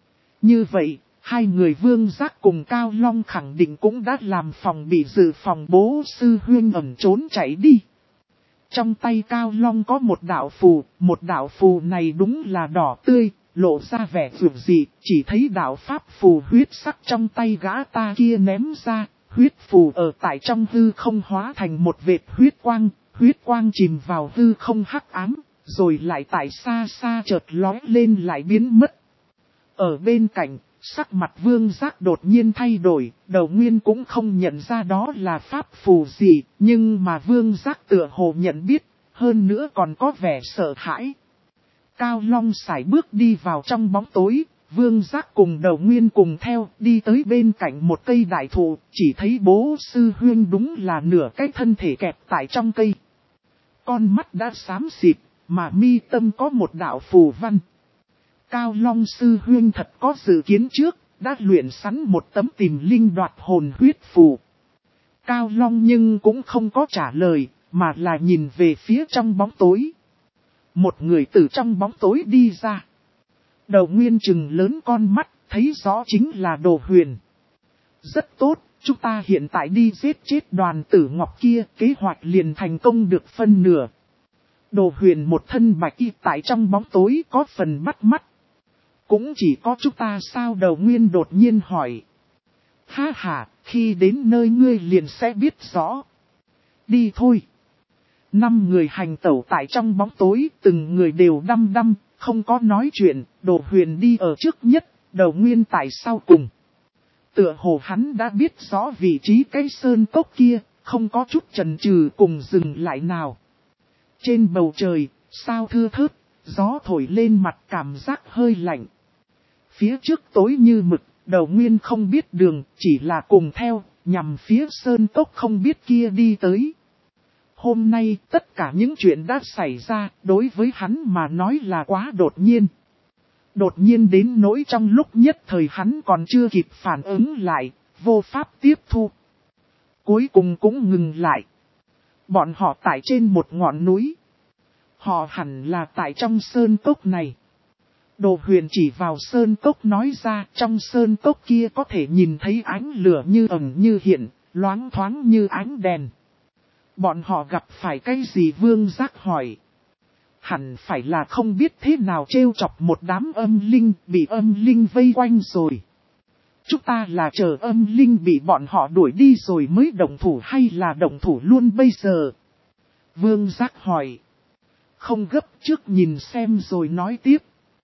Như vậy, hai người Vương Giác cùng Cao Long khẳng định cũng đã làm phòng bị dự phòng bố sư huynh ẩn trốn chạy đi. Trong tay Cao Long có một đạo phù này đúng là đỏ tươi, lộ ra vẻ vượt dị, chỉ thấy đạo pháp phù huyết sắc trong tay gã ta kia ném ra, huyết phù ở tại trong hư không hóa thành một vệt huyết quang chìm vào hư không hắc ám, rồi lại tại xa xa chợt lóe lên lại biến mất. Ở bên cạnh, Sắc mặt Vương Giác đột nhiên thay đổi, Đầu Nguyên cũng không nhận ra đó là pháp phù gì, nhưng mà Vương Giác tựa hồ nhận biết, hơn nữa còn có vẻ sợ hãi. Cao Long sải bước đi vào trong bóng tối, Vương Giác cùng Đầu Nguyên cùng theo, đi tới bên cạnh một cây đại thụ, chỉ thấy bố sư huynh đúng là nửa cái thân thể kẹp tại trong cây. Con mắt đã xám xịt, mà mi tâm có một đạo phù văn. Cao Long sư huynh thật có dự kiến trước, đã luyện sẵn một tấm tìm linh đoạt hồn huyết phù. Cao Long nhưng cũng không có trả lời, mà là nhìn về phía trong bóng tối. Một người từ trong bóng tối đi ra. Đầu Nguyên trừng lớn con mắt, thấy rõ chính là Đồ Huyền. Rất tốt, chúng ta hiện tại đi giết chết đoàn tử ngọc kia, kế hoạch liền thành công được phân nửa. Đồ Huyền một thân bạch y tại trong bóng tối có phần bắt mắt. Cũng chỉ có chúng ta sao? Đầu Nguyên đột nhiên hỏi. Ha ha, khi đến nơi ngươi liền sẽ biết rõ. Đi thôi. 5 người hành tẩu tại trong bóng tối, từng người đều đăm đăm, không có nói chuyện. Đồ Huyền đi ở trước nhất, Đầu Nguyên tại sau cùng. Tựa hồ hắn đã biết rõ vị trí cái sơn cốc kia, không có chút chần chừ cùng dừng lại nào. Trên bầu trời, sao thưa thớt, gió thổi lên mặt cảm giác hơi lạnh. Phía trước tối như mực, Đầu Nguyên không biết đường, chỉ là cùng theo, nhằm phía sơn cốc không biết kia đi tới. Hôm nay tất cả những chuyện đã xảy ra, đối với hắn mà nói là quá đột nhiên. Đột nhiên đến nỗi trong lúc nhất thời hắn còn chưa kịp phản ứng lại, vô pháp tiếp thu. Cuối cùng cũng ngừng lại. Bọn họ tại trên một ngọn núi. Họ hẳn là tại trong sơn cốc này. Đồ Huyền chỉ vào sơn cốc nói ra, trong sơn cốc kia có thể nhìn thấy ánh lửa như ẩn như hiện, loáng thoáng như ánh đèn. Bọn họ gặp phải cái gì? Vương Giác hỏi. Hẳn phải là không biết thế nào trêu chọc một đám âm linh, bị âm linh vây quanh rồi. Chúng ta là chờ âm linh bị bọn họ đuổi đi rồi mới động thủ hay là động thủ luôn bây giờ? Vương Giác hỏi. Không gấp, trước nhìn xem rồi nói tiếp.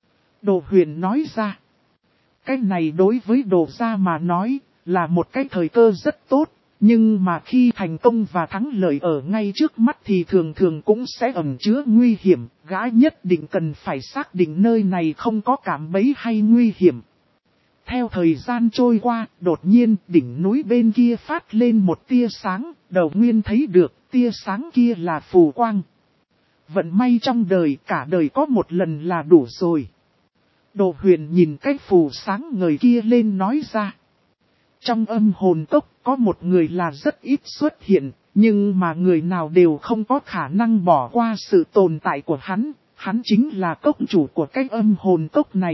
Đồ Huyền nói ra. Cái này đối với Đồ gia mà nói, là một cái thời cơ rất tốt. Nhưng mà khi thành công và thắng lợi ở ngay trước mắt thì thường thường cũng sẽ ẩn chứa nguy hiểm. Gã nhất định cần phải xác định nơi này không có cạm bẫy hay nguy hiểm. Theo thời gian trôi qua, đột nhiên đỉnh núi bên kia phát lên một tia sáng. Đầu Nguyên thấy được tia sáng kia là phù quang. Vận may trong đời, cả đời có một lần là đủ rồi. Đồ Huyền nhìn cái phù sáng ngời kia lên nói ra. Trong âm hồn cốc có một người là rất ít xuất hiện, nhưng mà người nào đều không có khả năng bỏ qua sự tồn tại của hắn. Hắn chính là cốc chủ của cái âm hồn cốc này.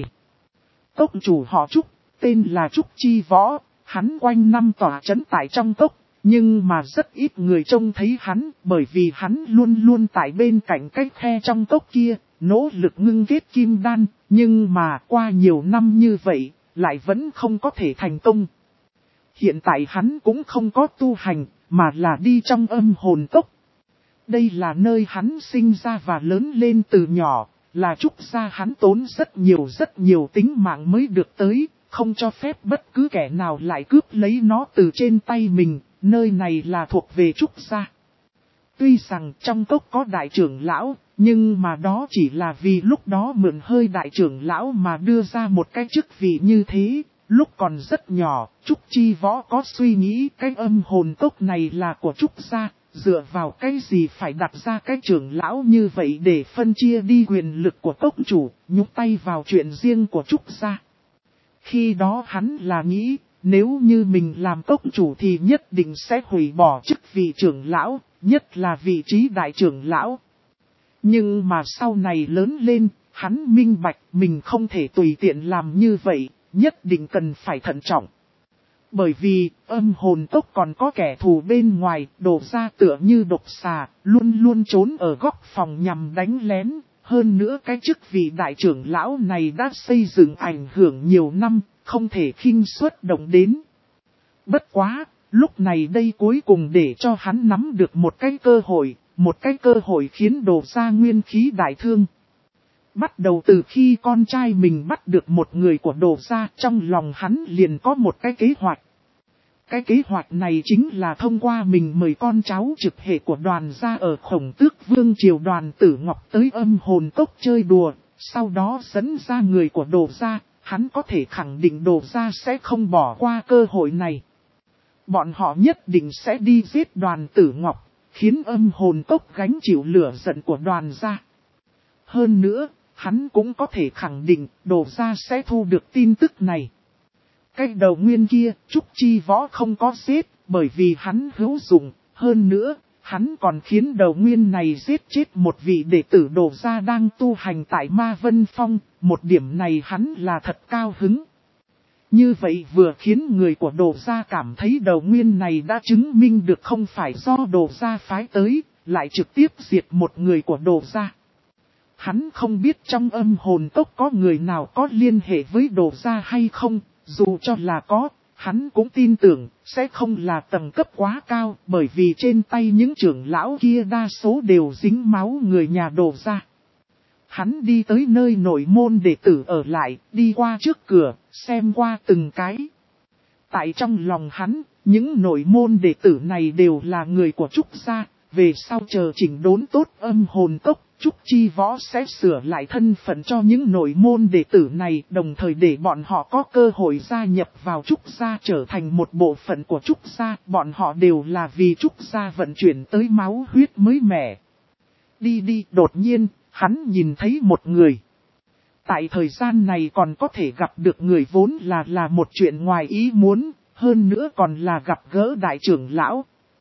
Cốc chủ họ Trúc, tên là Trúc Chi Võ, hắn quanh năm tỏa trấn tại trong cốc, nhưng mà rất ít người trông thấy hắn, bởi vì hắn luôn luôn tại bên cạnh cái khe trong cốc kia, nỗ lực ngưng kết kim đan, nhưng mà qua nhiều năm như vậy, lại vẫn không có thể thành công. Hiện tại hắn cũng không có tu hành, mà là đi trong âm hồn cốc. Đây là nơi hắn sinh ra và lớn lên từ nhỏ, là Trúc gia hắn tốn rất nhiều tính mạng mới được tới, không cho phép bất cứ kẻ nào lại cướp lấy nó từ trên tay mình, nơi này là thuộc về Trúc gia. Tuy rằng trong cốc có đại trưởng lão, nhưng mà đó chỉ là vì lúc đó mượn hơi đại trưởng lão mà đưa ra một cái chức vị như thế. Lúc còn rất nhỏ, Trúc Chi Võ có suy nghĩ cái âm hồn cốc này là của Trúc gia, dựa vào cái gì phải đặt ra cái trưởng lão như vậy để phân chia đi quyền lực của cốc chủ, nhúng tay vào chuyện riêng của Trúc gia. Khi đó hắn là nghĩ, nếu như mình làm cốc chủ thì nhất định sẽ hủy bỏ chức vị trưởng lão, nhất là vị trí đại trưởng lão. Nhưng mà sau này lớn lên, hắn minh bạch mình không thể tùy tiện làm như vậy. Nhất định cần phải thận trọng. Bởi vì âm hồn cốc còn có kẻ thù bên ngoài, Đồ gia tựa như độc xà, luôn luôn trốn ở góc phòng nhằm đánh lén. Hơn nữa cái chức vị đại trưởng lão này đã xây dựng ảnh hưởng nhiều năm, không thể khinh suất động đến. Bất quá, lúc này đây cuối cùng để cho hắn nắm được một cái cơ hội khiến Đồ gia nguyên khí đại thương. Bắt đầu từ khi con trai mình bắt được một người của Đồ gia, trong lòng hắn liền có một cái kế hoạch. Cái kế hoạch này chính là thông qua mình mời con cháu trực hệ của Đoàn gia ở Khổng Tước Vương triều Đoàn Tử Ngọc tới Âm Hồn Cốc chơi đùa, sau đó dẫn ra người của Đồ gia, hắn có thể khẳng định Đồ gia sẽ không bỏ qua cơ hội này. Bọn họ nhất định sẽ đi giết Đoàn Tử Ngọc, khiến Âm Hồn Cốc gánh chịu lửa giận của Đoàn gia. Hơn nữa, hắn cũng có thể khẳng định Đồ gia sẽ thu được tin tức này. Cái đầu nguyên kia, Trúc Chi Võ không có giết, bởi vì hắn hữu dụng, hơn nữa, hắn còn khiến đầu nguyên này giết chết một vị đệ tử Đồ gia đang tu hành tại Ma Vân Phong, một điểm này hắn là thật cao hứng. Như vậy vừa khiến người của Đồ gia cảm thấy đầu nguyên này đã chứng minh được không phải do Đồ gia phái tới, lại trực tiếp diệt một người của Đồ gia. Hắn không biết trong Âm Hồn Cốc có người nào có liên hệ với Đồ gia hay không, dù cho là có, hắn cũng tin tưởng sẽ không là tầng cấp quá cao, bởi vì trên tay những trưởng lão kia đa số đều dính máu người nhà Đồ gia. Hắn đi tới nơi nội môn đệ tử ở lại, đi qua trước cửa, xem qua từng cái. Tại trong lòng hắn, những nội môn đệ tử này đều là người của Trúc gia, về sau chờ chỉnh đốn tốt Âm Hồn Cốc, Trúc Chi Võ sẽ sửa lại thân phận cho những nội môn đệ tử này, đồng thời để bọn họ có cơ hội gia nhập vào Trúc gia trở thành một bộ phận của Trúc gia, bọn họ đều là vì Trúc gia vận chuyển tới máu huyết mới mẻ. Đi, đột nhiên, hắn nhìn thấy một người. Tại thời gian này còn có thể gặp được người vốn là một chuyện ngoài ý muốn, hơn nữa còn là gặp gỡ đại trưởng lão.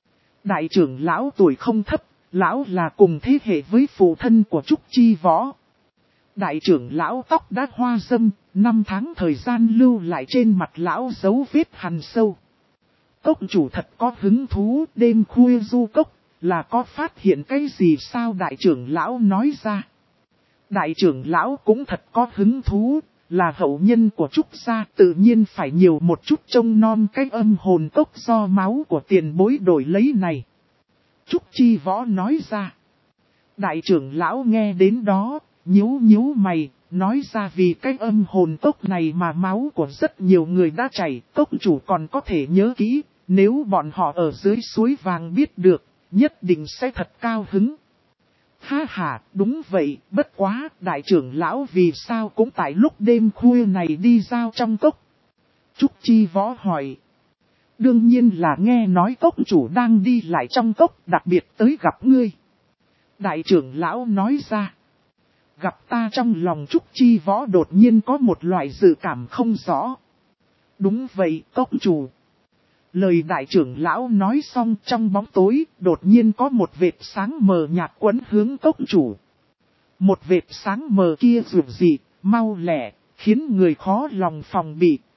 Đại trưởng lão tuổi không thấp, lão là cùng thế hệ với phụ thân của Trúc Chi Võ. Đại trưởng lão tóc đã hoa râm, 5 tháng thời gian lưu lại trên mặt lão dấu vết hằn sâu. Cốc chủ thật có hứng thú, đêm khuya du cốc, là có phát hiện cái gì sao đại trưởng lão nói ra. Đại trưởng lão cũng thật có hứng thú, là hậu nhân của Trúc gia, tự nhiên phải nhiều một chút trông nom cái Âm Hồn Cốc do máu của tiền bối đổi lấy này. Trúc Chi Võ nói ra. Đại trưởng lão nghe đến đó, nhíu mày, nói ra vì cái Âm Hồn Cốc này mà máu của rất nhiều người đã chảy, cốc chủ còn có thể nhớ kỹ, nếu bọn họ ở dưới suối vàng biết được, nhất định sẽ thật cao hứng. Ha, đúng vậy, bất quá, đại trưởng lão vì sao cũng tại lúc đêm khuya này đi giao trong cốc. Trúc Chi Võ hỏi. Đương nhiên là nghe nói cốc chủ đang đi lại trong cốc, đặc biệt tới gặp ngươi. Đại trưởng lão nói ra. Gặp ta trong lòng Trúc Chi Võ đột nhiên có một loại dự cảm không rõ. Đúng vậy, cốc chủ. Lời đại trưởng lão nói xong trong bóng tối, đột nhiên có một vệt sáng mờ nhạt quấn hướng cốc chủ. Một vệt sáng mờ kia rực dị, mau lẹ, khiến người khó lòng phòng bị,